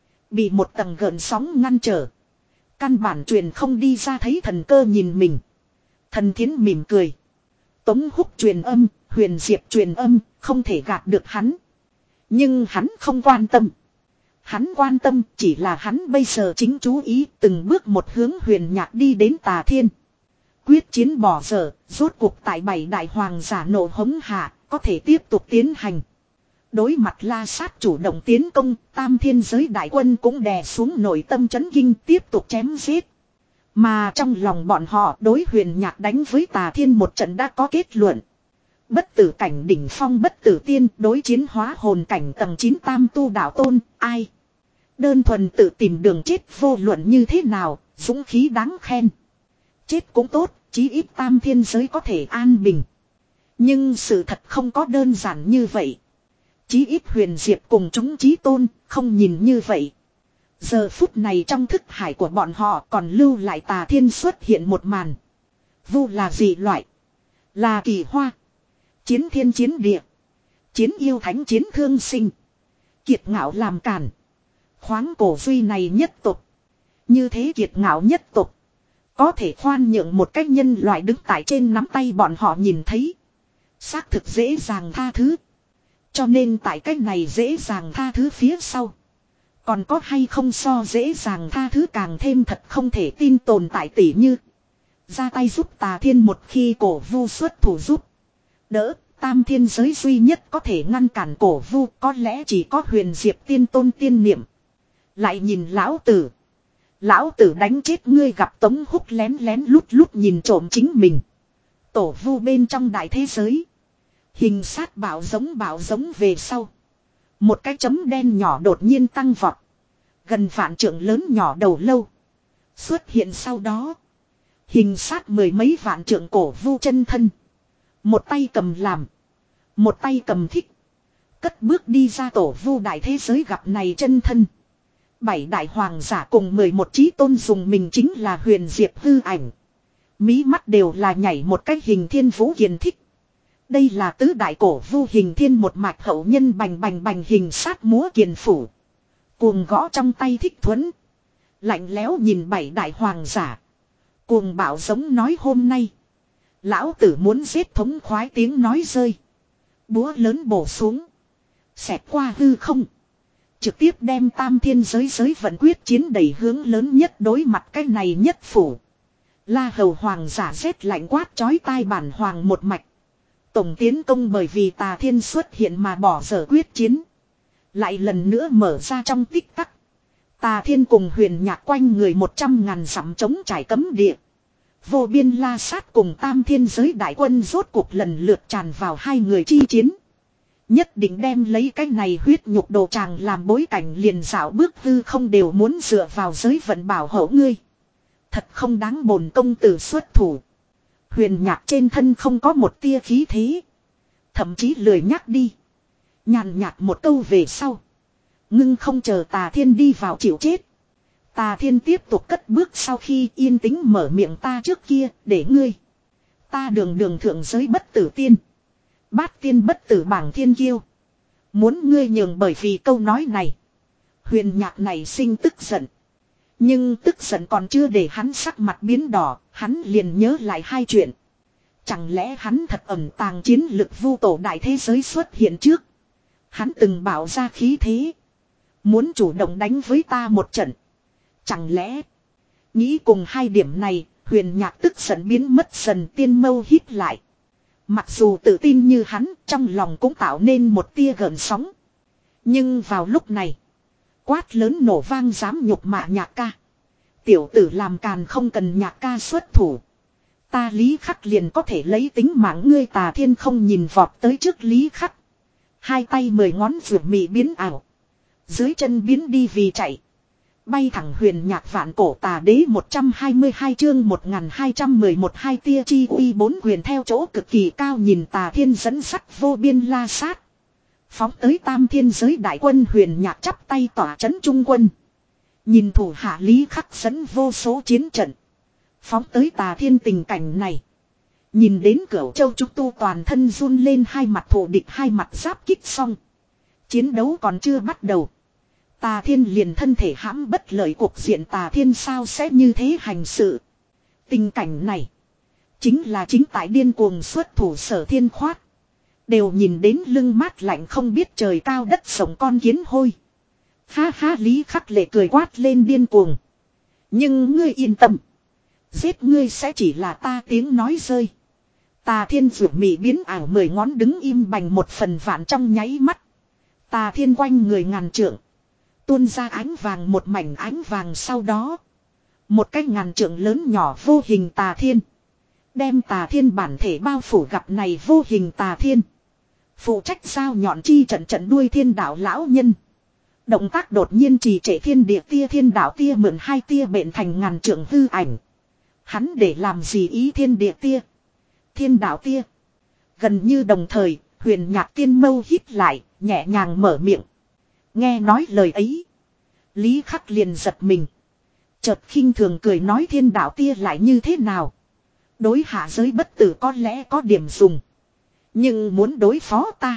Bị một tầng gợn sóng ngăn trở. Căn bản truyền không đi ra thấy thần cơ nhìn mình. Thần thiến mỉm cười. Tống Húc truyền âm, huyền diệp truyền âm, không thể gạt được hắn. Nhưng hắn không quan tâm. Hắn quan tâm chỉ là hắn bây giờ chính chú ý từng bước một hướng huyền nhạc đi đến Tà Thiên. Quyết chiến bỏ dở, rốt cuộc tại bảy đại hoàng giả nộ hống hạ, có thể tiếp tục tiến hành. Đối mặt La Sát chủ động tiến công, tam thiên giới đại quân cũng đè xuống nội tâm chấn kinh tiếp tục chém giết. Mà trong lòng bọn họ đối huyền nhạc đánh với Tà Thiên một trận đã có kết luận. Bất tử cảnh đỉnh phong bất tử tiên đối chiến hóa hồn cảnh tầng chín tam tu đạo tôn, ai? Đơn thuần tự tìm đường chết vô luận như thế nào, dũng khí đáng khen. Chết cũng tốt, chí ít tam thiên giới có thể an bình. Nhưng sự thật không có đơn giản như vậy. Chí ít huyền diệp cùng chúng chí tôn, không nhìn như vậy. Giờ phút này trong thức hải của bọn họ còn lưu lại Tà Thiên xuất hiện một màn. Vu là gì loại? Là kỳ hoa. Chiến thiên chiến địa. Chiến yêu thánh chiến thương sinh. Kiệt ngạo làm cản. Khoáng cổ duy này nhất tục. Như thế kiệt ngạo nhất tục. Có thể khoan nhượng một cách nhân loại đứng tại trên nắm tay bọn họ nhìn thấy. Xác thực dễ dàng tha thứ. Cho nên tại cách này dễ dàng tha thứ phía sau. Còn có hay không so dễ dàng tha thứ càng thêm thật không thể tin tồn tại tỉ như. Ra tay giúp Tà Thiên một khi cổ vu xuất thủ giúp. Đỡ, tam thiên giới duy nhất có thể ngăn cản cổ vu có lẽ chỉ có huyền diệp tiên tôn tiên niệm. Lại nhìn lão tử. Lão tử đánh chết ngươi gặp Tống Húc lén lén lút lút nhìn trộm chính mình. Tổ vu bên trong đại thế giới. Hình sát bảo giống bảo giống về sau. Một cái chấm đen nhỏ đột nhiên tăng vọt. Gần vạn trượng lớn nhỏ đầu lâu. Xuất hiện sau đó. Hình sát mười mấy vạn trượng cổ vu chân thân. Một tay cầm làm. Một tay cầm thích. Cất bước đi ra tổ vu đại thế giới gặp này chân thân. Bảy đại hoàng giả cùng mười một chí tôn dùng mình chính là huyền diệp hư ảnh. Mí mắt đều là nhảy một cái hình thiên vũ kiền thích. Đây là tứ đại cổ vu hình thiên một mạch hậu nhân bành bành bành hình sát múa kiền phủ. Cuồng gõ trong tay thích thuẫn. Lạnh lẽo nhìn bảy đại hoàng giả. Cuồng bạo giống nói hôm nay. Lão tử muốn giết thống khoái tiếng nói rơi. Búa lớn bổ xuống. Xẹt qua hư không. Trực tiếp đem tam thiên giới giới vận quyết chiến đẩy hướng lớn nhất đối mặt cái này nhất phủ. La hầu hoàng giả rét lạnh quát chói tai bản hoàng một mạch. Tổng tiến công bởi vì tà thiên xuất hiện mà bỏ dở quyết chiến. Lại lần nữa mở ra trong tích tắc. Tà thiên cùng huyền nhạc quanh người một trăm ngàn dặm chống trải cấm địa. Vô biên la sát cùng tam thiên giới đại quân rốt cuộc lần lượt tràn vào hai người chi chiến. Nhất định đem lấy cái này huyết nhục đồ tràng làm bối cảnh liền dạo bước hư không đều muốn dựa vào giới vận bảo hộ ngươi. Thật không đáng bổn công tử xuất thủ. Huyền nhạc trên thân không có một tia khí thế. Thậm chí lười nhắc đi. Nhàn nhạt một câu về sau. Ngưng không chờ tà thiên đi vào chịu chết. Tà thiên tiếp tục cất bước sau khi yên tĩnh mở miệng ta trước kia để ngươi. Ta đường đường thượng giới bất tử tiên. Bát tiên bất tử bảng thiên kiêu. Muốn ngươi nhường bởi vì câu nói này. Huyền nhạc này sinh tức giận. Nhưng tức giận còn chưa để hắn sắc mặt biến đỏ. Hắn liền nhớ lại hai chuyện. Chẳng lẽ hắn thật ẩn tàng chiến lực vu tổ đại thế giới xuất hiện trước. Hắn từng bảo ra khí thế. Muốn chủ động đánh với ta một trận. Chẳng lẽ. Nghĩ cùng hai điểm này. Huyền nhạc tức giận biến mất dần tiên mâu hít lại. Mặc dù tự tin như hắn, trong lòng cũng tạo nên một tia gợn sóng. Nhưng vào lúc này, quát lớn nổ vang dám nhục mạ nhạc ca. Tiểu tử làm càn không cần nhạc ca xuất thủ. Ta Lý Khắc liền có thể lấy tính mạng ngươi. Tà thiên không nhìn vọt tới trước Lý Khắc. Hai tay mười ngón rượu mị biến ảo. Dưới chân biến đi vì chạy. Bay thẳng huyền nhạc vạn cổ tà đế một trăm hai mươi hai chương một nghìn hai trăm mười một hai tia chi uy bốn quyền theo chỗ cực kỳ cao nhìn tà thiên dẫn sắt vô biên la sát. Phóng tới tam thiên giới đại quân huyền nhạc chắp tay tỏa chấn trung quân. Nhìn thủ hạ Lý Khắc dẫn vô số chiến trận. Phóng tới tà thiên tình cảnh này. Nhìn đến Cửu Châu Trúc Tu toàn thân run lên hai mặt thù địch hai mặt giáp kích xong. Chiến đấu còn chưa bắt đầu. Tà thiên liền thân thể hãm bất lợi cuộc diện tà thiên sao sẽ như thế hành sự. Tình cảnh này. Chính là chính tại điên cuồng xuất thủ Sở Thiên khoát. Đều nhìn đến lưng mát lạnh không biết trời cao đất sống con kiến hôi. Ha ha Lý Khắc lệ cười quát lên điên cuồng. Nhưng ngươi yên tâm. Giết ngươi sẽ chỉ là ta tiếng nói rơi. Tà thiên rủ mị biến ảo mười ngón đứng im bành một phần vạn trong nháy mắt. Tà thiên quanh người ngàn trượng. Tuôn ra ánh vàng một mảnh ánh vàng sau đó. Một cái ngàn trượng lớn nhỏ vô hình tà thiên. Đem tà thiên bản thể bao phủ gặp này vô hình tà thiên. Phụ trách sao nhọn chi trận trận đuôi thiên đạo lão nhân. Động tác đột nhiên trì trệ thiên địa tia thiên đạo tia mượn hai tia bện thành ngàn trượng hư ảnh. Hắn để làm gì ý thiên địa tia. Thiên đạo tia. Gần như đồng thời, huyền nhạc tiên mâu hít lại, nhẹ nhàng mở miệng. Nghe nói lời ấy. Lý Khắc liền giật mình. Chợt khinh thường cười nói thiên đạo tia lại như thế nào. Đối hạ giới bất tử có lẽ có điểm dùng. Nhưng muốn đối phó ta.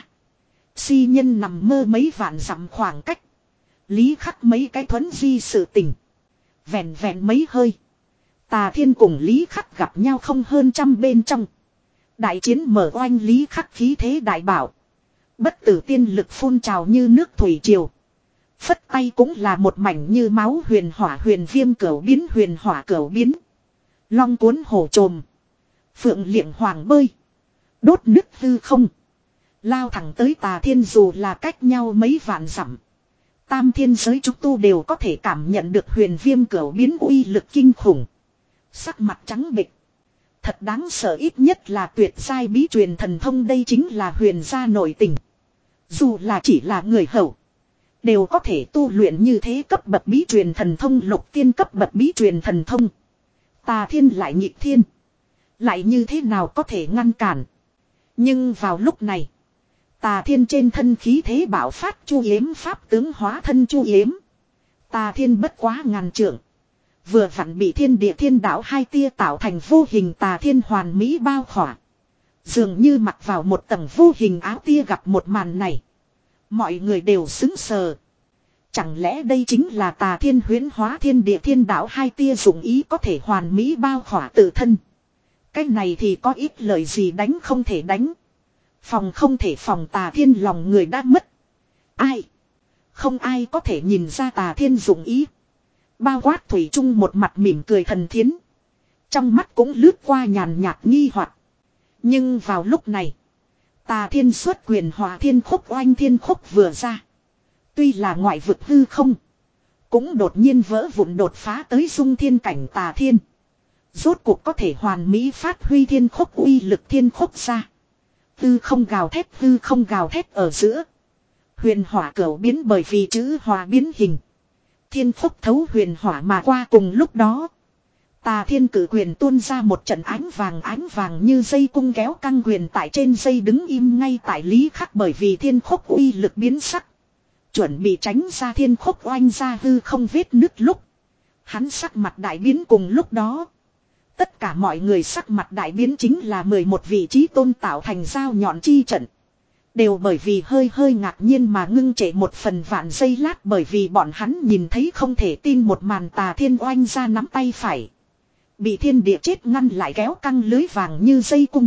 Si nhân nằm mơ mấy vạn dặm khoảng cách. Lý Khắc mấy cái thuấn di sự tình. Vẹn vẹn mấy hơi. Tà thiên cùng Lý Khắc gặp nhau không hơn trăm bên trong. Đại chiến mở oanh Lý Khắc khí thế đại bảo. Bất tử tiên lực phun trào như nước thủy triều. Phất tay cũng là một mảnh như máu huyền hỏa huyền viêm cửu biến huyền hỏa cửu biến. Long cuốn hổ trồm. Phượng liệng hoàng bơi. Đốt nứt hư không. Lao thẳng tới tà thiên dù là cách nhau mấy vạn dặm. Tam thiên giới chúng tu đều có thể cảm nhận được huyền viêm cửu biến uy lực kinh khủng. Sắc mặt trắng bệch. Thật đáng sợ ít nhất là tuyệt giai bí truyền thần thông đây chính là huyền gia nội tình. Dù là chỉ là người hậu. Đều có thể tu luyện như thế cấp bậc bí truyền thần thông lục tiên cấp bậc bí truyền thần thông. Tà thiên lại nhịp thiên. Lại như thế nào có thể ngăn cản. Nhưng vào lúc này. Tà thiên trên thân khí thế bạo phát chu yếm pháp tướng hóa thân chu yếm. Tà thiên bất quá ngàn trượng. Vừa vặn bị thiên địa thiên đạo hai tia tạo thành vô hình tà thiên hoàn mỹ bao khỏa. Dường như mặc vào một tầng vô hình áo tia gặp một màn này. Mọi người đều sững sờ. Chẳng lẽ đây chính là Tà Thiên huyễn hóa thiên địa thiên đạo hai tia dụng ý có thể hoàn mỹ bao khỏa tự thân. Cái này thì có ít lời gì đánh không thể đánh. Phòng không thể phòng Tà Thiên lòng người đã mất. Ai? Không ai có thể nhìn ra Tà Thiên dụng ý. Bao quát thủy chung một mặt mỉm cười thần thiến. Trong mắt cũng lướt qua nhàn nhạt nghi hoặc. Nhưng vào lúc này, Tà Thiên xuất quyền hòa thiên khúc oanh thiên khúc vừa ra. Tuy là ngoại vực hư không, cũng đột nhiên vỡ vụn đột phá tới dung thiên cảnh Tà Thiên. Rốt cuộc có thể hoàn mỹ phát huy thiên khúc uy lực thiên khúc ra. Hư không gào thét hư không gào thét ở giữa. Huyền hỏa cửu biến bởi vì chữ hòa biến hình. Thiên khúc thấu huyền hỏa mà qua cùng lúc đó. Tà Thiên cử quyền tuôn ra một trận ánh vàng ánh vàng như dây cung kéo căng quyền tại trên dây đứng im ngay tại Lý Khắc bởi vì thiên khúc uy lực biến sắc. Chuẩn bị tránh ra thiên khúc oanh ra hư không vết nứt lúc. Hắn sắc mặt đại biến cùng lúc đó. Tất cả mọi người sắc mặt đại biến chính là mười một vị trí tôn tạo thành dao nhọn chi trận. Đều bởi vì hơi hơi ngạc nhiên mà ngưng trệ một phần vạn giây lát bởi vì bọn hắn nhìn thấy không thể tin một màn Tà Thiên oanh ra nắm tay phải. Bị thiên địa chết ngăn lại kéo căng lưới vàng như dây cung.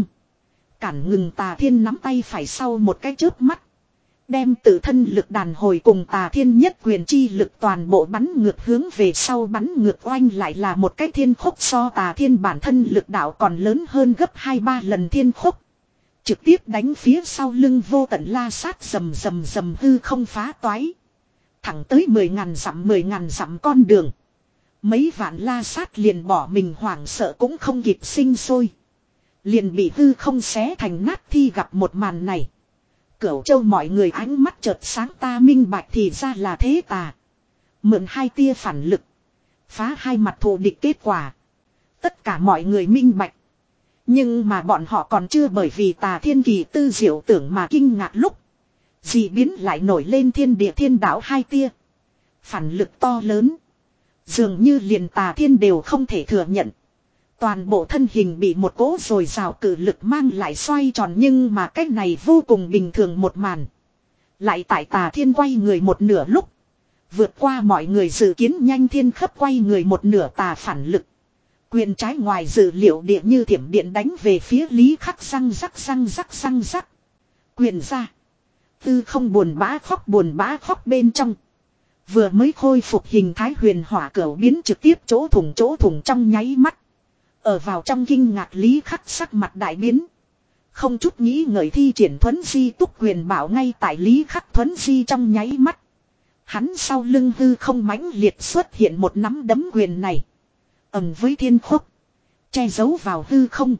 Cản ngừng Tà Thiên nắm tay phải sau một cái chớp mắt. Đem tự thân lực đàn hồi cùng Tà Thiên nhất quyền chi lực toàn bộ bắn ngược hướng về sau bắn ngược oanh lại là một cái thiên khúc so Tà Thiên bản thân lực đạo còn lớn hơn gấp hai ba lần thiên khúc. Trực tiếp đánh phía sau lưng vô tận la sát rầm rầm rầm hư không phá toái. Thẳng tới mười ngàn dặm mười ngàn dặm con đường. Mấy vạn la sát liền bỏ mình hoảng sợ cũng không kịp sinh sôi. Liền bị hư không xé thành nát thi gặp một màn này. Cửu Châu mọi người ánh mắt chợt sáng ta minh bạch thì ra là thế tà. Mượn hai tia phản lực. Phá hai mặt thù địch kết quả. Tất cả mọi người minh bạch. Nhưng mà bọn họ còn chưa bởi vì Tà Thiên kỳ tư diệu tưởng mà kinh ngạc lúc. Dị biến lại nổi lên thiên địa thiên đạo hai tia. Phản lực to lớn. Dường như liền Tà Thiên đều không thể thừa nhận. Toàn bộ thân hình bị một cỗ rồi rào cử lực mang lại xoay tròn nhưng mà cách này vô cùng bình thường một màn. Lại tại Tà Thiên quay người một nửa lúc. Vượt qua mọi người dự kiến nhanh thiên khấp quay người một nửa tà phản lực. Quyền trái ngoài dự liệu địa như thiểm điện đánh về phía Lý Khắc răng rắc răng rắc răng rắc. Quyền ra. Tư không buồn bã khóc buồn bã khóc bên trong. Vừa mới khôi phục hình thái huyền hỏa cửu biến trực tiếp chỗ thủng chỗ thủng trong nháy mắt. Ở vào trong kinh ngạc Lý Khắc sắc mặt đại biến. Không chút nghĩ ngợi thi triển thuấn di túc quyền bảo ngay tại Lý Khắc thuấn di trong nháy mắt. Hắn sau lưng hư không mãnh liệt xuất hiện một nắm đấm quyền này. Ẩm với thiên khúc. Che giấu vào hư không.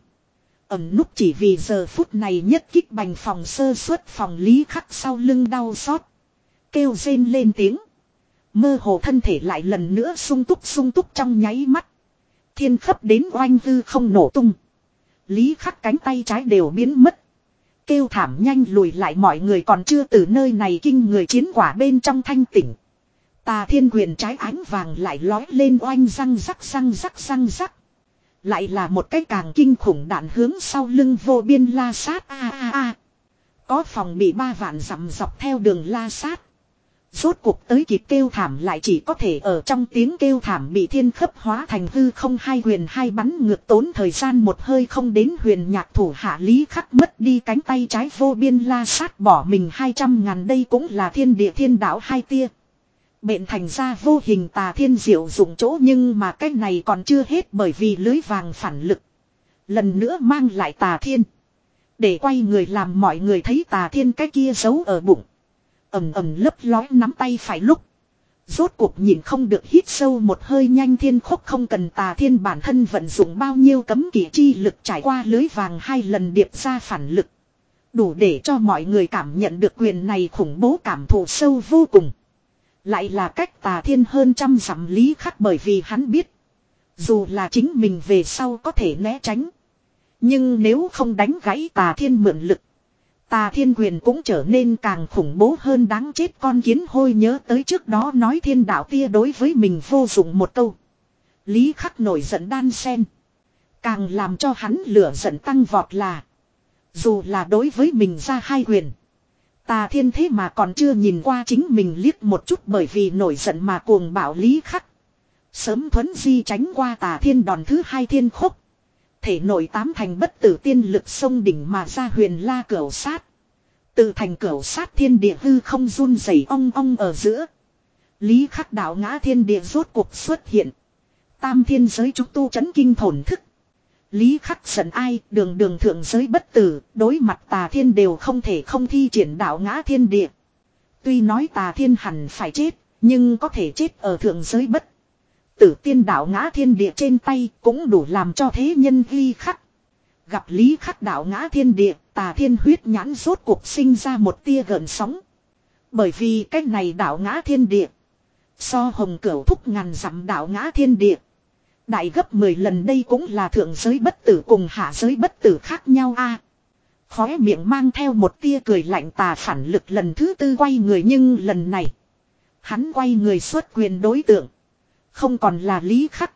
Ẩm núp chỉ vì giờ phút này nhất kích bành phòng sơ suất phòng Lý Khắc sau lưng đau xót. Kêu rên lên tiếng. Mơ hồ thân thể lại lần nữa sung túc sung túc trong nháy mắt. Thiên khấp đến oanh hư không nổ tung. Lý Khắc cánh tay trái đều biến mất. Kêu thảm nhanh lùi lại mọi người còn chưa từ nơi này kinh người chiến quả bên trong thanh tỉnh. Tà Thiên quyền trái ánh vàng lại lói lên oanh răng rắc răng rắc răng rắc. Lại là một cái càng kinh khủng đạn hướng sau lưng vô biên la sát a a a. Có phòng bị ba vạn dặm dọc theo đường la sát. Rốt cuộc tới kịp kêu thảm lại chỉ có thể ở trong tiếng kêu thảm bị thiên khấp hóa thành hư không hai huyền hai bắn ngược tốn thời gian một hơi không đến huyền nhạc thủ hạ Lý Khắc mất đi cánh tay trái vô biên la sát bỏ mình hai trăm ngàn đây cũng là thiên địa thiên đạo hai tia. Bện thành ra vô hình Tà Thiên diệu dụng chỗ nhưng mà cái này còn chưa hết bởi vì lưới vàng phản lực. Lần nữa mang lại Tà Thiên. Để quay người làm mọi người thấy Tà Thiên cái kia giấu ở bụng. Ẩm ẩm lấp lói nắm tay phải lúc. Rốt cuộc nhìn không được hít sâu một hơi nhanh thiên khúc không cần Tà Thiên bản thân vận dụng bao nhiêu cấm kỵ chi lực trải qua lưới vàng hai lần điệp ra phản lực. Đủ để cho mọi người cảm nhận được quyền này khủng bố cảm thụ sâu vô cùng. Lại là cách Tà Thiên hơn trăm dặm Lý Khắc bởi vì hắn biết. Dù là chính mình về sau có thể né tránh. Nhưng nếu không đánh gãy Tà Thiên mượn lực. Tà Thiên quyền cũng trở nên càng khủng bố hơn đáng chết con kiến hôi nhớ tới trước đó nói thiên đạo tia đối với mình vô dụng một câu. Lý Khắc nổi giận đan sen. Càng làm cho hắn lửa giận tăng vọt là. Dù là đối với mình ra hai huyền. Tà Thiên thế mà còn chưa nhìn qua chính mình liếc một chút, bởi vì nổi giận mà cuồng bạo Lý Khắc. Sớm thuấn di tránh qua Tà Thiên đòn thứ hai thiên khúc. Thể nội tám thành bất tử tiên lực sông đỉnh mà ra huyền la cửu sát. Từ thành cửu sát thiên địa hư không run rẩy ong ong ở giữa. Lý Khắc đạo ngã thiên địa rốt cuộc xuất hiện. Tam thiên giới chúng tu chấn kinh thổn thức. Lý Khắc giận ai, đường đường thượng giới bất tử, đối mặt Tà Thiên đều không thể không thi triển đạo ngã thiên địa. Tuy nói Tà Thiên hẳn phải chết, nhưng có thể chết ở thượng giới bất tử tiên đạo ngã thiên địa trên tay cũng đủ làm cho thế nhân ghi khắc. Gặp Lý Khắc đạo ngã thiên địa, Tà Thiên huyết nhãn rốt cuộc sinh ra một tia gợn sóng. Bởi vì cách này đạo ngã thiên địa, so hồng cửu thúc ngàn dặm đạo ngã thiên địa đại gấp mười lần, đây cũng là thượng giới bất tử cùng hạ giới bất tử khác nhau a. À, khóe miệng mang theo một tia cười lạnh, Tà phản lực lần thứ tư quay người, nhưng lần này hắn quay người xuất quyền đối tượng không còn là Lý Khắc,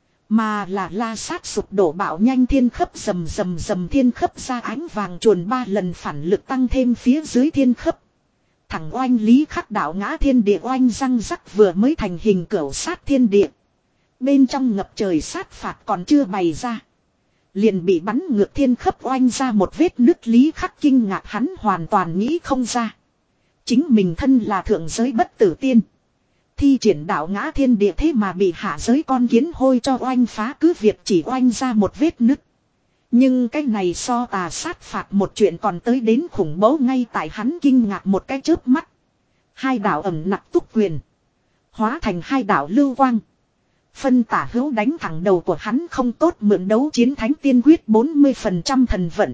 mà là la sát sụp đổ bạo nhanh thiên khấp, rầm rầm rầm thiên khấp ra ánh vàng chuồn ba lần phản lực tăng thêm phía dưới thiên khấp. Thẳng oanh Lý Khắc đạo ngã thiên địa oanh răng rắc vừa mới thành hình cửu sát thiên địa. Bên trong ngập trời sát phạt còn chưa bày ra, liền bị bắn ngược thiên khấp oanh ra một vết nứt. Lý Khắc kinh ngạc, hắn hoàn toàn nghĩ không ra. Chính mình thân là thượng giới bất tử tiên, thi triển đạo ngã thiên địa thế mà bị hạ giới con kiến hôi cho oanh phá, cứ việc chỉ oanh ra một vết nứt. Nhưng cái này so tà sát phạt một chuyện còn tới đến khủng bố. Ngay tại hắn kinh ngạc một cái chớp mắt, hai đạo ẩm nặc túc quyền hóa thành hai đạo lưu quang, phân tả hữu đánh thẳng đầu của hắn. Không tốt, mượn đấu chiến thánh tiên quyết bốn mươi phần trăm thần vận.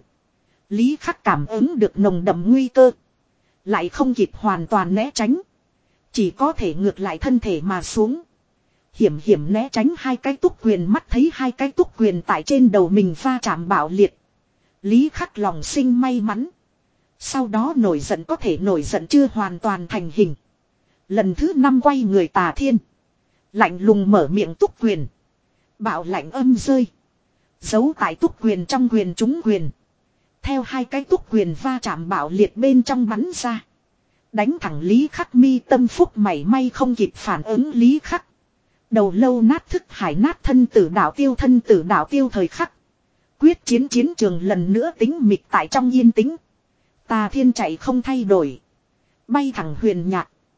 Lý Khắc cảm ứng được nồng đậm nguy cơ, lại không kịp hoàn toàn né tránh, chỉ có thể ngược lại thân thể mà xuống, hiểm hiểm né tránh hai cái túc quyền. Mắt thấy hai cái túc quyền tại trên đầu mình va chạm bạo liệt, Lý Khắc lòng sinh may mắn. Sau đó nổi giận, có thể nổi giận chưa hoàn toàn thành hình. Lần thứ năm quay người Tà Thiên, lạnh lùng mở miệng túc quyền. Bạo lạnh âm rơi, giấu tại túc quyền trong quyền trúng quyền. Theo hai cái túc quyền va chạm bạo liệt bên trong bắn ra, đánh thẳng Lý Khắc mi tâm. Phúc mảy may không kịp phản ứng Lý Khắc, đầu lâu nát thức hải nát, thân tử đạo tiêu, thân tử đạo tiêu. Thời khắc quyết chiến, chiến trường lần nữa tĩnh mịch. Tại trong yên tĩnh, Tà Thiên chạy không thay đổi, bay thẳng huyền nhạc.